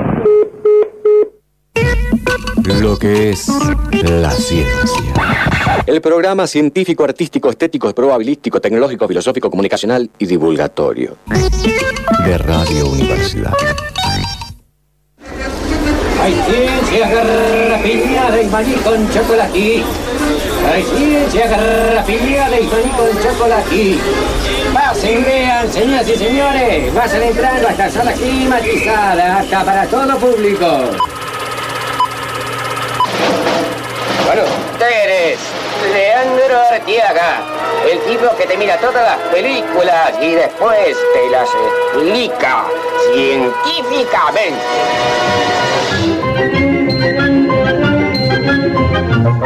Lo que es la ciencia. El programa científico, artístico, estético, probabilístico, tecnológico, filosófico, comunicacional y divulgatorio. De Radio Universidad. Hay ciencia garrapiñada y maní con chocolate. Hay ciencia garrapiñada y maní con chocolate. Pasen, vean, señoras y señores. Vayan entrando a esta sala climatizada, apta para todo público. Bueno, usted es Leandro Artiaga, el tipo que te mira todas las películas y después te las explica científicamente.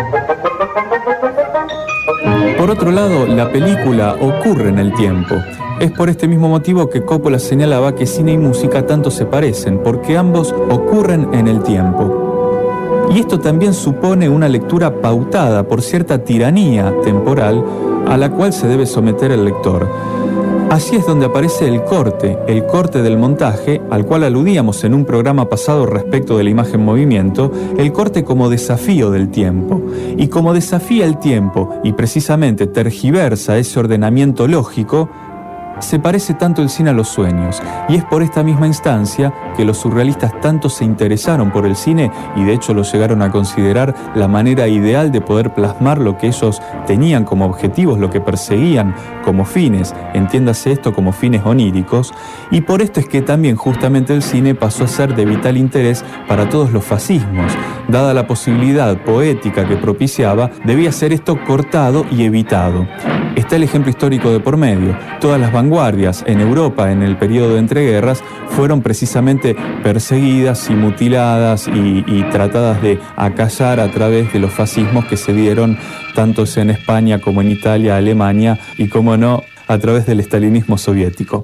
Por otro lado, la película ocurre en el tiempo. Es por este mismo motivo que Coppola señalaba que cine y música tanto se parecen, porque ambos ocurren en el tiempo. Y esto también supone una lectura pautada por cierta tiranía temporal a la cual se debe someter el lector. Así es donde aparece el corte, el corte del montaje, al cual aludíamos en un programa pasado respecto de la imagen movimiento, el corte como desafío del tiempo. Y como desafía el tiempo y precisamente tergiversa ese ordenamiento lógico, se parece tanto el cine a los sueños, y es por esta misma instancia que los surrealistas tanto se interesaron por el cine y de hecho lo llegaron a considerar la manera ideal de poder plasmar lo que ellos tenían como objetivos, lo que perseguían como fines, entiéndase esto como fines oníricos, y por esto es que también justamente el cine pasó a ser de vital interés para todos los fascismos. Dada la posibilidad poética que propiciaba, debía ser esto cortado y evitado. Está el ejemplo histórico de por medio. Todas las vanguardias en Europa en el periodo de entreguerras fueron precisamente perseguidas y mutiladas y, y tratadas de acallar a través de los fascismos que se dieron tanto en España como en Italia, Alemania y, como no, a través del estalinismo soviético.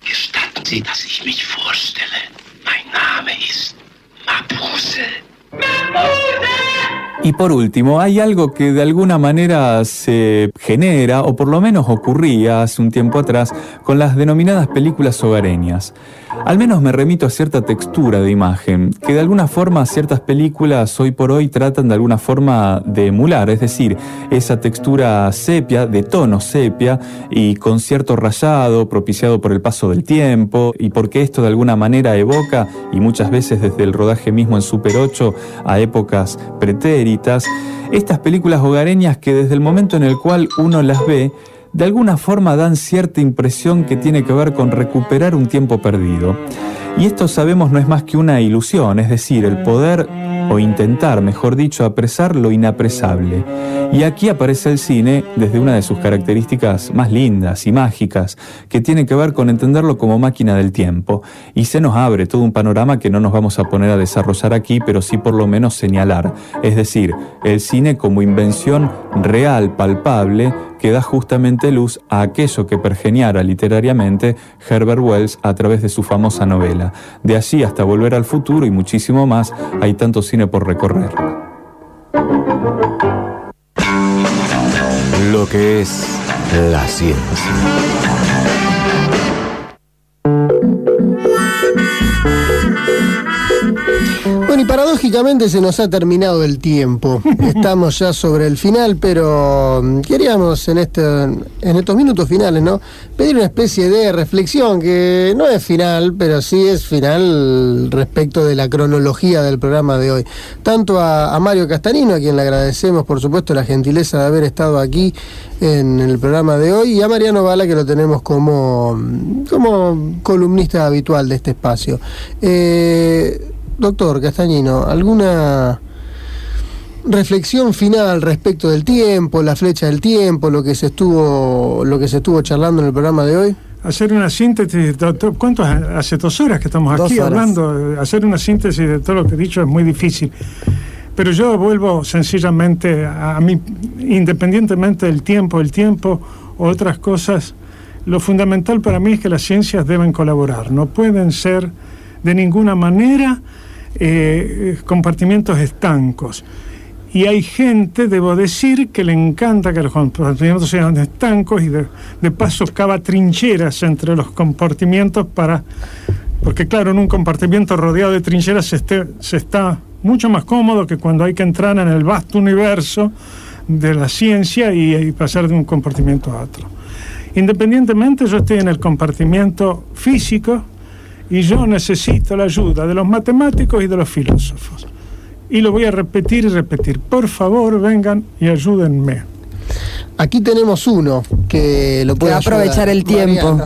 Y por último, hay algo que de alguna manera se genera, o por lo menos ocurría hace un tiempo atrás, con las denominadas películas hogareñas. Al menos me remito a cierta textura de imagen, que de alguna forma ciertas películas hoy por hoy tratan de alguna forma de emular, es decir, esa textura sepia, de tono sepia, y con cierto rayado propiciado por el paso del tiempo, y porque esto de alguna manera evoca, y muchas veces desde el rodaje mismo en Super ocho, a épocas pretéritas, estas películas hogareñas que desde el momento en el cual uno las ve, de alguna forma dan cierta impresión que tiene que ver con recuperar un tiempo perdido. Y esto sabemos no es más que una ilusión, es decir, el poder, o intentar, mejor dicho, apresar lo inapresable. Y aquí aparece el cine desde una de sus características más lindas y mágicas, que tiene que ver con entenderlo como máquina del tiempo. Y se nos abre todo un panorama que no nos vamos a poner a desarrollar aquí, pero sí por lo menos señalar. Es decir, el cine como invención real, palpable, que da justamente luz a aquello que pergeniara literariamente Herbert Wells a través de su famosa novela. De allí hasta Volver al Futuro y muchísimo más, hay tanto cine por recorrer. Lo que es la ciencia. Bueno, y paradójicamente se nos ha terminado el tiempo. Estamos ya sobre el final, pero queríamos en, este, en estos minutos finales, ¿no?, pedir una especie de reflexión que no es final, pero sí es final respecto de la cronología del programa de hoy. Tanto a, a Mario Castanino, a quien le agradecemos, por supuesto, la gentileza de haber estado aquí en el programa de hoy, y a Mariano Bala, que lo tenemos como, como columnista habitual de este espacio. Eh... Doctor Castañino, ¿alguna reflexión final respecto del tiempo, la flecha del tiempo, lo que se estuvo, lo que se estuvo charlando en el programa de hoy? Hacer una síntesis, doctor, ¿cuánto hace dos horas que estamos aquí hablando? Hacer una síntesis de todo lo que he dicho es muy difícil. Pero yo vuelvo sencillamente a, a mí, independientemente del tiempo, el tiempo o otras cosas, lo fundamental para mí es que las ciencias deben colaborar, no pueden ser de ninguna manera Eh, compartimientos estancos. Y hay gente, debo decir, que le encanta que los compartimientos sean estancos y de, de paso cava trincheras entre los compartimientos para... Porque claro, en un compartimiento rodeado de trincheras se, esté, se está mucho más cómodo que cuando hay que entrar en el vasto universo de la ciencia y, y pasar de un compartimiento a otro. Independientemente, yo estoy en el compartimiento físico y yo necesito la ayuda de los matemáticos y de los filósofos. Y lo voy a repetir y repetir. Por favor, vengan y ayúdenme. Aquí tenemos uno que lo puede ayudar. Aprovechar el tiempo. Mariano.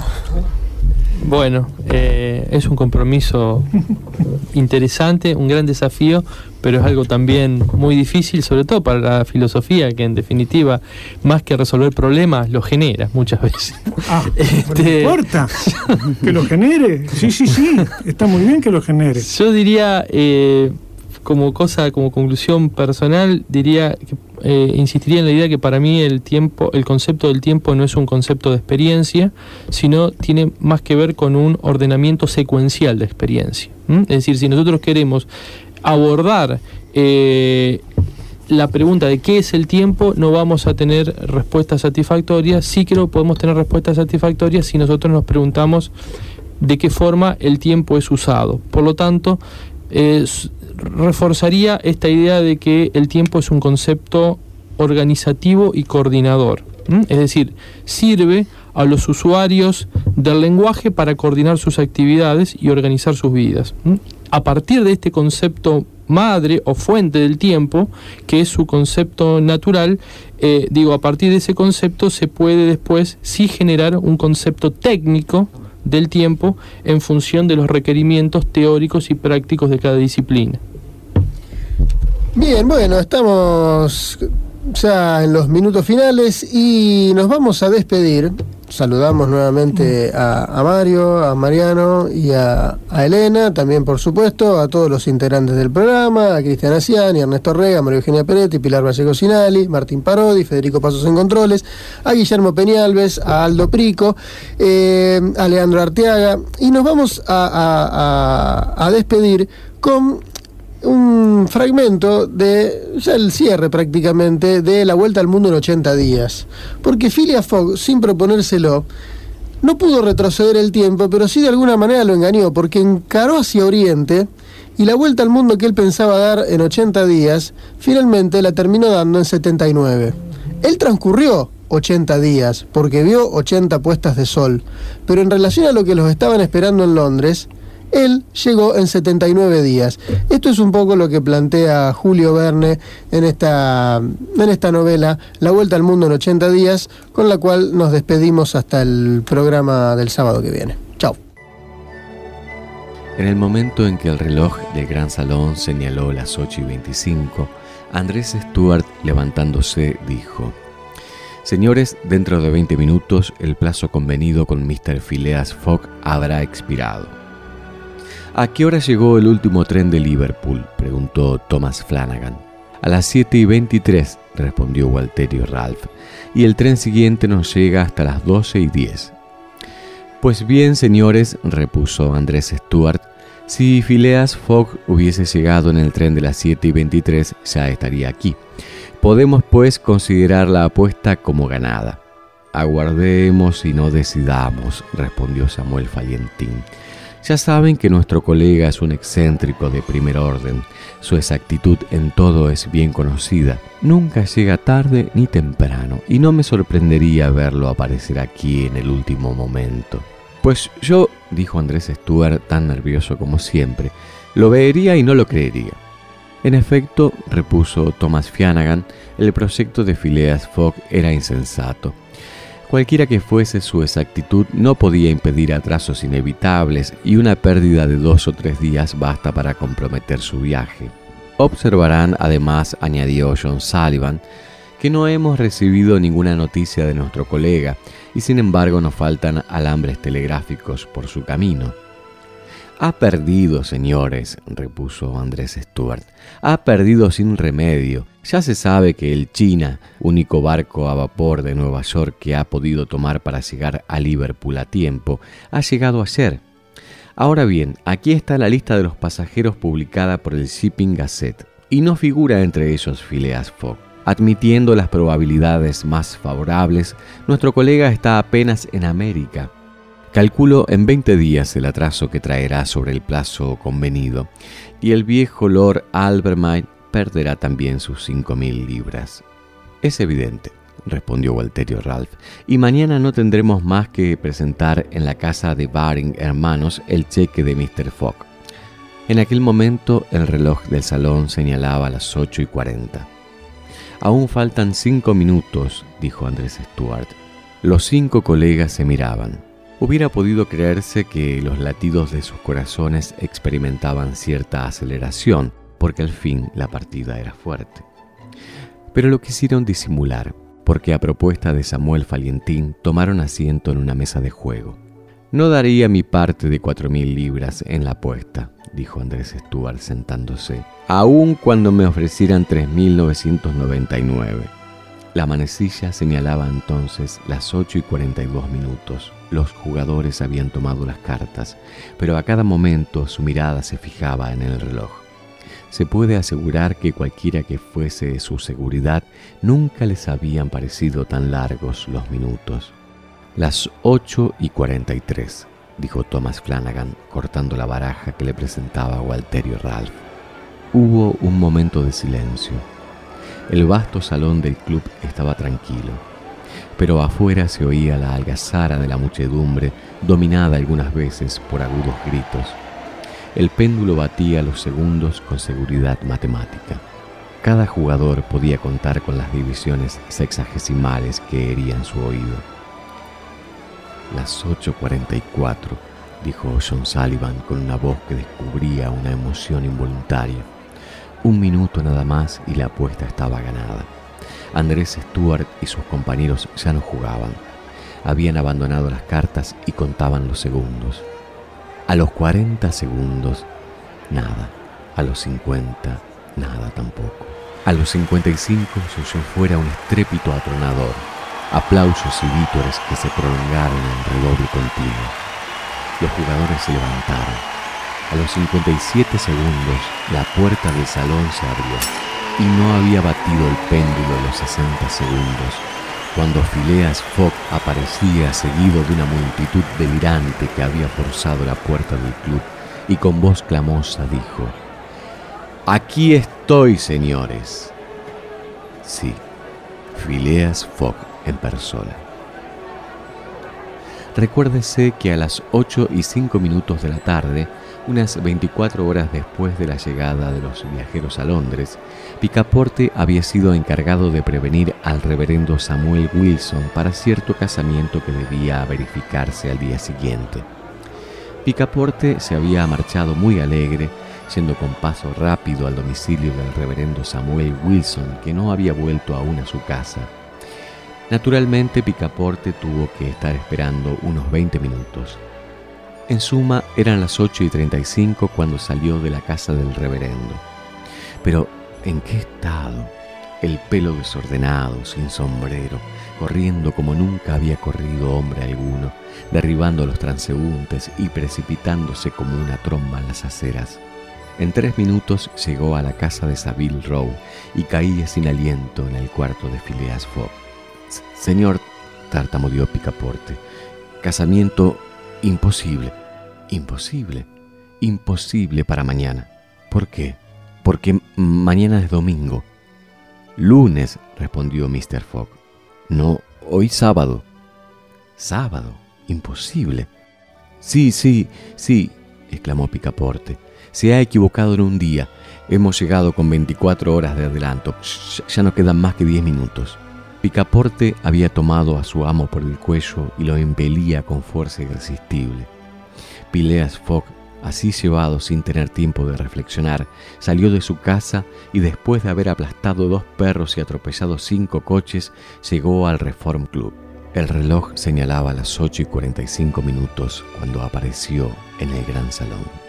Bueno, eh, es un compromiso interesante, un gran desafío, pero es algo también muy difícil, sobre todo para la filosofía, que en definitiva, más que resolver problemas, lo genera muchas veces. Ah, este... no importa que lo genere. Sí, sí, sí, está muy bien que lo genere. Yo diría, eh, como cosa, como conclusión personal, diría que eh, insistiría en la idea que para mí el tiempo, el concepto del tiempo no es un concepto de experiencia, sino tiene más que ver con un ordenamiento secuencial de experiencia. ¿Mm? Es decir, si nosotros queremos abordar eh, la pregunta de qué es el tiempo, no vamos a tener respuestas satisfactorias. Sí creo que podemos tener respuestas satisfactorias si nosotros nos preguntamos de qué forma el tiempo es usado. Por lo tanto, eh, reforzaría esta idea de que el tiempo es un concepto organizativo y coordinador. ¿Mm? Es decir, sirve a los usuarios del lenguaje para coordinar sus actividades y organizar sus vidas. ¿Mm? A partir de este concepto madre o fuente del tiempo, que es su concepto natural, eh, digo, a partir de ese concepto se puede después sí generar un concepto técnico del tiempo en función de los requerimientos teóricos y prácticos de cada disciplina. Bien, bueno, estamos ya en los minutos finales y nos vamos a despedir. Saludamos nuevamente a, a Mario, a Mariano y a, a Elena, también por supuesto a todos los integrantes del programa, a Cristian Aciani, Ernesto Rega, María Eugenia Peretti, Pilar Vallejo Sinali, Martín Parodi, Federico Pasos en Controles, a Guillermo Peñalves, a Aldo Prico, eh, a Leandro Arteaga, y nos vamos a, a, a, a despedir con un fragmento de, ya el cierre prácticamente, de La Vuelta al Mundo en ochenta días. Porque Phileas Fogg, sin proponérselo, no pudo retroceder el tiempo, pero sí de alguna manera lo engañó, porque encaró hacia Oriente y la vuelta al mundo que él pensaba dar en ochenta días, finalmente la terminó dando en setenta y nueve. Él transcurrió ochenta días, porque vio ochenta puestas de sol, pero en relación a lo que los estaban esperando en Londres, él llegó en setenta y nueve días. Esto es un poco lo que plantea Julio Verne en esta, en esta novela, La Vuelta al Mundo en ochenta días, con la cual nos despedimos hasta el programa del sábado que viene. Chao. En el momento en que el reloj del gran salón señaló las ocho y veinticinco, Andrés Stuart, levantándose, dijo: «Señores, dentro de veinte minutos el plazo convenido con mister Phileas Fogg habrá expirado». «¿A qué hora llegó el último tren de Liverpool?», preguntó Thomas Flanagan. «A las siete y veintitrés», respondió Gualterio Ralph, «y el tren siguiente nos llega hasta las doce y diez». «Pues bien, señores», repuso Andrés Stuart, «si Phileas Fogg hubiese llegado en el tren de las siete y veintitrés, ya estaría aquí. Podemos, pues, considerar la apuesta como ganada». «Aguardemos y no decidamos», respondió Samuel Fallentín. «Ya saben que nuestro colega es un excéntrico de primer orden. Su exactitud en todo es bien conocida. Nunca llega tarde ni temprano, y no me sorprendería verlo aparecer aquí en el último momento». «Pues yo», dijo Andrés Stuart, tan nervioso como siempre, «lo vería y no lo creería». En efecto, repuso Thomas Flanagan, el proyecto de Phileas Fogg era insensato. Cualquiera que fuese su exactitud, no podía impedir atrasos inevitables, y una pérdida de dos o tres días basta para comprometer su viaje. Observarán, además, añadió John Sullivan, que no hemos recibido ninguna noticia de nuestro colega, y sin embargo nos faltan alambres telegráficos por su camino. «Ha perdido, señores», repuso Andrés Stuart, «ha perdido sin remedio. Ya se sabe que el China, único barco a vapor de Nueva York que ha podido tomar para llegar a Liverpool a tiempo, ha llegado ayer. Ahora bien, aquí está la lista de los pasajeros publicada por el Shipping Gazette, y no figura entre ellos Phileas Fogg. Admitiendo las probabilidades más favorables, nuestro colega está apenas en América. Calculo en veinte días el atraso que traerá sobre el plazo convenido, y el viejo Lord Albemarle perderá también sus cinco mil libras». «Es evidente», respondió Gualterio Ralph, «y mañana no tendremos más que presentar en la casa de Baring Hermanos el cheque de mister Fogg». En aquel momento el reloj del salón señalaba las ocho y cuarenta. «Aún faltan cinco minutos», dijo Andrés Stuart. Los cinco colegas se miraban. Hubiera podido creerse que los latidos de sus corazones experimentaban cierta aceleración, porque al fin la partida era fuerte. Pero lo quisieron disimular, porque a propuesta de Samuel Fallentín tomaron asiento en una mesa de juego. No daría mi parte de cuatro mil libras en la apuesta, dijo Andrés Stuart sentándose, aun cuando me ofrecieran tres mil novecientos noventa y nueve. La manecilla señalaba entonces las ocho y cuarenta y dos minutos. Los jugadores habían tomado las cartas, pero a cada momento su mirada se fijaba en el reloj. Se puede asegurar que cualquiera que fuese su seguridad, nunca les habían parecido tan largos los minutos. Las ocho y cuarenta y tres, dijo Thomas Flanagan, cortando la baraja que le presentaba Gualterio Ralph. Hubo un momento de silencio. El vasto salón del club estaba tranquilo, pero afuera se oía la algazara de la muchedumbre, dominada algunas veces por agudos gritos. El péndulo batía los segundos con seguridad matemática. Cada jugador podía contar con las divisiones sexagesimales que herían su oído. Las ocho cuarenta y cuatro, dijo John Sullivan con una voz que descubría una emoción involuntaria. Un minuto nada más y la apuesta estaba ganada. Andrés Stuart y sus compañeros ya no jugaban. Habían abandonado las cartas y contaban los segundos. A los cuarenta segundos, nada. A los cincuenta, nada tampoco. A los cincuenta y cinco se oyó fuera un estrépito atronador, aplausos y vítores que se prolongaron en redoble continuo. Los jugadores se levantaron. A los cincuenta y siete segundos, la puerta del salón se abrió y no había batido el péndulo los sesenta segundos, cuando Phileas Fogg aparecía seguido de una multitud delirante que había forzado la puerta del club y con voz clamosa dijo: «Aquí estoy, señores». Sí, Phileas Fogg en persona. Recuérdese que a las ocho y cinco minutos de la tarde, unas veinticuatro horas después de la llegada de los viajeros a Londres, Picaporte había sido encargado de prevenir al reverendo Samuel Wilson para cierto casamiento que debía verificarse al día siguiente. Picaporte se había marchado muy alegre, yendo con paso rápido al domicilio del reverendo Samuel Wilson, que no había vuelto aún a su casa. Naturalmente, Picaporte tuvo que estar esperando unos veinte minutos. En suma, eran las ocho y treinta y cinco cuando salió de la casa del reverendo. Pero, ¿en qué estado? El pelo desordenado, sin sombrero, corriendo como nunca había corrido hombre alguno, derribando a los transeúntes y precipitándose como una tromba en las aceras. En tres minutos llegó a la casa de Savile Row y caía sin aliento en el cuarto de Phileas Fogg. «Señor», tartamudeó Picaporte, «casamiento imposible, imposible, imposible para mañana». «¿Por qué?» «Porque mañana es domingo». «Lunes», respondió mister Fogg. «No, hoy sábado». «¿Sábado? Imposible». «Sí, sí, sí», exclamó Picaporte. «Se ha equivocado en un día. Hemos llegado con veinticuatro horas de adelanto. Ya no quedan más que diez minutos». Picaporte había tomado a su amo por el cuello y lo impelía con fuerza irresistible. Phileas Fogg, así llevado sin tener tiempo de reflexionar, salió de su casa y después de haber aplastado dos perros y atropellado cinco coches, llegó al Reform Club. El reloj señalaba las ocho y cuarenta y cinco minutos cuando apareció en el gran salón.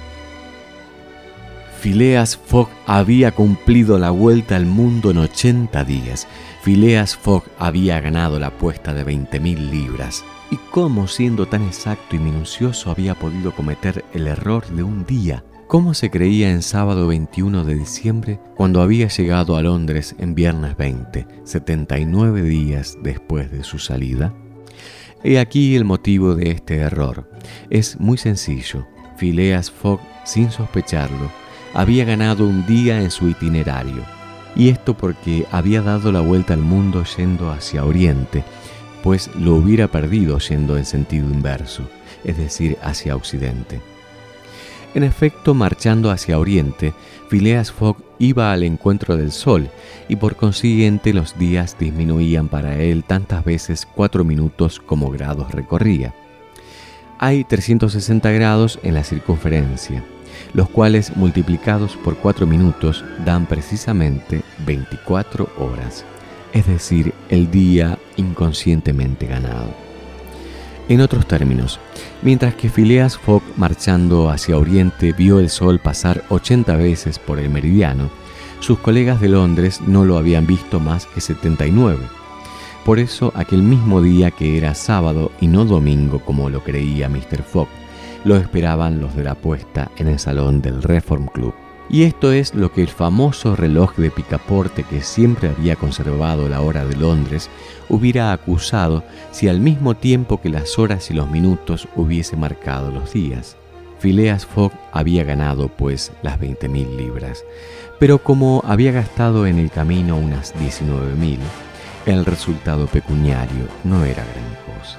Phileas Fogg había cumplido la vuelta al mundo en ochenta días. Phileas Fogg había ganado la apuesta de veinte mil libras. ¿Y cómo, siendo tan exacto y minucioso, había podido cometer el error de un día? ¿Cómo se creía en sábado veintiuno de diciembre cuando había llegado a Londres en viernes veinte, setenta y nueve días después de su salida? He aquí el motivo de este error. Es muy sencillo. Phileas Fogg, sin sospecharlo, había ganado un día en su itinerario, y esto porque había dado la vuelta al mundo yendo hacia Oriente, pues lo hubiera perdido yendo en sentido inverso, es decir, hacia Occidente. En efecto, marchando hacia Oriente, Phileas Fogg iba al encuentro del sol, y por consiguiente los días disminuían para él tantas veces cuatro minutos como grados recorría. Hay trescientos sesenta grados en la circunferencia, los cuales multiplicados por cuatro minutos dan precisamente veinticuatro horas, es decir, el día inconscientemente ganado. En otros términos, mientras que Phileas Fogg, marchando hacia Oriente, vio el sol pasar ochenta veces por el meridiano, sus colegas de Londres no lo habían visto más que setenta y nueve. Por eso, aquel mismo día, que era sábado y no domingo como lo creía míster Fogg, lo esperaban los de la apuesta en el salón del Reform Club. Y esto es lo que el famoso reloj de picaporte, que siempre había conservado la hora de Londres, hubiera acusado si al mismo tiempo que las horas y los minutos hubiese marcado los días. Phileas Fogg había ganado, pues, las veinte mil libras, pero como había gastado en el camino unas diecinueve mil, el resultado pecuniario no era gran cosa.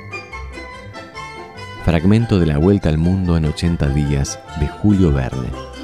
Fragmento de La Vuelta al Mundo en ochenta días, de Julio Verne.